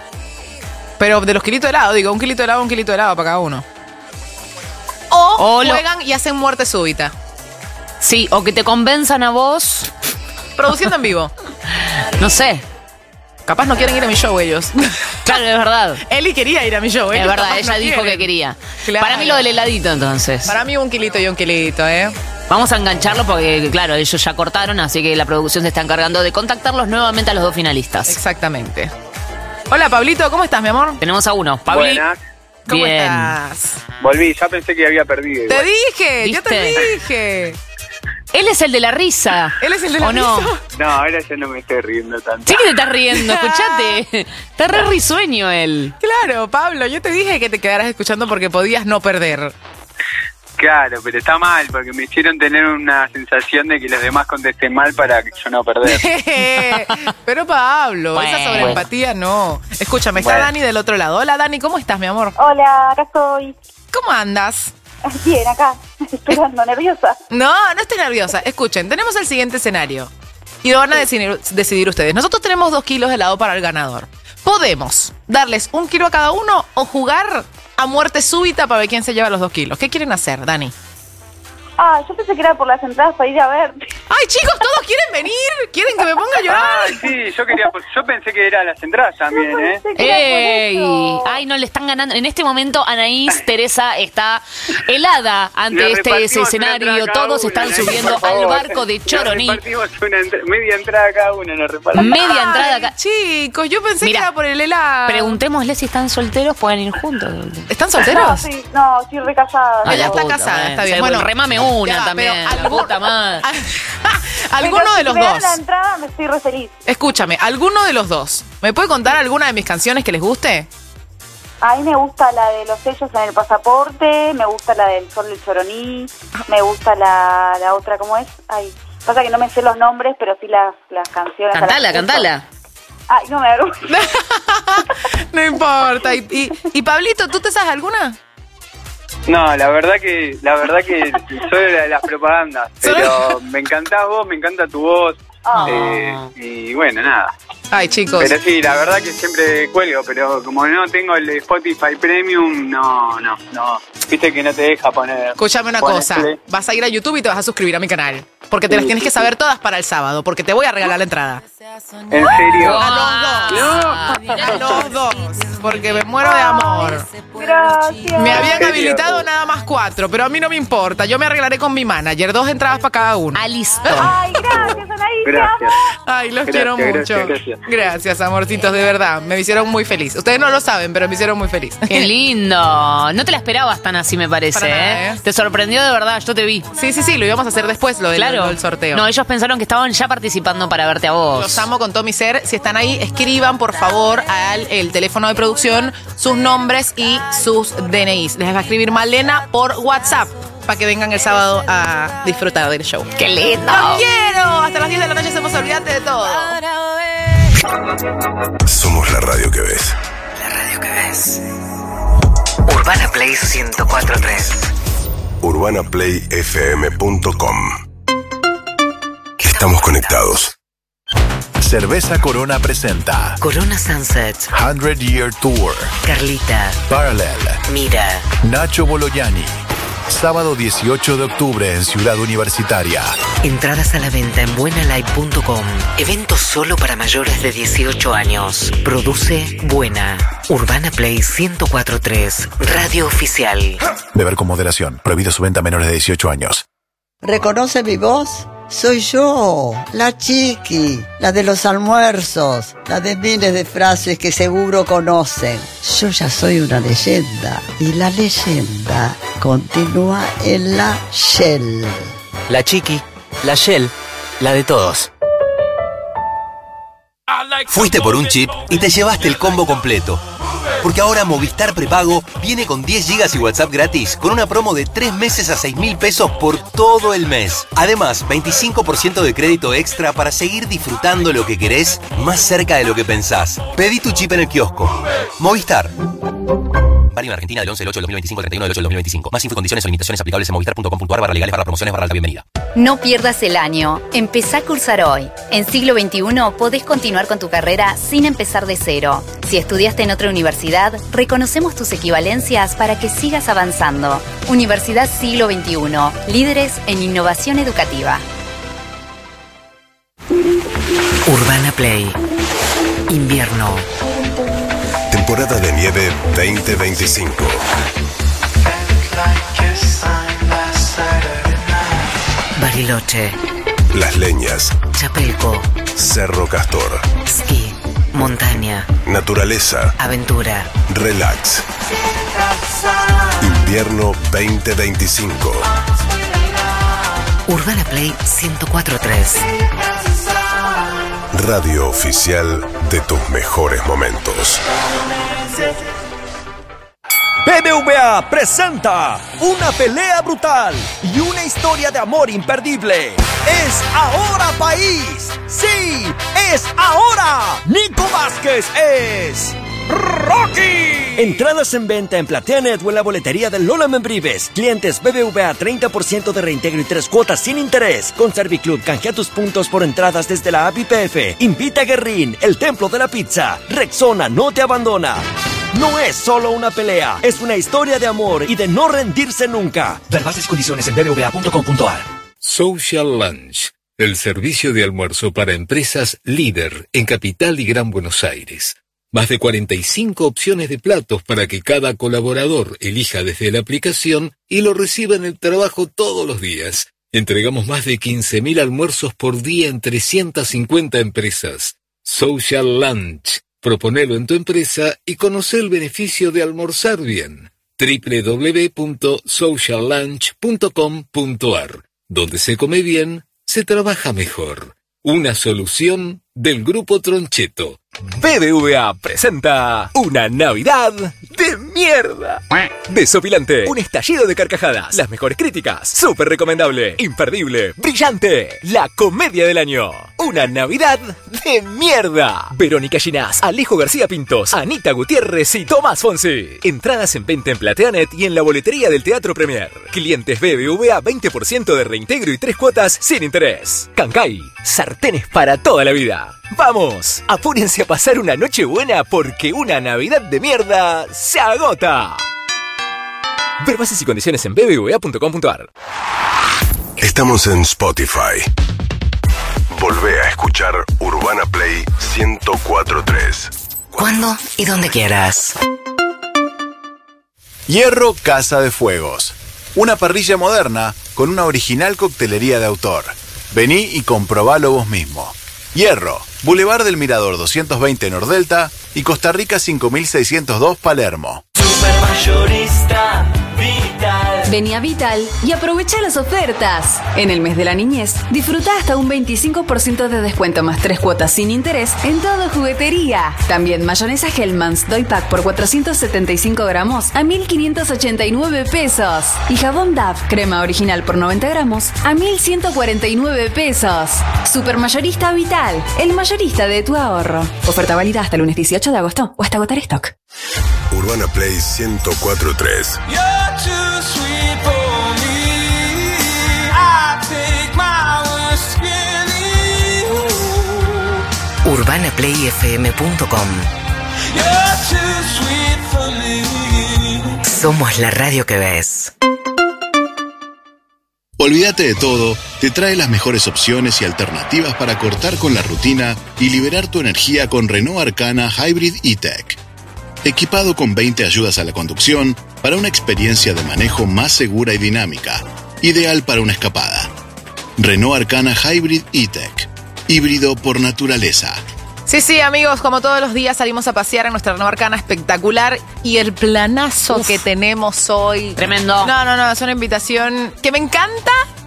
Pero de los kilitos de helado, digo, un kilito de helado, un kilito de helado para cada uno. O, o juegan lo... y hacen muerte súbita. Sí, o que te convenzan a vos. Produciendo en vivo. No sé. Capaz no quieren ir a mi show ellos. Claro, es verdad. Eli quería ir a mi show. Es verdad, ella no dijo quieren. que quería. Claro. Para mí lo del heladito, entonces. Para mí un kilito y un kilito, ¿eh? Vamos a engancharlo porque, claro, ellos ya cortaron, así que la producción se está encargando de contactarlos nuevamente a los dos finalistas. Exactamente. Hola, Pablito, ¿cómo estás, mi amor? Tenemos a uno. Pabli. Buenas. ¿Cómo Bien. estás? Volví, ya pensé que había perdido. Te igual. dije, ¿Viste? yo te dije. Él es el de la risa. ¿Él es el de la ¿O no? risa? No, ahora ya no me estoy riendo tanto. Sí que te estás riendo, escuchate. Está re risueño él. Claro, Pablo, yo te dije que te quedaras escuchando porque podías no perder. Claro, pero está mal, porque me hicieron tener una sensación de que los demás contesten mal para que yo no perder. Pero Pablo, Bueno. esa sobreempatía no. Escúchame, está Bueno. Dani del otro lado. Hola, Dani, ¿cómo estás, mi amor? Hola, acá estoy. ¿Cómo andas? Bien, acá, esperando, nerviosa. No, no estés nerviosa. Escuchen, tenemos el siguiente escenario. Y lo van a decidir, decidir ustedes. Nosotros tenemos dos kilos de helado para el ganador. Podemos darles un kilo a cada uno o jugar a muerte súbita para ver quién se lleva los dos kilos. ¿Qué quieren hacer, Dani? Ah, yo pensé que era por las entradas para ir a ver. ¡Ay, chicos, todos quieren venir! ¿Quieren que me ponga a llorar? Ay, sí, yo quería, yo pensé que era las entradas también, ¿eh? ¡Ey! Ay, no le están ganando. En este momento, Anaís, Teresa está helada ante Le este repartimos una escenario. entrada cada Todos una, están Anaís, subiendo por favor. al barco de Choroní. Nos repartimos una entra- media entrada cada una, nos repartimos. Media entrada acá. Chicos, yo pensé Mira, que era por el helado. Preguntémosle si están solteros, pueden ir juntos. ¿Están No, solteros? sí, no, estoy re casada. Ah, Ella la está puta, casada, bueno. está bien. Se- Bueno, remame una ya, también. pero La algún- puta madre. Alguno Pero de si los me dan dos. la entrada, me estoy re feliz. Escúchame, alguno de los dos. ¿Me puede contar alguna de mis canciones que les guste? A mí me gusta la de los sellos en el pasaporte, me gusta la del Sol del Choroní, me gusta la, la otra, ¿cómo es? Ay, pasa que no me sé los nombres, pero sí las, las canciones. Cantala, las escucho. cantala. Ay, no me avergüenza. No importa. Y, y, y Pablito, ¿tú te sabes alguna? No, la verdad que, la verdad que soy de las propagandas, pero me encantás vos, me encanta tu voz, Ah. eh, y bueno, nada. Ay, chicos. Pero sí, la verdad que siempre cuelgo, pero como no tengo el Spotify Premium, no, no, no. Viste que no te deja poner... Escúchame una poner cosa. play. Vas a ir a YouTube y te vas a suscribir a mi canal. Porque te las tienes que saber todas para el sábado. Porque te voy a regalar la entrada. ¿En serio? A los dos. A los dos. Porque me muero de amor. Gracias. Me habían ¿En serio? habilitado nada más cuatro, pero a mí no me importa. Yo me arreglaré con mi manager. Dos entradas para cada uno. Ah, listo. Ay, gracias, Anaí, te Gracias. amo. Ay, los Gracias, quiero mucho. gracias, gracias. Gracias, amorcitos, de verdad. Me hicieron muy feliz. Ustedes no lo saben, pero me hicieron muy feliz. Qué lindo. No te la esperabas tan así, me parece. Para nada, ¿eh? ¿eh? Te sorprendió de verdad, yo te vi. Sí, sí, sí, lo íbamos a hacer después, lo del, Claro. lo del sorteo. No, ellos pensaron que estaban ya participando para verte a vos. Los amo con todo mi ser. Si están ahí, escriban por favor al el teléfono de producción sus nombres y sus D N Is. Les va a escribir Malena por WhatsApp para que vengan el sábado a disfrutar del show. ¡Qué lindo! ¡Los quiero! Hasta las diez de la noche hacemos Olvídate de Todo. Somos la radio que ves. La radio que ves. Urbana Play ciento cuatro punto tres. urbana play f m punto com. Estamos conectados. Cerveza Corona presenta Corona Sunset. hundred Year Tour. Carlita. Parallel. Mira. Nacho Bolognani. Sábado dieciocho de octubre en Ciudad Universitaria. Entradas a la venta en buena live punto com. Evento solo para mayores de dieciocho años. Produce Buena. Urbana Play ciento cuatro punto tres. Radio oficial. Beber con moderación. Prohibido su venta a menores de dieciocho años. ¿Reconoce mi voz? Soy yo, la Chiqui, la de los almuerzos, la de miles de frases que seguro conocen. Yo ya soy una leyenda y la leyenda continúa en la Shell. La Chiqui, la Shell, la de todos. Fuiste por un chip y te llevaste el combo completo. Porque ahora Movistar Prepago viene con diez gigas y WhatsApp gratis con una promo de tres meses a seis mil pesos por todo el mes. Además, veinticinco por ciento de crédito extra para seguir disfrutando lo que querés más cerca de lo que pensás. Pedí tu chip en el kiosco. Movistar. Válido en Argentina del once del ocho del dos mil veinticinco al treinta y uno del ocho del dos mil veinticinco. Más info y condiciones o limitaciones aplicables en movistar punto com punto ar barra legales barra promociones barra alta bienvenida. No pierdas el año. Empezá a cursar hoy. En Siglo veintiuno podés continuar con tu carrera sin empezar de cero. Si estudiaste en otra universidad, reconocemos tus equivalencias para que sigas avanzando. Universidad Siglo veintiuno. Líderes en innovación educativa. Urbana Play. Invierno. Temporada de nieve veinte veinticinco. Bariloche. Las Leñas. Chapelco. Cerro Castor. Ski. Montaña. Naturaleza. Aventura. Relax. Invierno veinte veinticinco. Urbana Play ciento cuatro punto tres. Radio oficial de tus mejores momentos. B B V A presenta una pelea brutal y una historia de amor imperdible. ¡Es ahora, país! ¡Sí! ¡Es ahora! Nico Vázquez es Rocky. Entradas en venta en PlateaNet o en la boletería de Lola Membrives. Clientes B B V A treinta por ciento de reintegro y tres cuotas sin interés. Con Serviclub canjea tus puntos por entradas desde la app I P F. Invita a Guerrín, el templo de la pizza. Rexona no te abandona. No es solo una pelea, es una historia de amor y de no rendirse nunca. Ver bases y condiciones en b b v a punto com punto a r. Social Lunch, el servicio de almuerzo para empresas líder en Capital y Gran Buenos Aires. Más de cuarenta y cinco opciones de platos para que cada colaborador elija desde la aplicación y lo reciba en el trabajo todos los días. Entregamos más de quince mil almuerzos por día en trescientas cincuenta empresas. Social Lunch. Proponelo en tu empresa y conoce el beneficio de almorzar bien. doble u doble u doble u punto social lunch punto com punto a r. Donde se come bien, se trabaja mejor. Una solución del Grupo Troncheto. B B V A presenta una Navidad de mierda. Desopilante, un estallido de carcajadas, las mejores críticas, súper recomendable, imperdible, brillante, la comedia del año. Una Navidad de mierda. Verónica Ginás, Alejo García Pintos, Anita Gutiérrez y Tomás Fonsi. Entradas en venta en PlateaNet y en la boletería del Teatro Premier. Clientes B B V A veinte por ciento de reintegro y tres cuotas sin interés. Cancay, sartenes para toda la vida. ¡Vamos! Apúrense a pasar una noche buena porque una Navidad de mierda se agota. Ver bases y condiciones en b b v a punto com punto a r. Estamos en Spotify. Volvé a escuchar Urbana Play ciento cuatro punto tres. ¿Cuándo y donde quieras? Hierro Casa de Fuegos. Una parrilla moderna con una original coctelería de autor. Vení y comprobalo vos mismo. Hierro, Boulevard del Mirador doscientos veinte Nordelta y Costa Rica cinco mil seiscientos dos Palermo. Supermayorista Vital. Vení a Vital y aprovecha las ofertas. En el mes de la niñez, disfruta hasta un veinticinco por ciento de descuento más tres cuotas sin interés en toda juguetería. También mayonesa Hellmann's Doy Pack por cuatrocientos setenta y cinco gramos a mil quinientos ochenta y nueve pesos. Y jabón Dove crema original por noventa gramos a mil ciento cuarenta y nueve pesos. Supermayorista Vital, el mayorista de tu ahorro. Oferta válida hasta el lunes dieciocho de agosto o hasta agotar stock. Urbana Play ciento cuatro punto tres. urbana play f m punto com. Somos la radio que ves. Olvídate de todo, te trae las mejores opciones y alternativas para cortar con la rutina y liberar tu energía con Renault Arcana Hybrid E-Tech. Equipado con veinte ayudas a la conducción para una experiencia de manejo más segura y dinámica, ideal para una escapada. Renault Arcana Hybrid E-Tech, híbrido por naturaleza. Sí, sí, amigos, como todos los días salimos a pasear en nuestra Renault Arcana espectacular y el planazo Uf, que tenemos hoy. Tremendo. No, no, no, es una invitación que me encanta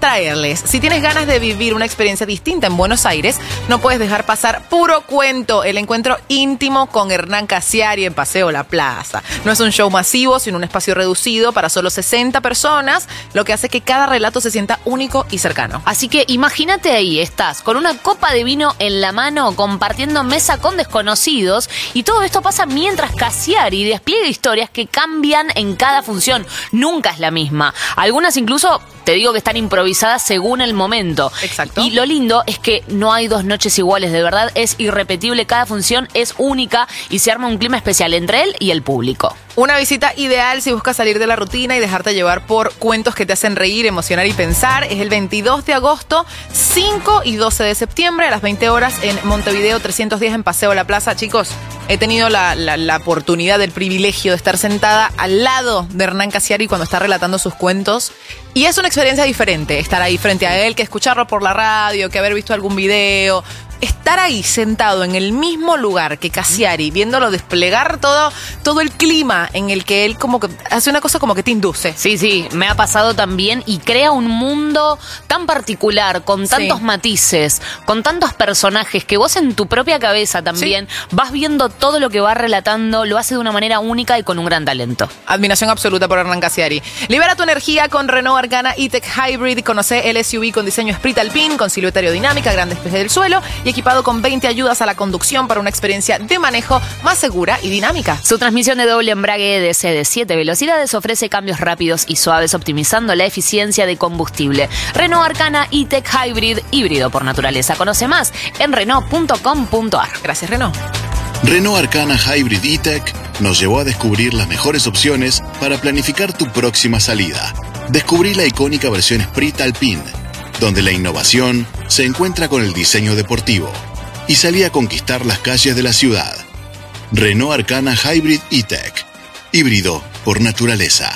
traerles. Si tienes ganas de vivir una experiencia distinta en Buenos Aires, no puedes dejar pasar Puro Cuento, el encuentro íntimo con Hernán Casiari en Paseo La Plaza. No es un show masivo, sino un espacio reducido para solo sesenta personas, lo que hace que cada relato se sienta único y cercano. Así que imagínate ahí, estás con una copa de vino en la mano, compartiendo mesa con desconocidos, y todo esto pasa mientras Casiari despliega historias que cambian en cada función. Nunca es la misma. Algunas incluso, te digo que están improvisadas según el momento. Exacto. Y lo lindo es que no hay dos noches iguales, de verdad, es irrepetible, cada función es única y se arma un clima especial entre él y el público. Una visita ideal si buscas salir de la rutina y dejarte llevar por cuentos que te hacen reír, emocionar y pensar. Es el veintidós de agosto, cinco y doce de septiembre a las veinte horas en Montevideo trescientos diez en Paseo La Plaza. Chicos, he tenido la, la, la oportunidad, el privilegio de estar sentada al lado de Hernán Casiari cuando está relatando sus cuentos. Y es una experiencia diferente estar ahí frente a él que escucharlo por la radio, que haber visto algún video. Estar ahí sentado en el mismo lugar que Casiari, viéndolo desplegar todo, todo el clima en el que él como que hace una cosa como que te induce. Sí, sí, me ha pasado también y crea un mundo tan particular, con tantos sí. matices, con tantos personajes, que vos en tu propia cabeza también sí. vas viendo todo lo que va relatando, lo hace de una manera única y con un gran talento. Admiración absoluta por Hernán Casiari. Libera tu energía con Renault Arcana E-Tech Hybrid. Conoce el S U V con diseño Sprit Alpine, con silueta aerodinámica, gran despeje del suelo y equipado con veinte ayudas a la conducción para una experiencia de manejo más segura y dinámica. Su transmisión de doble embrague E D C de siete velocidades ofrece cambios rápidos y suaves, optimizando la eficiencia de combustible. Renault Arcana E-Tech Hybrid, híbrido por naturaleza. Conoce más en renault punto com punto a r. Gracias, Renault. Renault Arcana Hybrid E-Tech nos llevó a descubrir las mejores opciones para planificar tu próxima salida. Descubrí la icónica versión Sprit Alpine, donde la innovación se encuentra con el diseño deportivo, y salí a conquistar las calles de la ciudad. Renault Arcana Hybrid E-Tech, híbrido por naturaleza.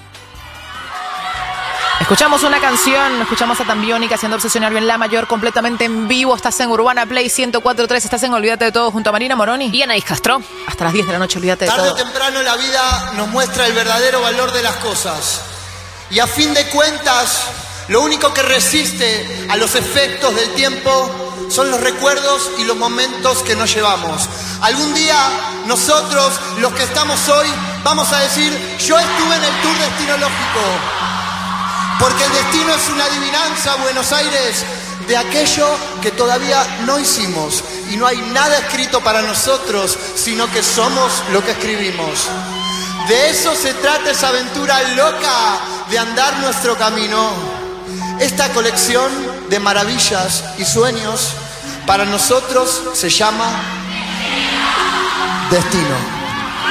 Escuchamos una canción, escuchamos a Tambiónica haciendo Obsesionario en La Mayor, completamente en vivo. Estás en Urbana Play ciento cuatro punto tres, estás en Olvídate de Todo junto a Marina Moroni y Anaís Castro. Hasta las diez de la noche, Olvídate de Tarde Todo. Tarde o temprano la vida nos muestra el verdadero valor de las cosas. Y a fin de cuentas, lo único que resiste a los efectos del tiempo son los recuerdos y los momentos que nos llevamos. Algún día nosotros, los que estamos hoy, vamos a decir: yo estuve en el Tour Destinológico. Porque el destino es una adivinanza, Buenos Aires, de aquello que todavía no hicimos. Y no hay nada escrito para nosotros, sino que somos lo que escribimos. De eso se trata esa aventura loca de andar nuestro camino. Esta colección de maravillas y sueños para nosotros se llama Destino.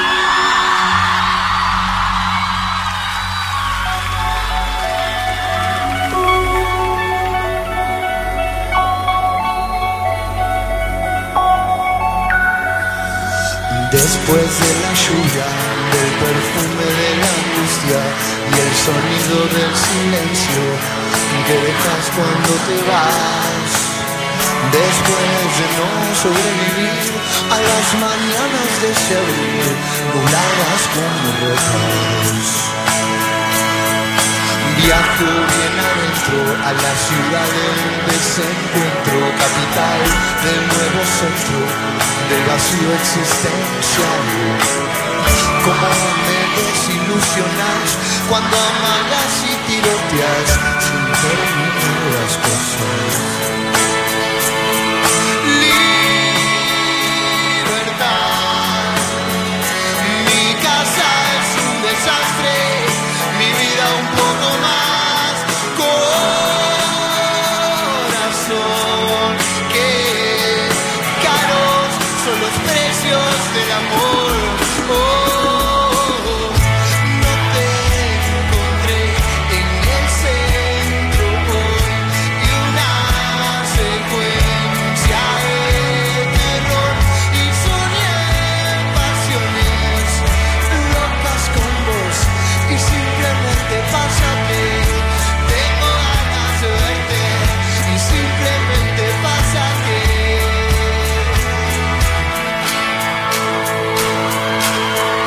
Después de la lluvia, del perfume de la angustia y el sonido del silencio que dejas cuando te vas. Después de no sobrevivir a las mañanas de ese abril, nubladas como rocas. Viajo bien adentro a la ciudad del desencuentro, capital del nuevo centro del vacío existencial. Cómo me desilusionas cuando amagas y tiroteas sin terminar las cosas. Libertad, mi casa es un desastre, mi vida un poco más. Corazón, que caros son los precios del amor. Oh, no te encontré en el centro hoy y una secuencia de terror y soñé pasiones locas con vos y simplemente pásate. Tengo ganas de verte y simplemente pásate.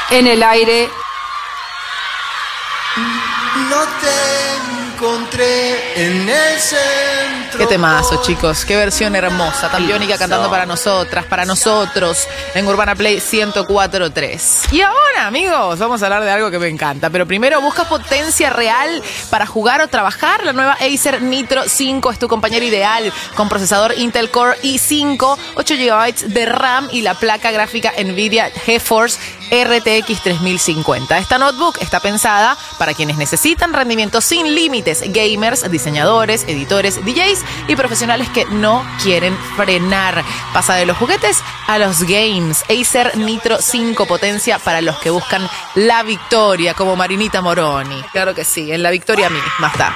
En el aire. No te encontré en el centro. Qué temazo, chicos. Qué versión hermosa. Tan biónica cantando para nosotras, para nosotros, en Urbana Play ciento cuatro punto tres. Y ahora, amigos, vamos a hablar de algo que me encanta. Pero primero, ¿buscas potencia real para jugar o trabajar? La nueva Acer Nitro cinco es tu compañero ideal. Con procesador Intel Core i cinco, ocho gigabytes de RAM y la placa gráfica NVIDIA GeForce R T X tres mil cincuenta. Esta notebook está pensada para quienes necesitan rendimiento sin límites, gamers, diseñadores, editores, D Js y profesionales que no quieren frenar. Pasa de los juguetes a los games. Acer Nitro cinco, potencia para los que buscan la victoria, como Marinita Moroni. Claro que sí, en la victoria misma está.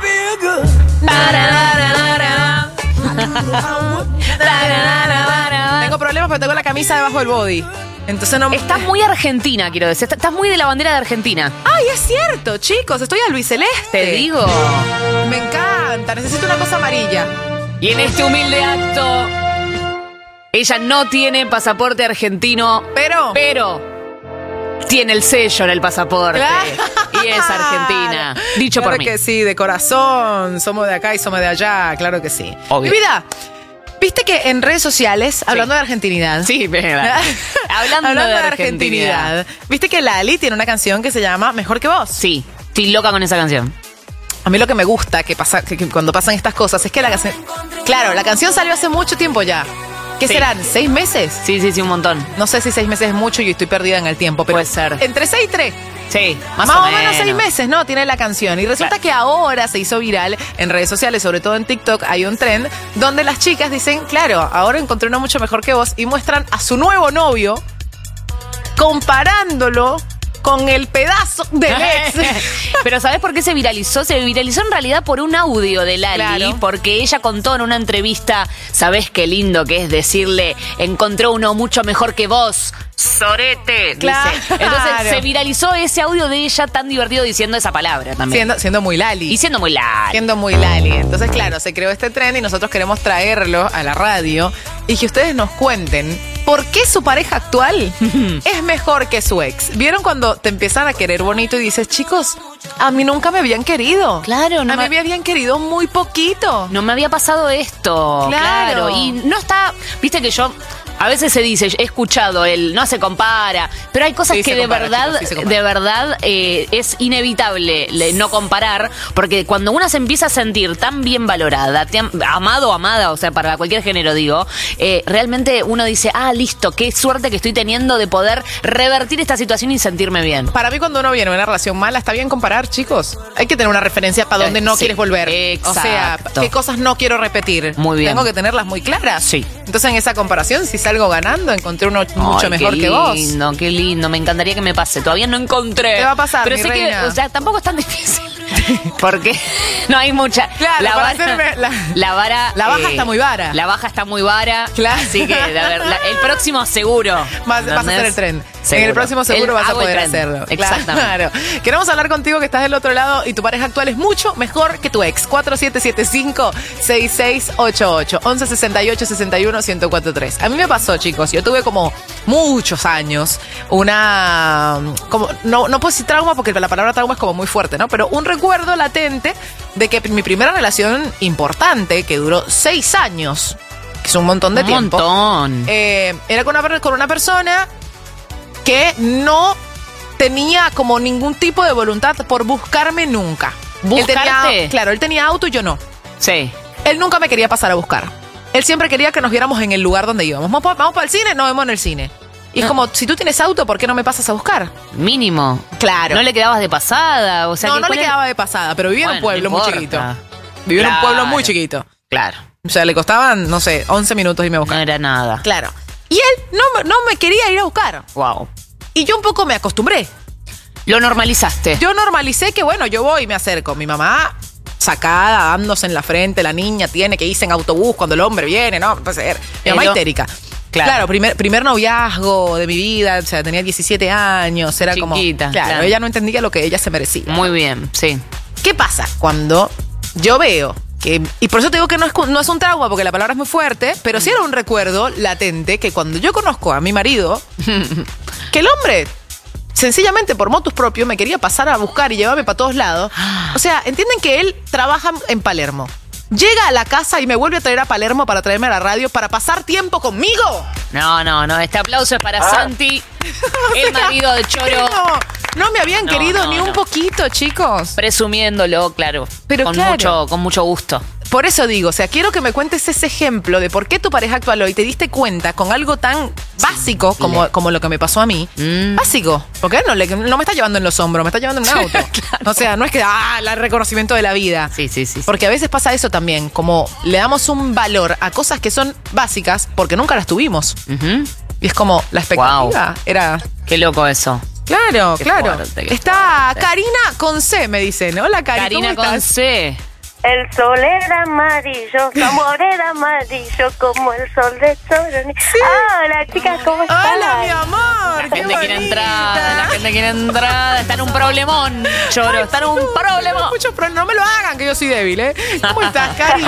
Tengo problemas porque tengo la camisa debajo del body. Entonces no... Estás muy argentina, quiero decir. Estás muy de la bandera de Argentina. Ay, es cierto, chicos. Estoy a Luis Celeste. Te digo. Me encanta. Necesito una cosa amarilla. Y en este humilde acto, ella no tiene pasaporte argentino. Pero... Pero... tiene el sello en el pasaporte. Claro. Y es argentina. Dicho claro por mí. Claro que sí, de corazón. Somos de acá y somos de allá. Claro que sí. Obvio. Mi vida... Viste que en redes sociales, hablando sí. de argentinidad. Sí, verdad. hablando, hablando de, de argentinidad. argentinidad. Viste que Lali tiene una canción que se llama Mejor que vos. Sí, estoy loca con esa canción. A mí lo que me gusta que pasa, que, que cuando pasan estas cosas es que la canción. Claro, la canción salió hace mucho tiempo ya. ¿Qué sí. serán? ¿Seis meses? Sí, sí, sí, un montón. No sé si seis meses es mucho y estoy perdida en el tiempo, pero. Puede ser. Entre seis y tres. Sí, más, más o, o menos. menos seis meses, ¿no? Tiene la canción. Y resulta claro. que ahora se hizo viral en redes sociales, sobre todo en TikTok, hay un trend donde las chicas dicen, claro, ahora encontré una mucho mejor que vos, y muestran a su nuevo novio comparándolo con el pedazo del ex. Pero ¿sabes por qué se viralizó? Se viralizó en realidad por un audio de Lali, claro. porque ella contó en una entrevista, ¿sabés qué lindo que es decirle, encontré uno mucho mejor que vos? Sorete, claro. dice. Entonces se viralizó ese audio de ella tan divertido diciendo esa palabra también. Siendo, siendo muy Lali. Y siendo muy Lali. Siendo muy Lali. Entonces, claro, se creó este trend y nosotros queremos traerlo a la radio y que ustedes nos cuenten por qué su pareja actual es mejor que su ex. ¿Vieron cuando te empiezan a querer bonito y dices, chicos, a mí nunca me habían querido? Claro. No a mí me... me habían querido muy poquito. No me había pasado esto. Claro. claro. Y no está, viste que yo... A veces se dice, he escuchado el no se compara, pero hay cosas sí, que de compara, verdad, chicos, sí de verdad eh, es inevitable no comparar, porque cuando una se empieza a sentir tan bien valorada, tan amado o amada, o sea, para cualquier género digo, eh, realmente uno dice, ah, listo, qué suerte que estoy teniendo de poder revertir esta situación y sentirme bien. Para mí cuando uno viene en una relación mala, está bien comparar, chicos. Hay que tener una referencia para donde no sí, quieres volver. Exacto. O sea, qué cosas no quiero repetir. Muy bien. Tengo que tenerlas muy claras. Sí. Entonces en esa comparación, si salgo ganando, encontré uno mucho Ay, mejor qué que vos. Qué lindo, qué lindo. Me encantaría que me pase. Todavía no encontré. Te va a pasar, pero mi sé reina. que, o sea, tampoco es tan difícil. Porque no hay mucha. Claro, la, para vara, hacerme la, la vara. La baja eh, está muy vara. La baja está muy vara. Claro. Así que, a ver, la, el próximo seguro. Vas, vas a hacer el tren. Seguro. En el próximo seguro el, vas a poder el hacerlo. Exactamente. Claro. Queremos hablar contigo que estás del otro lado y tu pareja actual es mucho mejor que tu ex. cuatro siete siete cinco, seis seis ocho ocho, once sesenta y ocho, sesenta y uno, ciento cuatro tres. A mí me pasó, chicos. Yo tuve como muchos años una... como no, no puedo decir trauma porque la palabra trauma es como muy fuerte, ¿no? Pero un recuerdo latente de que mi primera relación importante, que duró seis años, que es un montón de un tiempo. Un montón. Eh, era con una, con una persona que no tenía como ningún tipo de voluntad por buscarme nunca. ¿Buscarte? Él tenía, claro, él tenía auto y yo no. Sí. Él nunca me quería pasar a buscar. Él siempre quería que nos viéramos en el lugar donde íbamos. Vamos, vamos para el cine, nos vemos en el cine. Y no. Es como, si tú tienes auto, ¿por qué no me pasas a buscar? Mínimo. Claro. ¿No le quedabas de pasada? O sea, no, no le quedaba de pasada, pero vivía bueno, en un pueblo no muy chiquito. Vivía claro. en un pueblo muy chiquito. Claro. O sea, le costaban, no sé, once minutos y me buscaba. No era nada. Claro. Y él no, no me quería ir a buscar. Wow. Y yo un poco me acostumbré. Lo normalizaste. Yo normalicé que, bueno, yo voy y me acerco. Mi mamá, sacada, dándose en la frente, la niña tiene que irse en autobús cuando el hombre viene, ¿no? Puede ser. Mi mamá Pero, histérica. Claro, claro primer, primer noviazgo de mi vida, o sea, tenía diecisiete años, era Chiquita, como... Claro, claro, ella no entendía lo que ella se merecía. Muy bien, sí. ¿Qué pasa? Cuando yo veo que... Y por eso te digo que no es, no es un trauma, porque la palabra es muy fuerte, pero sí era un recuerdo latente que cuando yo conozco a mi marido, que el hombre sencillamente por motus propio me quería pasar a buscar y llevarme para todos lados. O sea, entienden que él trabaja en Palermo. Llega a la casa y me vuelve a traer a Palermo para traerme a la radio para pasar tiempo conmigo. No, no, no. Este aplauso es para Ah. Santi, el marido de Choro. No, no me habían No, querido no, ni no. un poquito, chicos. Presumiéndolo, claro. Pero con claro. mucho, con mucho gusto. Por eso digo, o sea, quiero que me cuentes ese ejemplo de por qué tu pareja actual hoy te diste cuenta con algo tan básico como, como lo que me pasó a mí. Mm. Básico. Porque él no, le, no me está llevando en los hombros, me está llevando en un auto. O sea, no es que, ah, el reconocimiento de la vida. Sí, sí, sí. Porque a veces pasa eso también, como le damos un valor a cosas que son básicas porque nunca las tuvimos. Ujú. Y es como, la expectativa Wow. era... Qué loco eso. Claro, Qué claro. fuerte, qué Está fuerte. Karina con C, me dicen. Hola, Karina. Karina ¿cómo con estás? C. El sol era amarillo, su amor era amarillo como el sol de Choroni. Ah, hola chicas, ¿cómo están? Hola, mi amor. La gente quiere entrada, la gente quiere entrada. Está en un problemón, Choro. Está en un problemón. Muchos pro- no me lo hagan, que yo soy débil, ¿eh? ¿Cómo estás, Cari?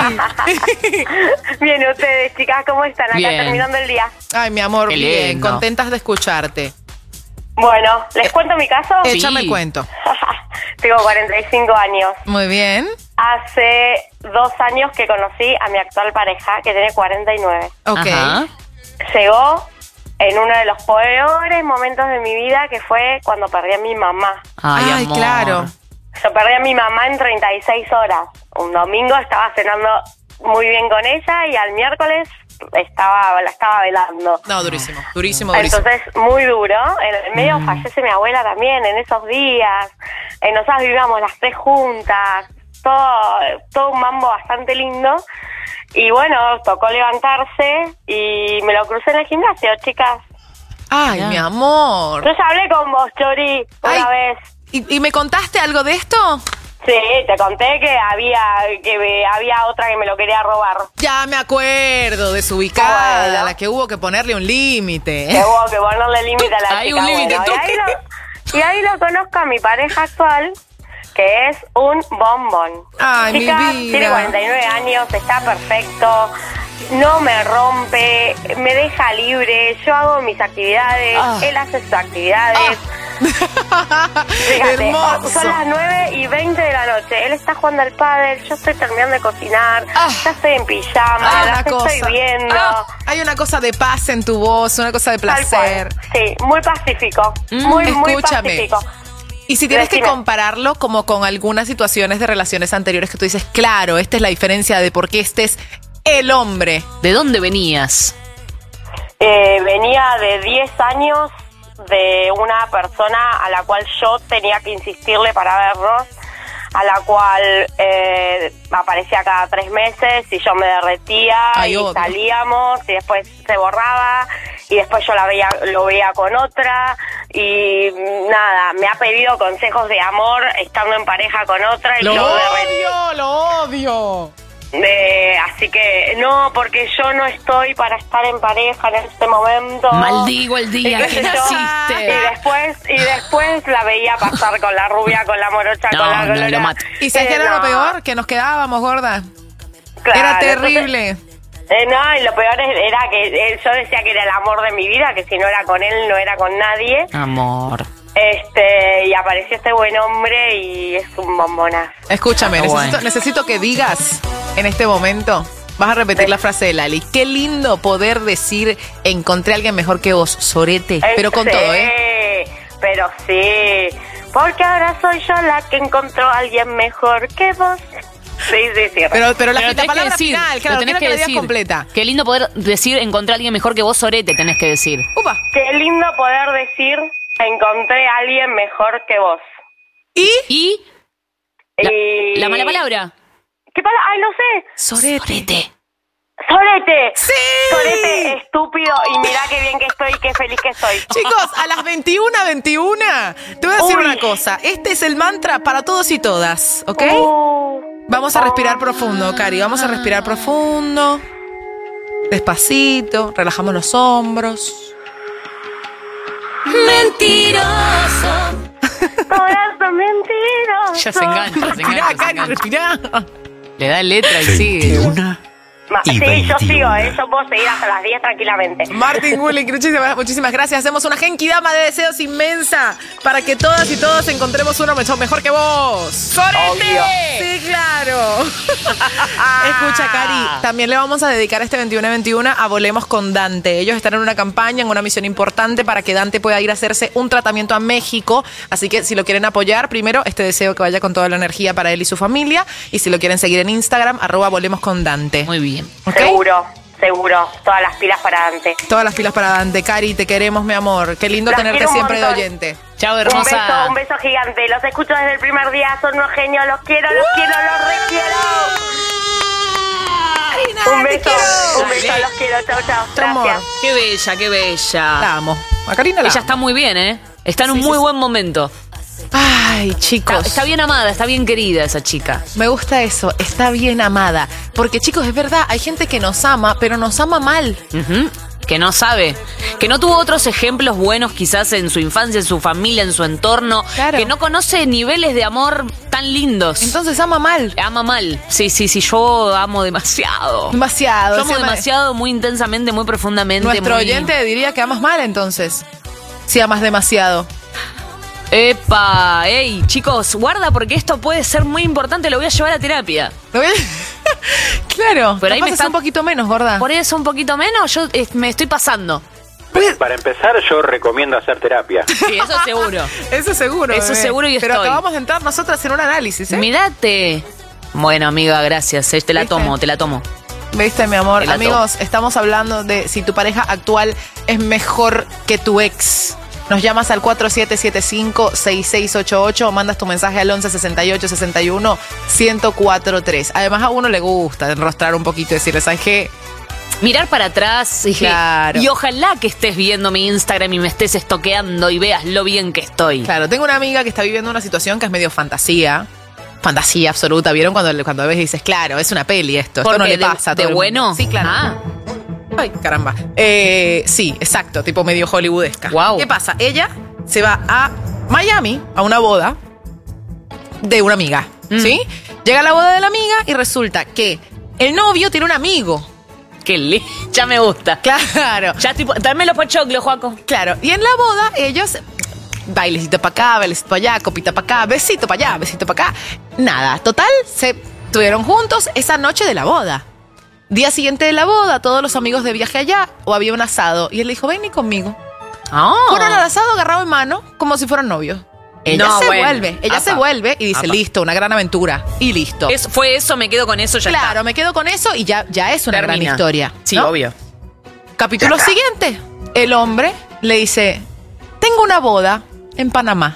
Bien, ustedes chicas, ¿cómo están? Acá Bien. terminando el día. Ay, mi amor, Qué bien. lindo. Contentas de escucharte. Bueno, ¿les cuento mi caso? Échame el cuento. Tengo cuarenta y cinco años. Muy bien. Hace dos años que conocí a mi actual pareja, que tiene cuarenta y nueve. Ok. Ajá. Llegó en uno de los peores momentos de mi vida, que fue cuando perdí a mi mamá. Ay, Ay, amor. claro. Yo perdí a mi mamá en treinta y seis horas. Un domingo estaba cenando muy bien con ella y al miércoles estaba la estaba velando. No, durísimo, durísimo, durísimo. Entonces, muy duro. En el medio Mm. fallece mi abuela también en esos días. Eh, nosotras vivíamos las tres juntas. Todo, todo un mambo bastante lindo. Y bueno, tocó levantarse y me lo crucé en el gimnasio, chicas. Ay, mi amor. Yo ya hablé con vos, Chori, una Ay. vez. ¿Y, ¿Y me contaste algo de esto? Sí, te conté que había que me- había otra que me lo quería robar. Ya me acuerdo, desubicada, Bueno. a la que hubo que ponerle un límite. Que hubo que ponerle límite a la Hay chica. un límite, bueno, ¿tú y, ahí qué? lo, y ahí lo conozco a mi pareja actual, que es un bombón. Ay, mi Chica, vida. tiene cuarenta y nueve años, está perfecto, no me rompe, me deja libre, yo hago mis actividades, Ah. él hace sus actividades. Fíjate, Hermoso. son las nueve y veinte de la noche. Él está jugando al pádel, yo estoy terminando de cocinar, ya estoy en pijama, Ah, las una cosa. estoy viendo. Ah, hay una cosa de paz en tu voz, una cosa de Tal placer. cual. Sí, muy pacífico. Mm, muy, muy escúchame. pacífico. Y si tienes que Decime. compararlo como con algunas situaciones de relaciones anteriores que tú dices, claro, esta es la diferencia de por qué este es el hombre. ¿De dónde venías? Eh, venía de diez años de una persona a la cual yo tenía que insistirle para vernos, a la cual eh, aparecía cada tres meses y yo me derretía. Ay, y obvio. salíamos y después se borraba y después yo la veía, lo veía con otra y nada, me ha pedido consejos de amor estando en pareja con otra y Lo yo derretí. odio, lo odio. Eh, así que no, porque yo no estoy para estar en pareja en este momento. Maldigo el día Y qué que sé yo. naciste. Y después, y después la veía pasar con la rubia, con la morocha, No, con la no, colora. lo mato. ¿Y sabes qué Eh, era lo no. peor? Que nos quedábamos, gorda. Claro, Era entonces- terrible. Eh, no, y lo peor es- era que eh, yo decía que era el amor de mi vida, que si no era con él, no era con nadie. Amor. Este, y apareció este buen hombre y es un bombonazo. Escúchame, Ah, necesito, bueno. necesito que digas en este momento, vas a repetir la frase de Lali. Qué lindo poder decir, encontré a alguien mejor que vos, sorete. Pero con Sí, todo, ¿eh? Pero sí, porque ahora soy yo la que encontró a alguien mejor que vos. Sí, sí, sí. Pero, pero la, Pero la tenés palabra que decir, final, lo claro, tenés quiero que que la digas decir. completa. Qué lindo poder decir, encontré a alguien mejor que vos, sorete, tenés que decir. Upa. Qué lindo poder decir, encontré a alguien mejor que vos. ¿Y? ¿Y? La, Y- la mala palabra. ¿Qué palabra? Ay, no sé. Sorete. Sorete. Sorete. ¡Sí! Sorete, estúpido. Y mirá qué bien que estoy, qué feliz que estoy. Chicos, a las veintiuna veintiuna, te voy a decir Uy. una cosa. Este es el mantra para todos y todas, ¿ok? Uh, Vamos a respirar profundo, Cari. Vamos a respirar profundo. Despacito. Relajamos los hombros. Mentiroso. corazón mentiroso. Ya se engancha, se Respirá, engancha, se Cari, engancha. respirá. Le da letra y sigue. veintiuno Sí, yo sigo, ¿eh? Yo puedo seguir hasta las diez tranquilamente. Martín Willing, muchísimas, muchísimas gracias. Hacemos una genkidama de deseos inmensa para que todas y todos encontremos uno mejor que vos. ¡Sorete! Sí, claro. Escucha, Cari, también le vamos a dedicar este veintiuno veintiuno a Volemos con Dante. Ellos están en una campaña, en una misión importante para que Dante pueda ir a hacerse un tratamiento a México. Así que si lo quieren apoyar, primero este deseo que vaya con toda la energía para él y su familia. Y si lo quieren seguir en Instagram, arroba Volemos con Dante. Muy bien. ¿Okay? Seguro, seguro. Todas las pilas para Dante. Todas las pilas para Dante. Cari, te queremos, mi amor. Qué lindo Las tenerte siempre de oyente. Chao, hermosa. Un beso, un beso gigante. Los escucho desde el primer día. Son unos genios. Los quiero, los quiero, los requiero. Karina, un beso, te quiero. un beso, los quiero. Chao, chao. Gracias. Qué bella, qué bella. La amo. A Karina la Ella amo. está muy bien, ¿eh? Está en un Sí, muy sí, buen momento. Ay, chicos. Está, está bien amada, está bien querida esa chica. Me gusta eso, está bien amada. Porque, chicos, es verdad, hay gente que nos ama, pero nos ama mal. Uh-huh. Que no sabe, que no tuvo otros ejemplos buenos quizás en su infancia, en su familia, en su entorno, Claro. que no conoce niveles de amor tan lindos. Entonces ama mal. Ama mal. Sí, sí, sí, yo amo demasiado. Demasiado. Yo amo Se ama- demasiado, muy intensamente, muy profundamente. Nuestro muy... oyente diría que amas mal, entonces. Si amas demasiado. Epa, ey, chicos, guarda porque esto puede ser muy importante, lo voy a llevar a terapia. ¿Lo ves? Claro, Pero ahí capaz me es está un poquito menos, gorda. Por eso un poquito menos, yo eh, me estoy pasando. Para empezar, yo recomiendo hacer terapia. Sí, eso seguro. Eso seguro. Eso bebé. seguro y Pero estoy. acabamos de entrar nosotras en un análisis, ¿eh? Mirate. Bueno, amiga, gracias. eh, Te la ¿Viste? tomo, te la tomo. ¿Viste, mi amor? Te la Amigos, estamos hablando de si tu pareja actual es mejor que tu ex. Nos llamas al cuatro siete siete cinco, seis seis ocho ocho o mandas tu mensaje al once sesenta y ocho sesenta y uno, ciento cuatro tres. Además, a uno le gusta enrostrar un poquito y decirle, ¿sabes qué? Mirar para atrás y, Claro. y ojalá que estés viendo mi Instagram y me estés estoqueando y veas lo bien que estoy. Claro, tengo una amiga que está viviendo una situación que es medio fantasía. Fantasía absoluta. ¿Vieron cuando, cuando ves y dices, claro, es una peli esto? Esto ¿Por no qué? le ¿De- pasa a todo de el mundo. bueno? Sí, claro. Ah. Ay, caramba. Eh, sí, exacto, tipo medio hollywoodesca. Wow. ¿Qué pasa? Ella se va a Miami a una boda de una amiga, Mm. ¿sí? Llega a la boda de la amiga y resulta que el novio tiene un amigo. Qué lindo. Ya me gusta. Claro. Ya tipo, dame los pochoclos, Juaco. Claro. Y en la boda ellos, bailecito para acá, bailecito para allá, copita para acá, besito para allá, besito para acá. Nada. Total, se estuvieron juntos esa noche de la boda. Día siguiente de la boda, todos los amigos de viaje allá, o había un asado. Y él le dijo, ven y conmigo. Ah. Fueron al asado agarrado en mano, como si fueran novios. Ella No, se bueno. vuelve, ella Apa. se vuelve y dice, Apa. listo, una gran aventura. Y listo. Es- fue eso, me quedo con eso, ya claro, está. me quedo con eso y ya, ya es una Termina. gran historia. Sí, ¿no? obvio. Capítulo siguiente. El hombre le dice, tengo una boda en Panamá.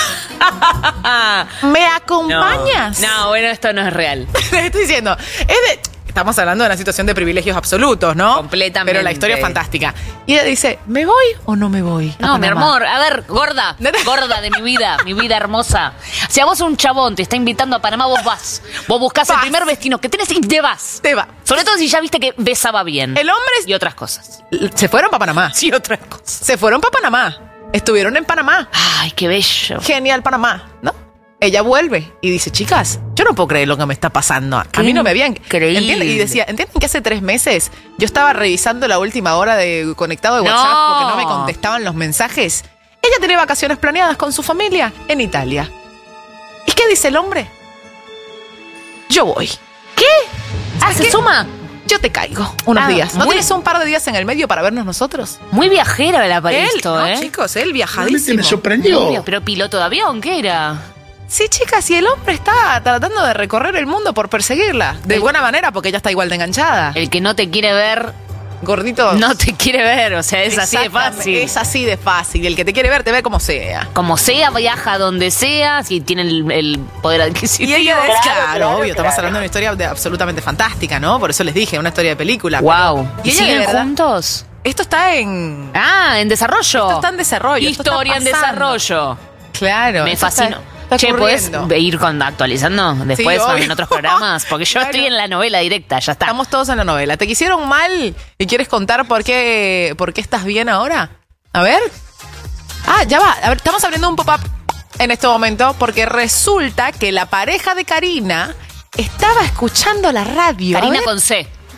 ¿Me acompañas? No, no, bueno, esto no es real. Le estoy diciendo, es de... Estamos hablando de una situación de privilegios absolutos, ¿no? Completamente. Pero la historia es fantástica. Y ella dice, ¿me voy o no me voy? a No, mi Panamá? amor, a ver, gorda, gorda de mi vida, mi vida hermosa. Si a vos un chabón te está invitando a Panamá, vos vas. Vos buscás el Vas. primer destino que tenés y te vas. Te va. Sobre todo si ya viste que besaba bien. El hombre Y otras cosas. se fueron para Panamá. Sí, otras cosas. Se fueron para Panamá. Estuvieron en Panamá. Ay, qué bello. Genial Panamá, ¿no? Ella vuelve y dice, chicas, yo no puedo creer lo que me está pasando. A Qué mí no me habían... increíble. ¿Entienden? Y decía, ¿entienden que hace tres meses yo estaba revisando la última hora de conectado de No. WhatsApp porque no me contestaban los mensajes? Ella tiene vacaciones planeadas con su familia en Italia. ¿Y qué dice el hombre? Yo voy. ¿Qué? Ah, ¿se qué? suma? Yo te caigo unos Ah, días. ¿No muy- tienes un par de días en el medio para vernos nosotros? Muy viajera la Él, Paristo, no, ¿eh? chicos, él viajadísimo. me sorprendió. Obvio, pero piloto de avión, ¿qué era? Sí, chicas, y el hombre está tratando de recorrer el mundo por perseguirla. De El- buena manera, porque ella está igual de enganchada. El que no te quiere ver, Gordito. no te quiere ver. O sea, es así de Exactamente, fácil. Es así de fácil. El que te quiere ver, te ve como sea. Como sea, viaja donde sea, si tiene el, el poder adquisitivo. Y ella es, Claro, claro, claro, obvio, estamos claro. hablando de una historia de- absolutamente fantástica, ¿no? Por eso les dije, una historia de película. Wow. Y ¿Y ella de siguen verdad- juntos? Esto está en... Ah, en desarrollo. Esto está en desarrollo. esto está Historia en pasando. desarrollo. Claro. Me esto está- fascino. está Che, ¿puedes ocurriendo. ir con, actualizando después Sí, obvio. en otros programas? Porque yo Claro. estoy en la novela directa, ya está. Estamos todos en la novela. ¿Te quisieron mal y quieres contar por qué, por qué estás bien ahora? A ver. Ah, ya va. A ver, estamos abriendo un pop-up en este momento porque resulta que la pareja de Karina estaba escuchando la radio. A Karina ver. con C.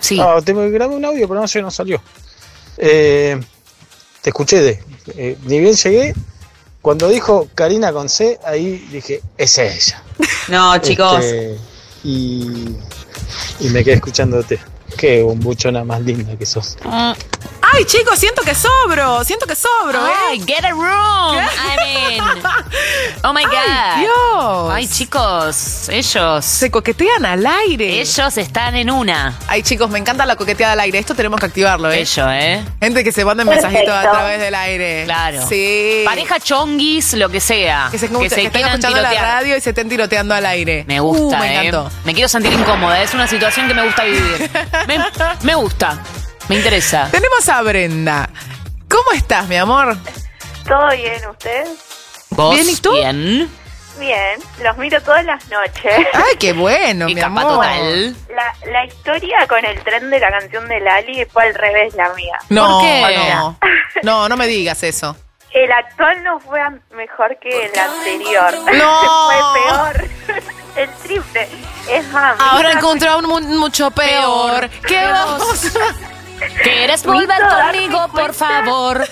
Sí. Ah, te grabé un audio, pero no sé, no salió. Eh, te escuché de. Eh, ni bien llegué, cuando dijo Karina con C, ahí dije, esa es ella. No, chicos. Este, y, y me quedé escuchándote. Qué bombuchona más linda que sos. Mm. Ay, chicos, siento que sobro, siento que sobro, Ay, ¿eh? get a room. I mean. Oh my God. Ay, Dios. Ay, chicos, ellos. Se coquetean al aire. Ellos están en una. Ay, chicos, me encanta la coqueteada al aire. Esto tenemos que activarlo, ¿eh? Ellos, ¿eh? Gente que se manda mensajitos a través del aire. Claro. Sí. Pareja chonguis, lo que sea. Que se, que se que estén quieran escuchando la tirotear. radio y se estén tiroteando al aire. Me gusta, Uh, me ¿eh? encantó. Me quiero sentir incómoda. Es una situación que me gusta vivir. Me, me gusta. Me interesa. Tenemos a Brenda. ¿Cómo estás, mi amor? ¿Todo bien, usted? ¿Vos? ¿Bien y tú? Bien. Bien, los miro todas las noches. Ay, qué bueno, Y mi capa amor. total. La, la historia con el tren de la canción de Lali fue al revés la mía. No, ¿Por qué? no. No, no me digas eso. El actual no fue an- mejor que el anterior. No. Fue peor. El triple. Es más, Ahora mi- encontré un mu- mucho peor. ¿Qué vamos? ¿Quieres Me volver hizo darme conmigo, por cuenta. favor?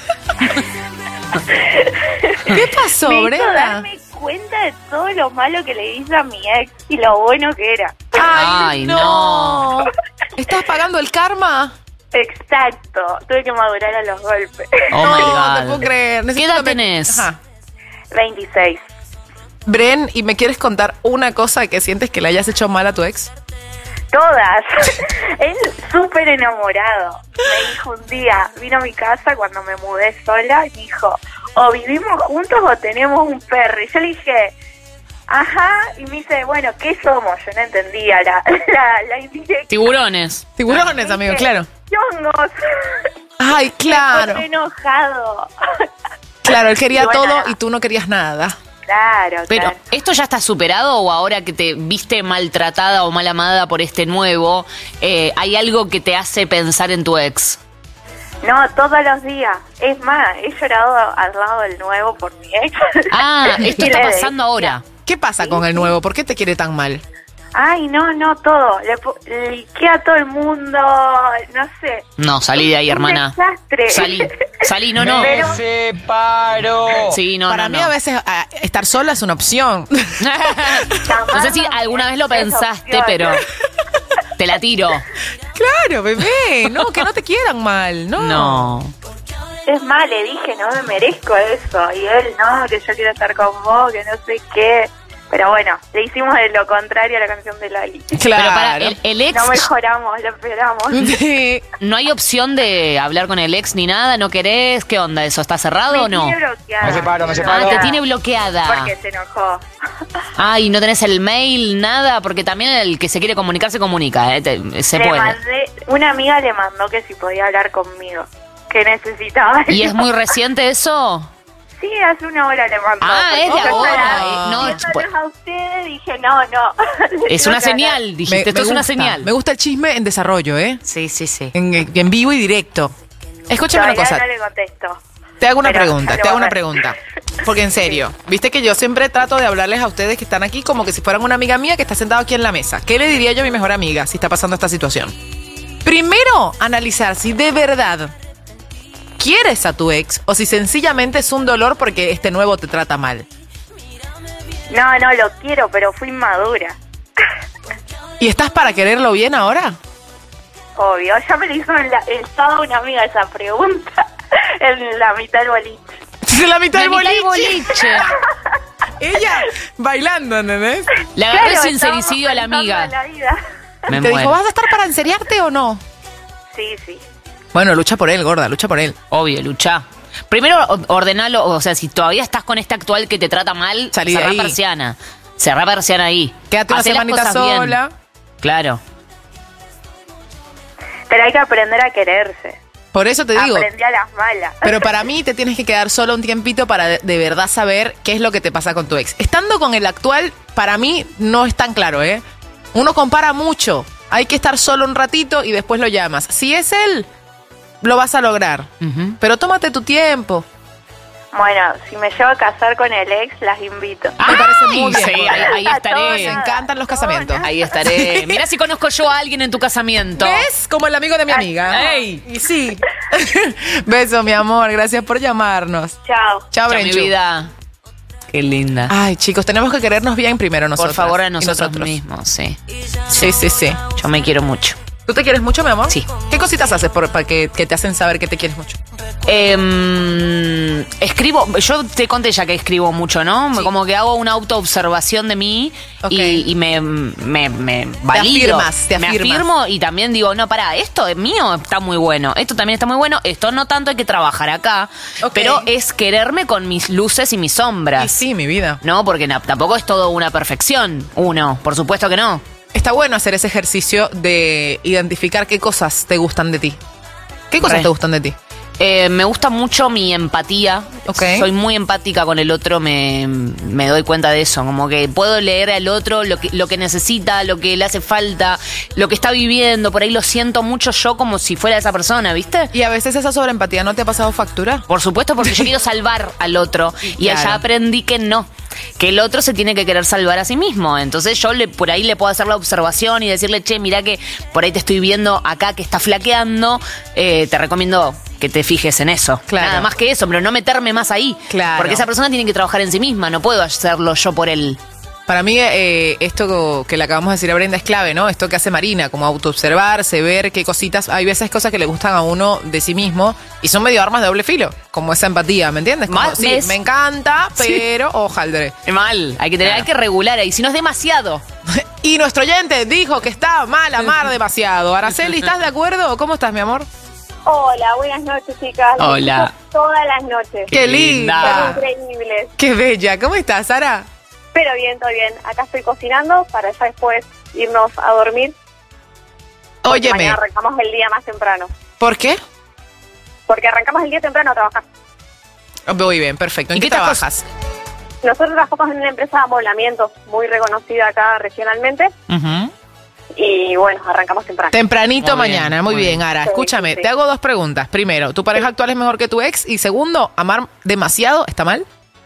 ¿Qué pasó, me hizo Brenda? darme cuenta de todo lo malo que le hice a mi ex y lo bueno que era. Ay, no. ¿Estás pagando el karma? Exacto. Tuve que madurar a los golpes. Oh no, my no God. te puedo creer. ¿Qué Necesito edad que me- tenés? Ajá. veintiséis. Bren, ¿y me quieres contar una cosa que sientes que le hayas hecho mal a tu ex? Todas. Él súper enamorado. Me dijo un día, vino a mi casa cuando me mudé sola y dijo, o vivimos juntos o tenemos un perro. Y yo le dije, ajá, y me dice, bueno, ¿qué somos? Yo no entendía la, la, la indirecta. Tiburones. Tiburones, amigo, claro. Chongos. Ay, claro. Estoy enojado. Claro, él quería Y bueno, todo y tú no querías nada. Claro, Pero, claro. ¿esto ya está superado o ahora que te viste maltratada o mal amada por este nuevo, eh, hay algo que te hace pensar en tu ex? No, todos los días. Es más, he llorado al lado del nuevo por mi ex. Ah, esto Y está le pasando ahora. ¿Qué pasa con el nuevo? ¿Por qué te quiere tan mal? Ay, no, no, todo. Le, po- le liquea a todo el mundo, no sé. No, salí de ahí, hermana. Un desastre. Salí, salí, no, no. Pero- separo. Sí, no, Para no, mí no. a veces a, estar sola es una opción. No sé si alguna vez lo pensaste, pero te la tiro. Claro, bebé. No, que no te quieran mal. No. No. Es más, le dije, no me merezco eso. Y él, no, que yo quiero estar con vos, que no sé qué. Pero bueno, le hicimos de lo contrario a la canción de Lali. Claro. Pero para, el, el ex, No mejoramos, lo empeoramos. Sí. ¿no hay opción de hablar con el ex ni nada? ¿No querés? ¿Qué onda? ¿Eso está cerrado o no? Me tiene bloqueada. Me separo, me Ah, separo. te tiene bloqueada. Porque se enojó. Ay, ¿no tenés el mail, nada? Porque también el que se quiere comunicar se comunica, ¿eh? Te- se le puede. mandé, una amiga le mandó que si podía hablar conmigo, que necesitaba. ¿Y es muy reciente eso? Sí, hace una hora le mandó. Ah, porque es de yo ahora, estaba eh, no, viéndolos ch- a ustedes dije, no, no. Es una señal, dijiste. Esto es una gusta, señal. Me gusta el chisme en desarrollo, ¿eh? Sí, sí, sí. En, en vivo y directo. Escúchame una cosa. no le contesto. Te hago una Pero pregunta, ya lo te hago va a una ver. pregunta. Porque en serio, viste que yo siempre trato de hablarles a ustedes que están aquí como que si fueran una amiga mía que está sentada aquí en la mesa. ¿Qué le diría yo a mi mejor amiga si está pasando esta situación? Primero, analizar si de verdad quieres a tu ex o si sencillamente es un dolor porque este nuevo te trata mal. No, no, lo quiero, pero fui inmadura. ¿Y estás para quererlo bien ahora? Obvio, ya me lo hizo en la- el sábado una amiga esa pregunta en la mitad del boliche. En la mitad La del mitad del boliche. boliche. Ella bailando, ¿entendés? Le agarré Claro, sincericidio a la estábamos amiga. pensando en la vida. Me Te dijo, muero. ¿vas a estar para enseriarte o no? Sí, sí. Bueno, lucha por él, gorda, lucha por él. Obvio, lucha. Primero o- ordenalo, o sea, si todavía estás con este actual que te trata mal, Salí de cerrá ahí. persiana. Cerrá persiana ahí. Quédate una Hacé las semanita cosas bien. sola. Claro. Pero hay que aprender a quererse. Por eso te digo. Aprendí a las malas. Pero para mí te tienes que quedar solo un tiempito para de, de verdad saber qué es lo que te pasa con tu ex. Estando con el actual, para mí no es tan claro, ¿eh? Uno compara mucho. Hay que estar solo un ratito y después lo llamas. Si es él, lo vas a lograr. Ujú. Pero tómate tu tiempo. Bueno, si me llevo a casar con el ex, las invito. Me parece muy bien. Sí, ahí, ahí estaré. Me encantan los casamientos. Ahí estaré. Mira si conozco yo a alguien en tu casamiento. ¿Ves? Como el amigo de mi amiga. ¡Ey! Y sí. Beso, mi amor. Gracias por llamarnos. Chao. Chao, Chao, mi Brenchu. vida. Qué linda. Ay, chicos, tenemos que querernos bien primero nosotros. Por favor, a nosotros, mismos, sí. Sí, sí, sí. Yo me quiero mucho. ¿Tú te quieres mucho, mi amor? Sí. ¿Qué cositas haces por, para que, que te hacen saber que te quieres mucho? Eh, escribo, yo te conté ya que escribo mucho, ¿no? Sí. Como que hago una autoobservación de mí Ok. y, y me, me, me valido. afirmas, te me afirmas. afirmo y también digo, no, pará, esto es mío, está muy bueno. Esto también está muy bueno. Esto no tanto, hay que trabajar acá. Ok. Pero es quererme con mis luces y mis sombras. Y sí, mi vida. No, porque na- tampoco es todo una perfección. Uno, por supuesto que no. Está bueno hacer ese ejercicio de identificar qué cosas te gustan de ti. ¿Qué cosas Re. te gustan de ti? Eh, me gusta mucho mi empatía. Ok. Soy muy empática con el otro, me, me doy cuenta de eso. Como que puedo leer al otro lo que, lo que necesita, lo que le hace falta, lo que está viviendo. Por ahí lo siento mucho yo como si fuera esa persona, ¿viste? Y a veces esa sobreempatía no te ha pasado factura. Por supuesto, porque yo quiero salvar al otro. Y Claro. allá aprendí que no. Que el otro se tiene que querer salvar a sí mismo. Entonces yo le, por ahí le puedo hacer la observación y decirle, che, mirá que por ahí te estoy viendo acá que está flaqueando. Eh, te recomiendo que te fijes en eso. Claro. Nada más que eso, pero no meterme más ahí. Claro. Porque esa persona tiene que trabajar en sí misma. No puedo hacerlo yo por él. Para mí, eh, esto que le acabamos de decir a Brenda es clave, ¿no? Esto que hace Marina, como autoobservarse, ver qué cositas. Hay veces cosas que le gustan a uno de sí mismo y son medio armas de doble filo, como esa empatía, ¿me entiendes? Como, Mal, sí, ¿ves? me encanta, Sí. pero ojaldre. Mal. Hay que tener, Claro. hay que regular ahí. Si no es demasiado. Y nuestro oyente dijo que está mal amar demasiado. Araceli, ¿estás de acuerdo? ¿Cómo estás, mi amor? Hola, buenas noches, chicas. Los Hola. escucho todas las noches. ¡Qué linda! Son increíbles. ¡Qué bella! ¿Cómo estás, Sara? Pero bien, todo bien. Acá estoy cocinando para ya después irnos a dormir. Porque Óyeme, mañana arrancamos el día más temprano. ¿por qué? Porque arrancamos el día temprano a trabajar. Muy bien, perfecto. ¿En ¿Y qué, qué estás trabajas? Nosotros trabajamos en una empresa de amoblamientos muy reconocida acá regionalmente. Y bueno, arrancamos temprano. Tempranito Muy bien, mañana, muy muy bien, bien. Ara. Sí, Escúchame, sí, sí. te hago dos preguntas. Primero, ¿tu pareja actual es mejor que tu ex? Y segundo, ¿amar demasiado está mal?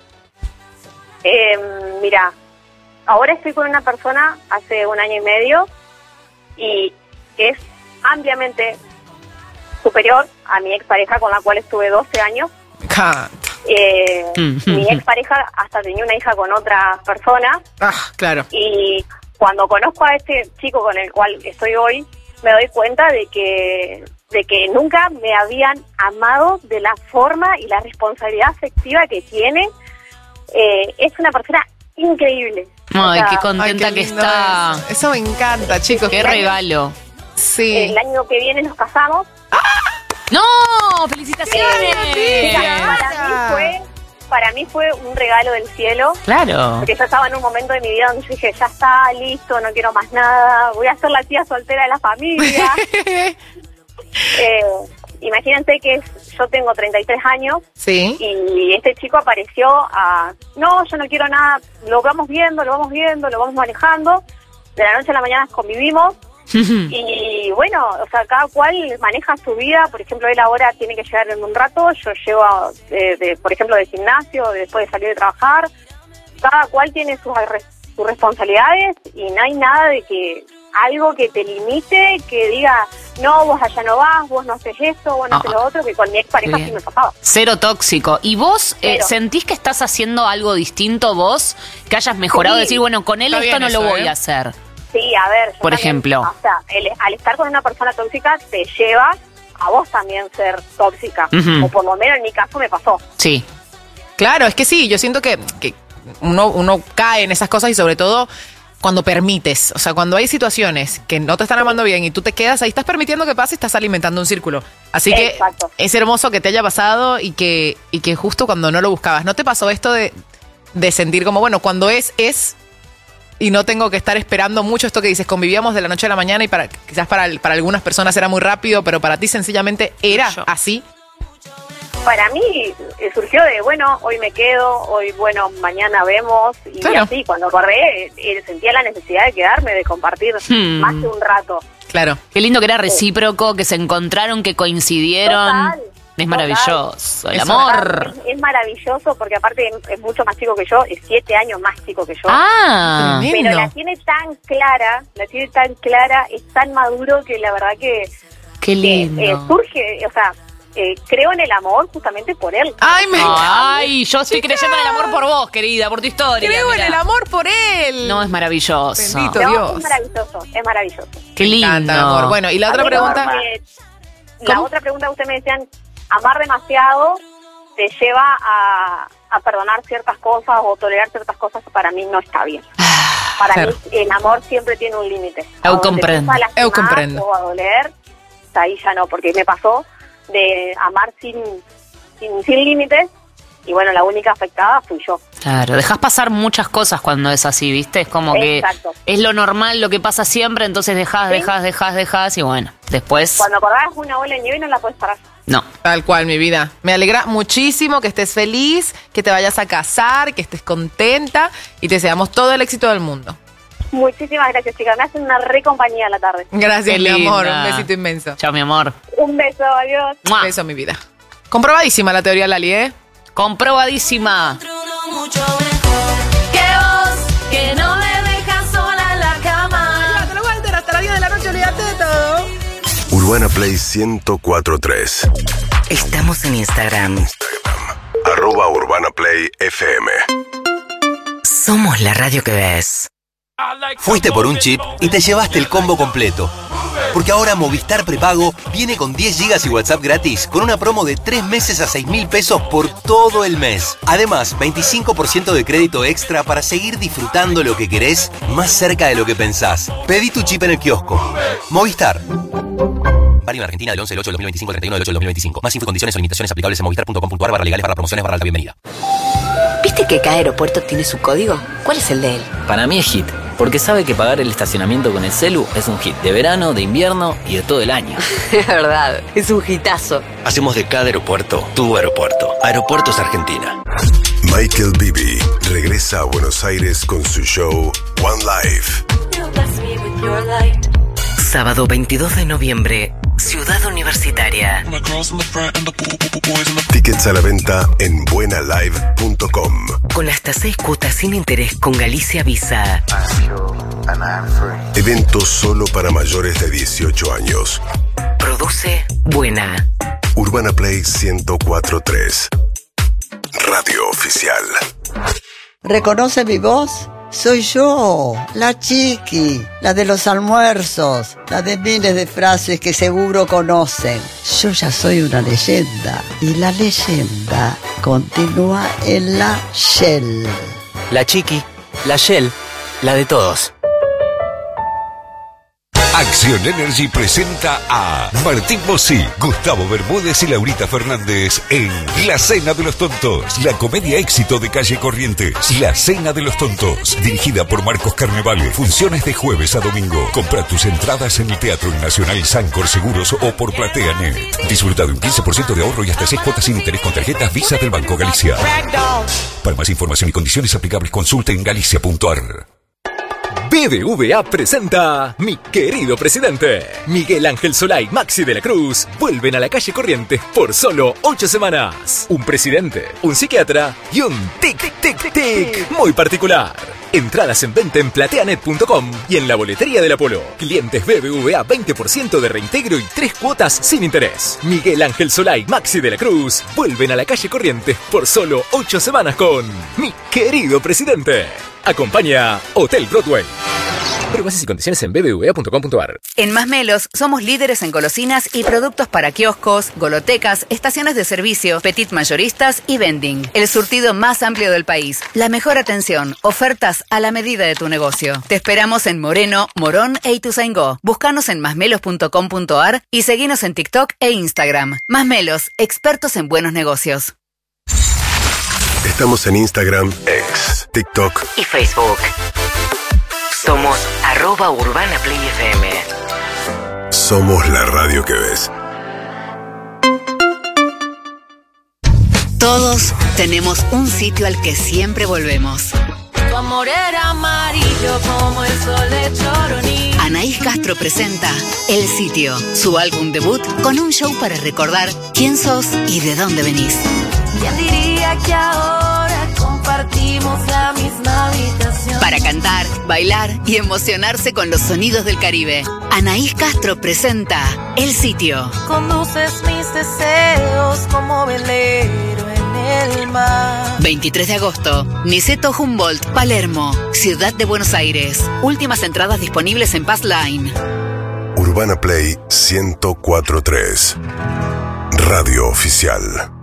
Eh, mira, ahora estoy con una persona hace un año y medio y es ampliamente superior a mi expareja con la cual estuve doce años. Me encanta. Eh, Mm. mi expareja hasta tenía una hija con otra persona Ah, claro. y cuando conozco a este chico con el cual estoy hoy, me doy cuenta de que de que nunca me habían amado de la forma y la responsabilidad afectiva que tiene. Eh, es una persona increíble. O Ay, sea, qué contenta Ay, qué que lindo está. Eso. Eso me encanta, chicos. Qué regalo. Sí. el año que viene nos casamos. ¡No! ¡Felicitaciones! Mira, para mí fue para mí fue un regalo del cielo. Claro. Porque yo estaba en un momento de mi vida donde yo dije, ya está, listo, no quiero más nada, voy a ser la tía soltera de la familia. eh, imagínense que es- yo tengo treinta y tres años Sí. y este chico apareció a, no, yo no quiero nada, lo vamos viendo, lo vamos viendo, lo vamos manejando, de la noche a la mañana convivimos y bueno, o sea, cada cual maneja su vida. Por ejemplo, él ahora tiene que llegar en un rato, yo llego, a- de, de, por ejemplo, del gimnasio, después de salir de trabajar. Cada cual tiene sus, re- sus responsabilidades y no hay nada de que algo que te limite, que diga, no, vos allá no vas, vos no haces esto, vos no Ah, haces lo otro, que con mi expareja bien. sí me pasaba. Cero tóxico. ¿Y vos eh, Cero. sentís que estás haciendo algo distinto vos? Que hayas mejorado, Sí. decir, bueno, con él Está esto bien no eso, lo voy ¿eh? a hacer. Sí, a ver. yo Por también, ejemplo. O sea, el- al estar con una persona tóxica te lleva a vos también ser tóxica. Ujú. O por lo menos en mi caso me pasó. Sí. Claro, es que sí, yo siento que, que uno, uno cae en esas cosas y sobre todo cuando permites, o sea, cuando hay situaciones que no te están amando bien y tú te quedas ahí, estás permitiendo que pase y estás alimentando un círculo. Así que Exacto. es hermoso que te haya pasado y que, y que justo cuando no lo buscabas, ¿no te pasó esto de, de sentir como, bueno, cuando es, es y no tengo que estar esperando mucho esto que dices, convivíamos de la noche a la mañana y para quizás para, para algunas personas era muy rápido, pero para ti sencillamente era Yo. así? Para mí eh, surgió de, bueno, hoy me quedo, hoy, bueno, mañana vemos. Y Claro. así, cuando corré, eh, sentía la necesidad de quedarme, de compartir Hmm. más que un rato. Claro. Qué lindo que era recíproco, que se encontraron, que coincidieron. Total, Es maravilloso, el Es amor. verdad, Es, es maravilloso porque aparte es mucho más chico que yo, es siete años más chico que yo. Ah, pero tremendo. la tiene tan clara, la tiene tan clara, es tan maduro que la verdad que Qué lindo. eh, surge, o sea, eh, creo en el amor justamente por él. Ay, me Ay, yo estoy creyendo en el amor por vos, querida, por tu historia. creo en mirá. el amor por él. No, es maravilloso. Bendito No, Dios. es maravilloso, es maravilloso. Qué lindo. Me encanta, amor. Bueno, y la otra Amor, pregunta. eh, la otra pregunta que usted me decían, amar demasiado te lleva a, a perdonar ciertas cosas o tolerar ciertas cosas, para mí no está bien. Para claro. mí el amor siempre tiene un límite. Eu A donde comprendo. empieza a lastimar Eu comprendo. o a doler, ahí ya no, porque me pasó de amar sin, sin, sin límites y bueno, la única afectada fui yo. Claro, dejas pasar muchas cosas cuando es así, ¿viste? Es como Exacto. que es lo normal, lo que pasa siempre, entonces dejas, Sí. dejas, dejas, dejas y bueno, después Cuando acordás una bola de nieve no la puedes parar. no. Tal cual, mi vida. Me alegra muchísimo que estés feliz, que te vayas a casar, que estés contenta y te deseamos todo el éxito del mundo. Muchísimas gracias, chicas. Me hacen una re compañía en la tarde. Gracias, Qué mi amor. linda. Un besito inmenso. Chao, mi amor. Un beso, adiós. ¡Mua! Un beso, mi vida. Comprobadísima la teoría Lali, ¿eh? Comprobadísima. Que vos, que no me dejas sola en la cama. Llévatelo, Walter, hasta las diez de la noche, olvídate de todo. Urbana Play ciento cuatro punto tres. Estamos en Instagram. Arroba Urbana Play F M. Somos la radio que ves. Fuiste por un chip y te llevaste el combo completo. Porque ahora Movistar Prepago viene con diez gigas y WhatsApp gratis con una promo de tres meses a seis mil pesos por todo el mes. Además, veinticinco por ciento de crédito extra para seguir disfrutando lo que querés más cerca de lo que pensás. Pedí tu chip en el kiosco. Movistar. Válido en Argentina del once del ocho del dos mil veinticinco al treinta y uno del ocho del dos mil veinticinco. Más info y condiciones o limitaciones aplicables en movistar punto com punto ar barra legales barra promociones barra alta bienvenida. ¿Viste que cada aeropuerto tiene su código? ¿Cuál es el de él? Para mí es hit, porque sabe que pagar el estacionamiento con el celu es un hit de verano, de invierno y de todo el año. Es verdad, es un hitazo. Hacemos de cada aeropuerto tu aeropuerto. Aeropuertos Argentina. Michael Bibi regresa a Buenos Aires con su show One Life. Sábado veintidós de noviembre, Ciudad Universitaria. Tickets a la venta en buena live punto com. Con hasta seis cuotas sin interés con Galicia Visa. Evento solo para mayores de dieciocho años. Produce Buena. Urbana Play ciento cuatro punto tres. Radio oficial. ¿Reconoce mi voz? Soy yo, la Chiqui, la de los almuerzos, la de miles de frases que seguro conocen. Yo ya soy una leyenda y la leyenda continúa en la Shell. La Chiqui, la Shell, la de todos. Acción Energy presenta a Martín Bossi, Gustavo Bermúdez y Laurita Fernández en La Cena de los Tontos, la comedia éxito de Calle Corrientes. La Cena de los Tontos, dirigida por Marcos Carnevale. Funciones de jueves a domingo. Compra tus entradas en el Teatro Nacional Sancor Seguros o por PlateaNet. Disfruta de un quince por ciento de ahorro y hasta seis cuotas sin interés con tarjetas Visa del Banco Galicia. Para más información y condiciones aplicables, consulte en galicia punto ar. B B V A presenta Mi querido presidente. Miguel Ángel Solá y Maxi de la Cruz vuelven a la calle Corrientes por solo ocho semanas. Un presidente, un psiquiatra y un tic tic tic muy particular. Entradas en venta en plateanet punto com y en la boletería del Apolo. Clientes B B V A veinte por ciento de reintegro y tres cuotas sin interés. Miguel Ángel Solá y Maxi de la Cruz vuelven a la calle Corrientes por solo ocho semanas con Mi querido presidente. Acompaña Hotel Broadway. Pero bases y condiciones en b b v a punto com punto ar. En Más Melos somos líderes en golosinas y productos para kioscos, golotecas, estaciones de servicio, petit mayoristas y vending. El surtido más amplio del país. La mejor atención, ofertas a la medida de tu negocio. Te esperamos en Moreno, Morón e Ituzaingó. Búscanos en masmelos punto com punto ar y seguinos en TikTok e Instagram. Más Melos, expertos en buenos negocios. Estamos en Instagram, X, TikTok Y Facebook. Somos arroba Urbana Play F M. Somos la radio que ves. Todos tenemos un sitio al que siempre volvemos. Tu amor era amarillo como el sol de Choroní. Anaís Castro presenta El Sitio, su álbum debut con un show para recordar quién sos y de dónde venís. ¿Quién diría que ahora compartimos la misma habitación? Para cantar, bailar y emocionarse con los sonidos del Caribe. Anaís Castro presenta El Sitio. Conduces mis deseos como velero en el mar. veintitrés de agosto, Niceto Humboldt, Palermo, Ciudad de Buenos Aires. Últimas entradas disponibles en Pass Line. Urbana Play ciento cuatro punto tres. Radio Oficial.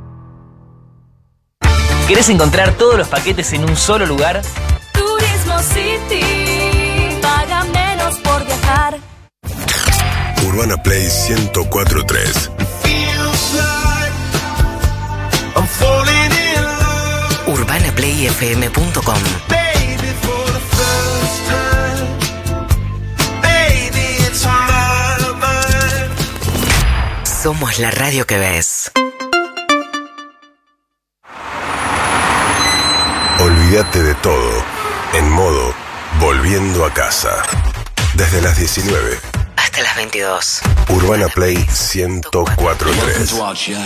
¿Querés encontrar todos los paquetes en un solo lugar? Turismo City, paga menos por viajar. Urbana Play ciento cuatro punto tres. urbana play f m punto com. Somos la radio que ves. Olvídate de todo, en modo Volviendo a Casa. Desde las diecinueve hasta las veintidós. Urbana Play ciento cuatro punto tres.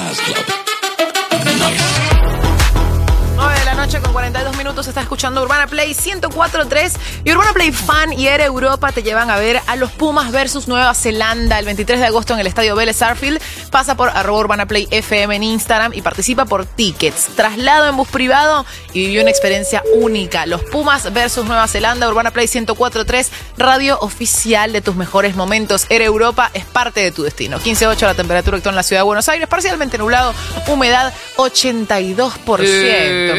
nueve de la noche con cuarenta y dos minutos, está escuchando Urbana Play ciento cuatro punto tres y Urbana Play Fan y Air Europa te llevan a ver a los Pumas versus Nueva Zelanda el veintitrés de agosto en el estadio Vélez Sarsfield. Pasa por arroba Urbana Play F M en Instagram y participa por tickets, traslado en bus privado y vivió una experiencia única. Los Pumas versus Nueva Zelanda, Urbana Play ciento cuatro punto tres, radio oficial de tus mejores momentos. Air Europa es parte de tu destino. quince punto ocho la temperatura actual en la ciudad de Buenos Aires, parcialmente nublado, humedad ochenta y dos por ciento.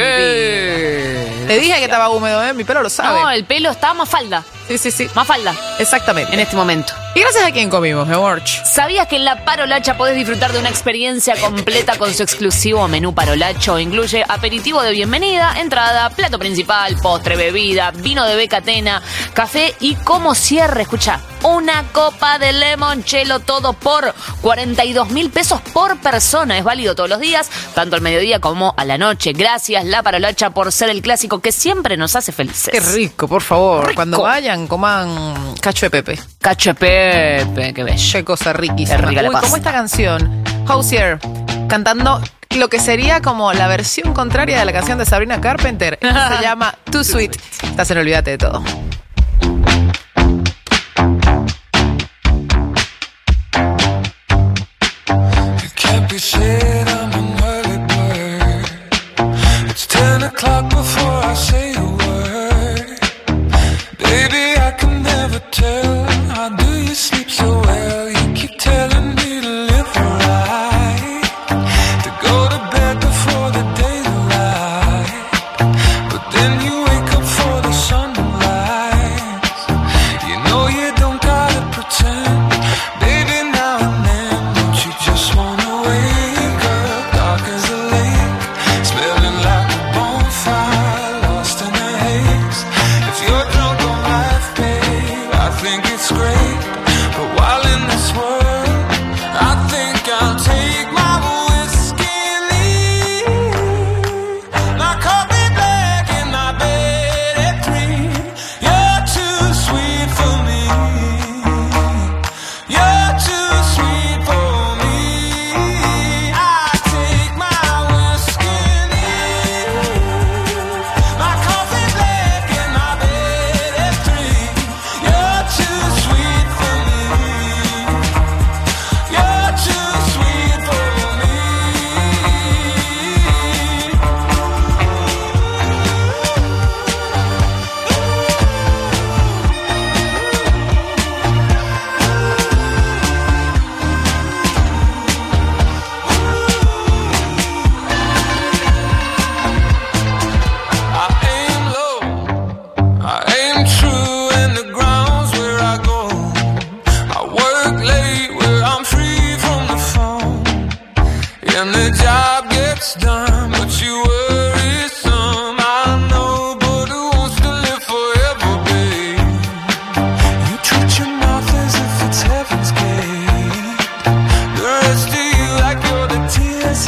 Eh, Te dije que estaba húmedo, ¿eh? Mi pelo lo sabe. No, el pelo está más falda. Sí, sí, sí. Más falda. Exactamente. En este momento. ¿Y gracias a quién comimos, George? ¿Sabías que en La Parolacha podés disfrutar de una experiencia completa con su exclusivo menú Parolacho? Incluye aperitivo de bienvenida, entrada, plato principal, postre, bebida, vino de Becatena, café y como cierre, escucha, una copa de limoncello, todo por cuarenta y dos mil pesos por persona. Es válido todos los días, tanto al mediodía como a la noche. Gracias, La Parolacha, por ser el clásico que siempre nos hace felices. Qué rico, por favor. Rico. Cuando vayan, coman cacho de pepe. Cacho de pepe, qué bello. Qué cosa riquísima. Qué rica la Uy, pasta. como esta canción, Hosier, cantando lo que sería como la versión contraria de la canción de Sabrina Carpenter. Se llama Too Sweet. Estás en Olvídate de Todo.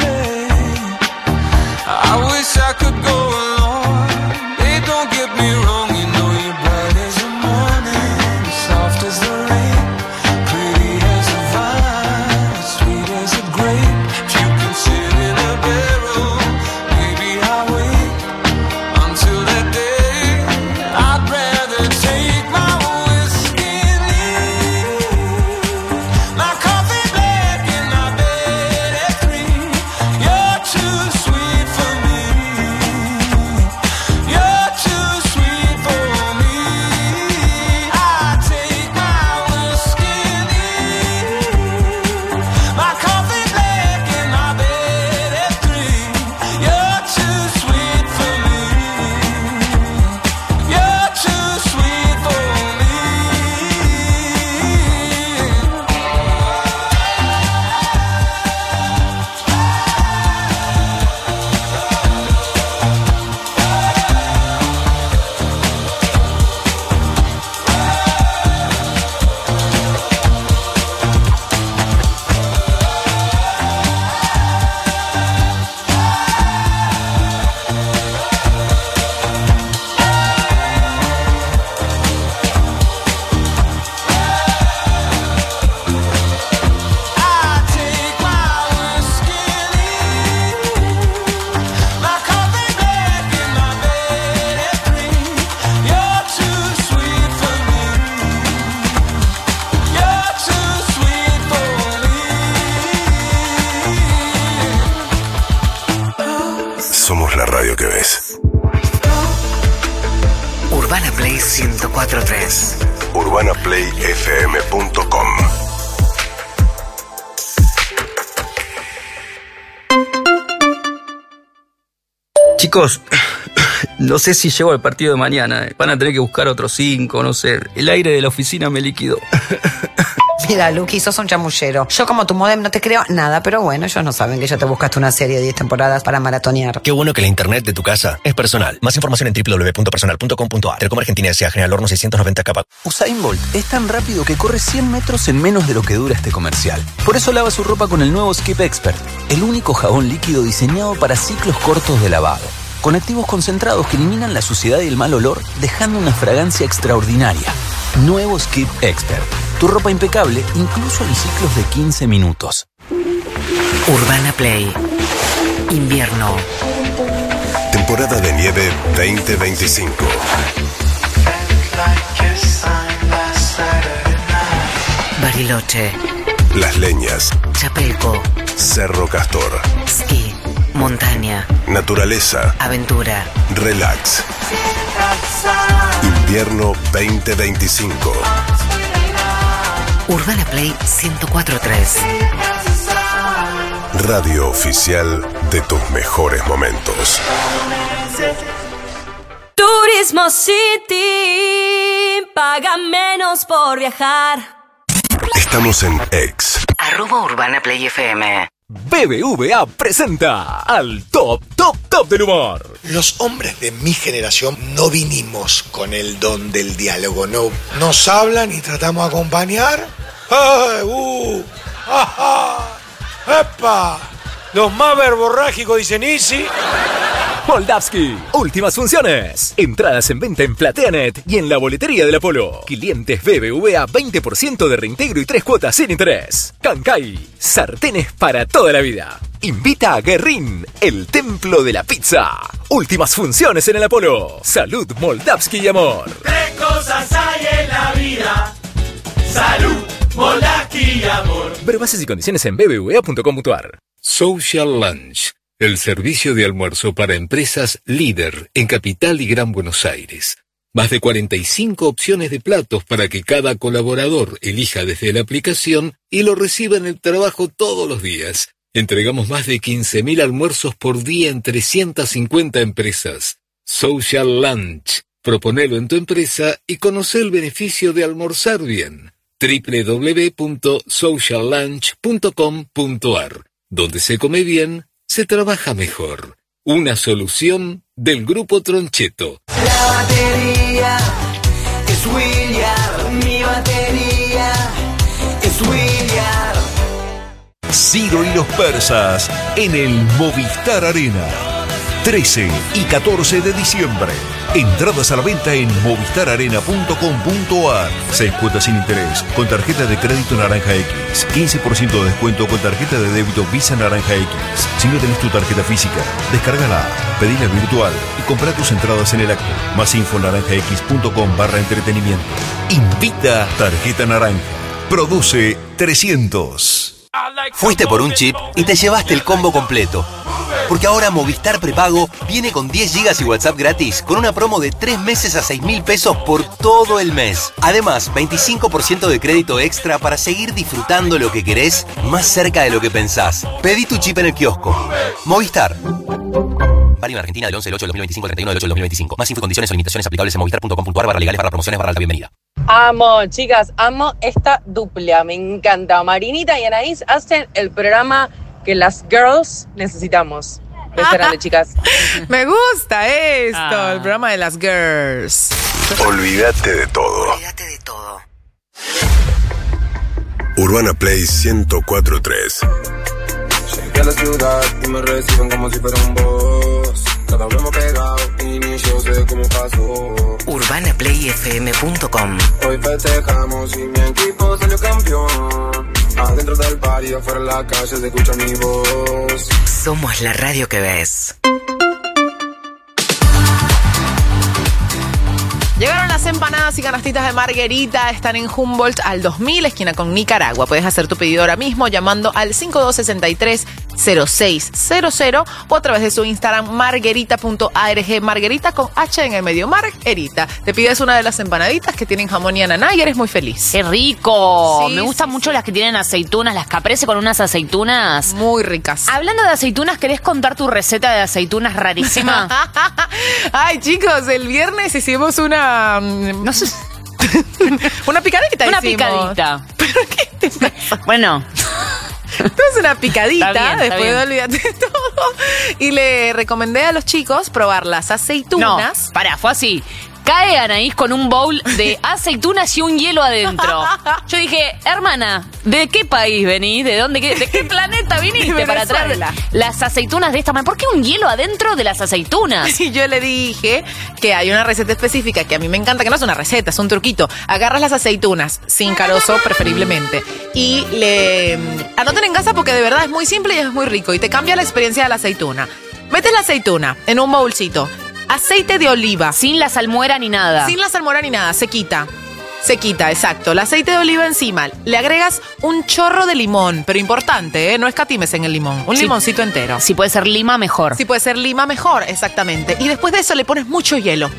I wish I could go along. Hey, don't get me wrong. que ves. Urbana Play ciento cuatro punto tres. urbana play f m punto com. Chicos, no sé si llego al partido de mañana. Van a tener que buscar otros cinco, no sé. El aire de la oficina me liquidó. Mira, Luqui, sos un chamullero. Yo como tu modem no te creo nada, pero bueno, ellos no saben que ya te buscaste una serie de diez temporadas para maratonear. Qué bueno que la internet de tu casa es personal. Más información en doble u doble u doble u punto personal punto com punto a r. Telecom Argentina S A General Horno seiscientos noventa K. Usain Bolt es tan rápido que corre cien metros en menos de lo que dura este comercial. Por eso lava su ropa con el nuevo Skip Expert, el único jabón líquido diseñado para ciclos cortos de lavado, con activos concentrados que eliminan la suciedad y el mal olor, dejando una fragancia extraordinaria. Nuevo Skip Expert. Tu ropa impecable, incluso en ciclos de quince minutos. Urbana Play. Invierno. Temporada de nieve veinte veinticinco. Bariloche. Las Leñas. Chapelco. Cerro Castor. Ski. Montaña. Naturaleza. Aventura. Relax. Invierno veinte veinticinco. Urbana Play ciento cuatro punto tres. Radio oficial de tus mejores momentos. Turismo City. Paga menos por viajar. Estamos en X. Arroba Urbana Play F M. B B V A presenta al top, top, top del humor. Los hombres de mi generación no vinimos con el don del diálogo, no. Nos hablan y tratamos de acompañar. ¡Ay, uh! ¡Ajá! ¡Epa! Los más verborrágicos dicen Easy. Moldavsky, últimas funciones. Entradas en venta en Plateanet y en la boletería del Apolo. Clientes B B V A veinte por ciento de reintegro y tres cuotas sin interés. Cancay, sartenes para toda la vida. Invita a Guerrín, el templo de la pizza. Últimas funciones en el Apolo. Salud, Moldavsky y amor. Tres cosas hay en la vida: salud, Moldavsky y amor. Ver bases y condiciones en b b v a punto com punto a r. Social Lunch, el servicio de almuerzo para empresas líder en Capital y Gran Buenos Aires. Más de cuarenta y cinco opciones de platos para que cada colaborador elija desde la aplicación y lo reciba en el trabajo todos los días. Entregamos más de quince mil almuerzos por día en trescientas cincuenta empresas. Social Lunch. Proponelo en tu empresa y conoce el beneficio de almorzar bien. doble u doble u doble u punto social lunch punto com punto a r. Donde se come bien, se trabaja mejor. Una solución del Grupo Troncheto. La batería es William, mi batería es William. Ciro y los persas en el Movistar Arena. trece y catorce de diciembre. Entradas a la venta en movistar arena punto com punto a r. Seis cuotas sin interés con tarjeta de crédito Naranja X. quince por ciento de descuento con tarjeta de débito Visa Naranja X. Si no tenés tu tarjeta física, descárgala, pedila virtual y compra tus entradas en el acto. Más info en naranjax.com barra entretenimiento. Invita Tarjeta Naranja. Produce trescientos. Fuiste por un chip y te llevaste el combo completo. Porque ahora Movistar Prepago viene con diez gigas y WhatsApp gratis con una promo de tres meses a seis mil pesos por todo el mes. Además, veinticinco por ciento de crédito extra para seguir disfrutando lo que querés más cerca de lo que pensás. Pedí tu chip en el kiosco. Movistar. Válido en Argentina del once del ocho del dos mil veinticinco al treinta y uno del ocho del dos mil veinticinco. Más info y condiciones o limitaciones aplicables en movistar punto com punto a r barra legales barra promociones barra alta bienvenida. Amo, chicas, amo esta dupla, me encanta. Marinita y Anaís hacen el programa que las girls necesitamos. Beso grande, chicas. Me gusta esto, Ah. el programa de las girls. Olvídate de todo. Olvídate de todo. Urbana Play ciento cuatro punto tres. Llegué a la ciudad y me reciben como si fuera un boss. Cada vez hemos pegado y ni yo sé cómo pasó. urbana play f m punto com. Hoy festejamos y mi equipo salió campeón. Adentro del bar y afuera en la calle se escucha mi voz. Somos la radio que ves. Llegaron las empanadas y canastitas de Marguerita. Están en Humboldt al dos mil, esquina con Nicaragua. Puedes hacer tu pedido ahora mismo llamando al cinco dos seis tres, cero seis cero cero o a través de su Instagram marguerita punto org, Marguerita con H en el medio, Marguerita. Te pides una de las empanaditas que tienen jamón y ananá y eres muy feliz. ¡Qué rico! Sí, Me gustan sí, mucho sí. las que tienen aceitunas, las caprese con unas aceitunas. Muy ricas. Hablando de aceitunas, ¿querés contar tu receta de aceitunas rarísima? Ay, chicos, el viernes hicimos una... No sé... una picadita Una hicimos. picadita. ¿Pero qué te pasa? Bueno... Entonces una picadita, Está bien, está después bien. de olvídate de todo. Y le recomendé a los chicos probar las aceitunas. No, pará, fue así. Cae Anaís con un bowl de aceitunas y un hielo adentro. Yo dije, hermana, ¿de qué país venís? ¿De dónde? Qué, ¿De qué planeta viniste De para traer Venezuela. las aceitunas de esta manera? ¿Por qué un hielo adentro de las aceitunas? Y yo le dije que hay una receta específica que a mí me encanta, que no es una receta, es un truquito. Agarras las aceitunas, sin carozo preferiblemente, y le anoten en casa porque de verdad es muy simple y es muy rico y te cambia la experiencia de la aceituna. Metes la aceituna en un bowlcito, aceite de oliva. Sin la salmuera ni nada. Sin la salmuera ni nada, se quita. Se quita, exacto. El aceite de oliva encima. Le agregas un chorro de limón, pero importante, ¿eh? No escatimes en el limón. Un Sí. limoncito entero. Si puede ser lima, mejor. Si puede ser lima, mejor, exactamente. Y después de eso le pones mucho hielo.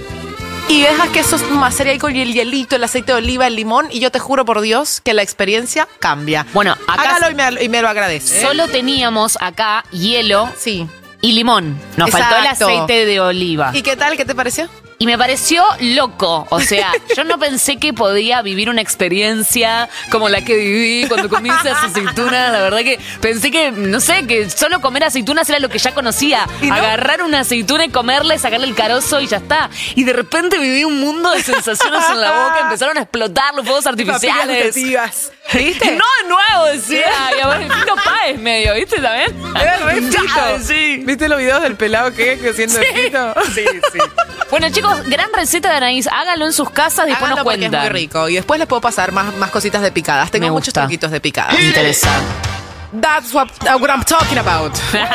Y dejas que eso macere ahí con el hielito, el aceite de oliva, el limón. Y yo te juro por Dios que la experiencia cambia. Bueno, acá hágalo y me, y me lo agradece. ¿eh? solo teníamos acá hielo Sí. y limón. Nos faltó el Exacto. aceite de oliva. ¿Y qué tal? ¿Qué te pareció? Y me pareció loco. O sea, yo no pensé que podía vivir una experiencia como la que viví cuando comí esas aceitunas. La verdad que pensé que, no sé, que solo comer aceitunas era lo que ya conocía. ¿Y no? Agarrar una aceituna y comerla y sacarle el carozo y ya está. Y de repente viví un mundo de sensaciones en la boca. Empezaron a explotar los fuegos artificiales. Papillas ¿viste? No, de nuevo, decía. Y a ver, Fito Páez medio, ¿viste también? Era re Fito. Sí. ¿Viste los videos del pelado que es haciendo el Fito? Sí, sí. Bueno, chicos, gran receta de Anaís. Háganlo en sus casas, después Háganlo nos porque cuentan. es muy rico. Y después les puedo pasar más, más cositas de picadas. Tengo Me muchos gusta. truquitos de picadas. Interesante. That's what, uh, what I'm talking about.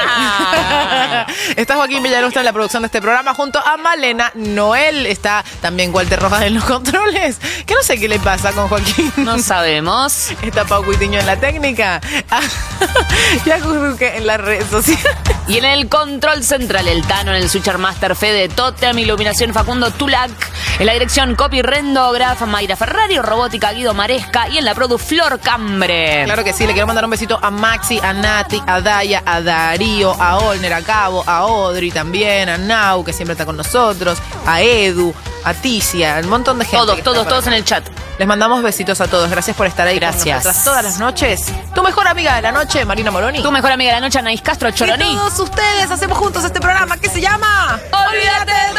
Está Joaquín Villanueva en la producción de este programa junto a Malena Noel. Está también Walter Rojas en los controles. Que no sé qué le pasa con Joaquín. No sabemos. Está Pau Cuitiño en la técnica. Ya que en las redes sociales. Y en el control central, el Tano, en el Switcher Master, Fede Totem, iluminación Facundo Tulac, en la dirección Copy Rendograph, Mayra Ferrari, robótica Guido Maresca y en la produ Flor Cambre. Claro que sí, le quiero mandar un besito a Maxi, a Nati, a Daya, a Darío, a Olner, a Cabo, a Audrey también, a Nau, que siempre está con nosotros, a Edu, a Ticia, un montón de gente. Todos, que todos, está por todos en acá. el chat. Les mandamos besitos a todos. Gracias por estar ahí Gracias. con nosotras todas las noches. Tu mejor amiga de la noche, Marina Moroni. Tu mejor amiga de la noche, Anaís Castro Choroní. Y todos ustedes hacemos juntos este programa que se llama ¡Olvídate de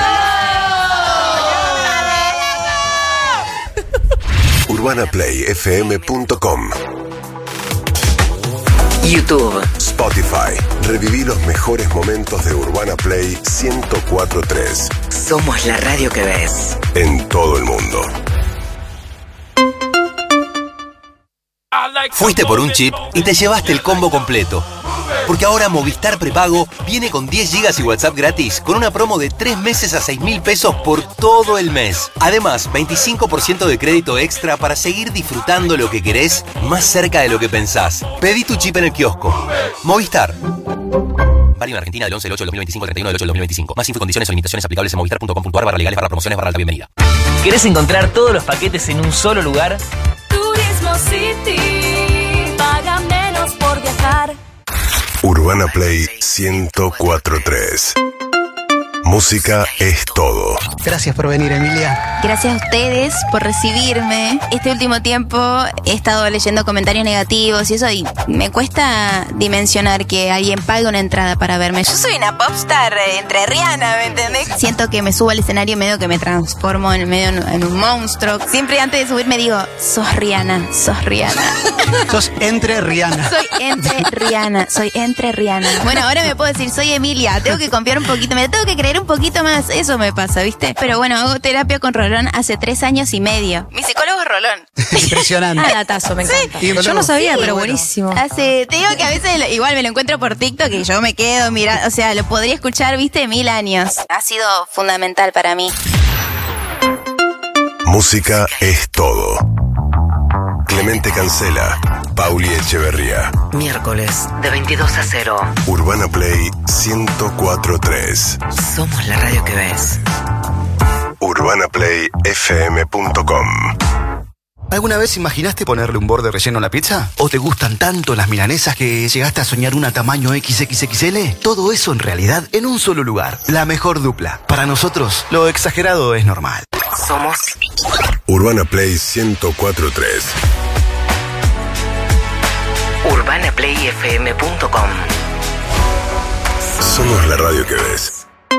todo! urbana play f m punto com, YouTube. Spotify. Reviví los mejores momentos de Urbana Play ciento cuatro punto tres Somos la radio que ves. en todo el mundo. Fuiste por un chip y te llevaste el combo completo. Porque ahora Movistar Prepago viene con diez gigas y WhatsApp gratis con una promo de tres meses a seis mil pesos por todo el mes. Además, veinticinco por ciento de crédito extra para seguir disfrutando lo que querés más cerca de lo que pensás. Pedí tu chip en el kiosco. Movistar. Válido en Argentina del once del ocho del dos mil veinticinco al treinta y uno del ocho del dos mil veinticinco. Más info y condiciones o limitaciones aplicables en movistar punto com punto ar barra legales barra promociones barra alta bienvenida. ¿Querés encontrar todos los paquetes en un solo lugar? Turismo City, paga menos por viajar. Urbana Play ciento cuatro punto tres. Música es todo. Gracias por venir, Emilia. Gracias a ustedes por recibirme. Este último tiempo he estado leyendo comentarios negativos y eso, y me cuesta dimensionar que alguien pague una entrada para verme. Yo soy una popstar entrerriana, ¿me entendés? Siento que me subo al escenario medio que me transformo en medio en un monstruo. Siempre antes de subirme digo, sos Rihanna, sos Rihanna. Sos entre Rihanna. Soy entre Rihanna, soy entre Rihanna. Bueno, ahora me puedo decir, soy Emilia. Tengo que confiar un poquito, me tengo que creer un poquito más. Eso me pasa, ¿viste? Pero bueno, hago terapia con Rolón hace tres años y medio. Mi psicólogo es Rolón. Impresionante. Ah, datazo, me encanta. Sí. Yo no sabía, Sí, pero bueno. buenísimo. Hace, te digo que a veces lo- igual me lo encuentro por TikTok y yo me quedo mirando, o sea, lo podría escuchar, ¿viste? Mil años. Ha sido fundamental para mí. Música es todo. Clemente Cancela, Pauli Echeverría. Miércoles de veintidós a cero. Urbana Play ciento cuatro punto tres. Somos la radio que ves. urbana play f m punto com. ¿Alguna vez imaginaste ponerle un borde relleno a la pizza? ¿O te gustan tanto las milanesas que llegaste a soñar una tamaño equis equis equis ele? Todo eso en realidad en un solo lugar. La mejor dupla. Para nosotros, lo exagerado es normal. Somos Urbana Play ciento cuatro punto tres. urbana play f m punto com. Somos la radio que ves.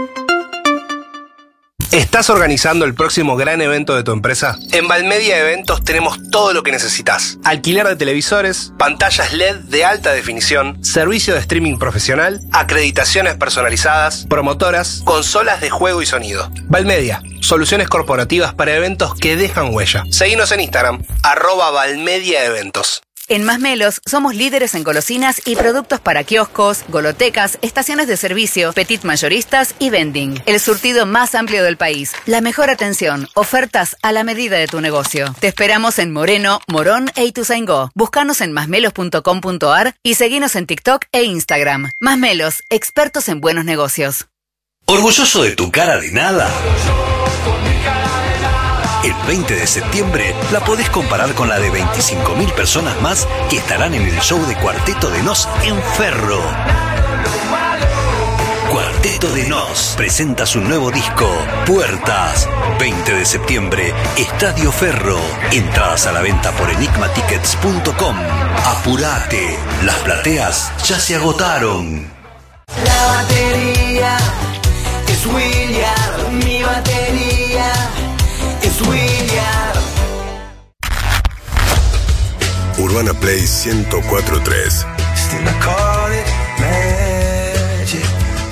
¿Estás organizando el próximo gran evento de tu empresa? En Valmedia Eventos tenemos todo lo que necesitas. Alquiler de televisores, pantallas L E D de alta definición, servicio de streaming profesional, acreditaciones personalizadas, promotoras, consolas de juego y sonido. Valmedia, soluciones corporativas para eventos que dejan huella. Seguinos en Instagram, arroba Valmedia Eventos. En Masmelos somos líderes en golosinas y productos para kioscos, golotecas, estaciones de servicio, petit mayoristas y vending. El surtido más amplio del país. La mejor atención. Ofertas a la medida de tu negocio. Te esperamos en Moreno, Morón e Ituzaingó. Búscanos en masmelos punto com punto ar y seguinos en TikTok e Instagram. Masmelos, expertos en buenos negocios. ¿Orgulloso de tu cara de nada? El veinte de septiembre la podés comparar con la de veinticinco mil personas más que estarán en el show de Cuarteto de Nos en Ferro. Cuarteto de Nos presenta su nuevo disco, Puertas. veinte de septiembre, Estadio Ferro. Entradas a la venta por enigma tickets punto com. Apurate, las plateas ya se agotaron. La batería es William, mi batería es William. Urbana Play ciento cuatro punto tres. Still I call it magic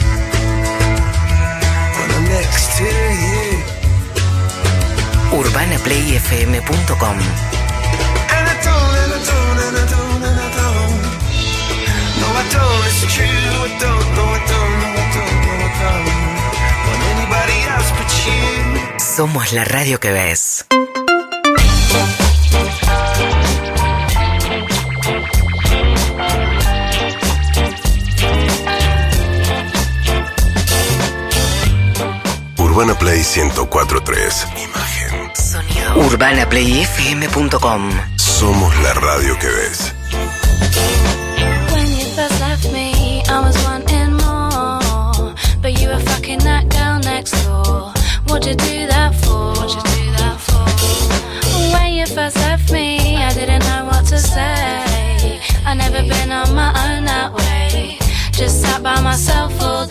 when I'm next to you. urbana play f m punto com. And I don't, and I don't, and I don't, and I don't. No, I don't, it's true. I don't, no, I don't, no, I don't, no, I don't. Want anybody else but you. Somos la radio que ves. Urbana Play ciento cuatro punto tres. Imagen. Sonido. urbana play f m punto com. Somos la radio que ves. When you first left me, I was wanting more, but you were fucking that girl next door. What'd you do that for? What'd you do that for? When you first left me, I didn't know what to say. I never been on my own that way. Just sat by myself all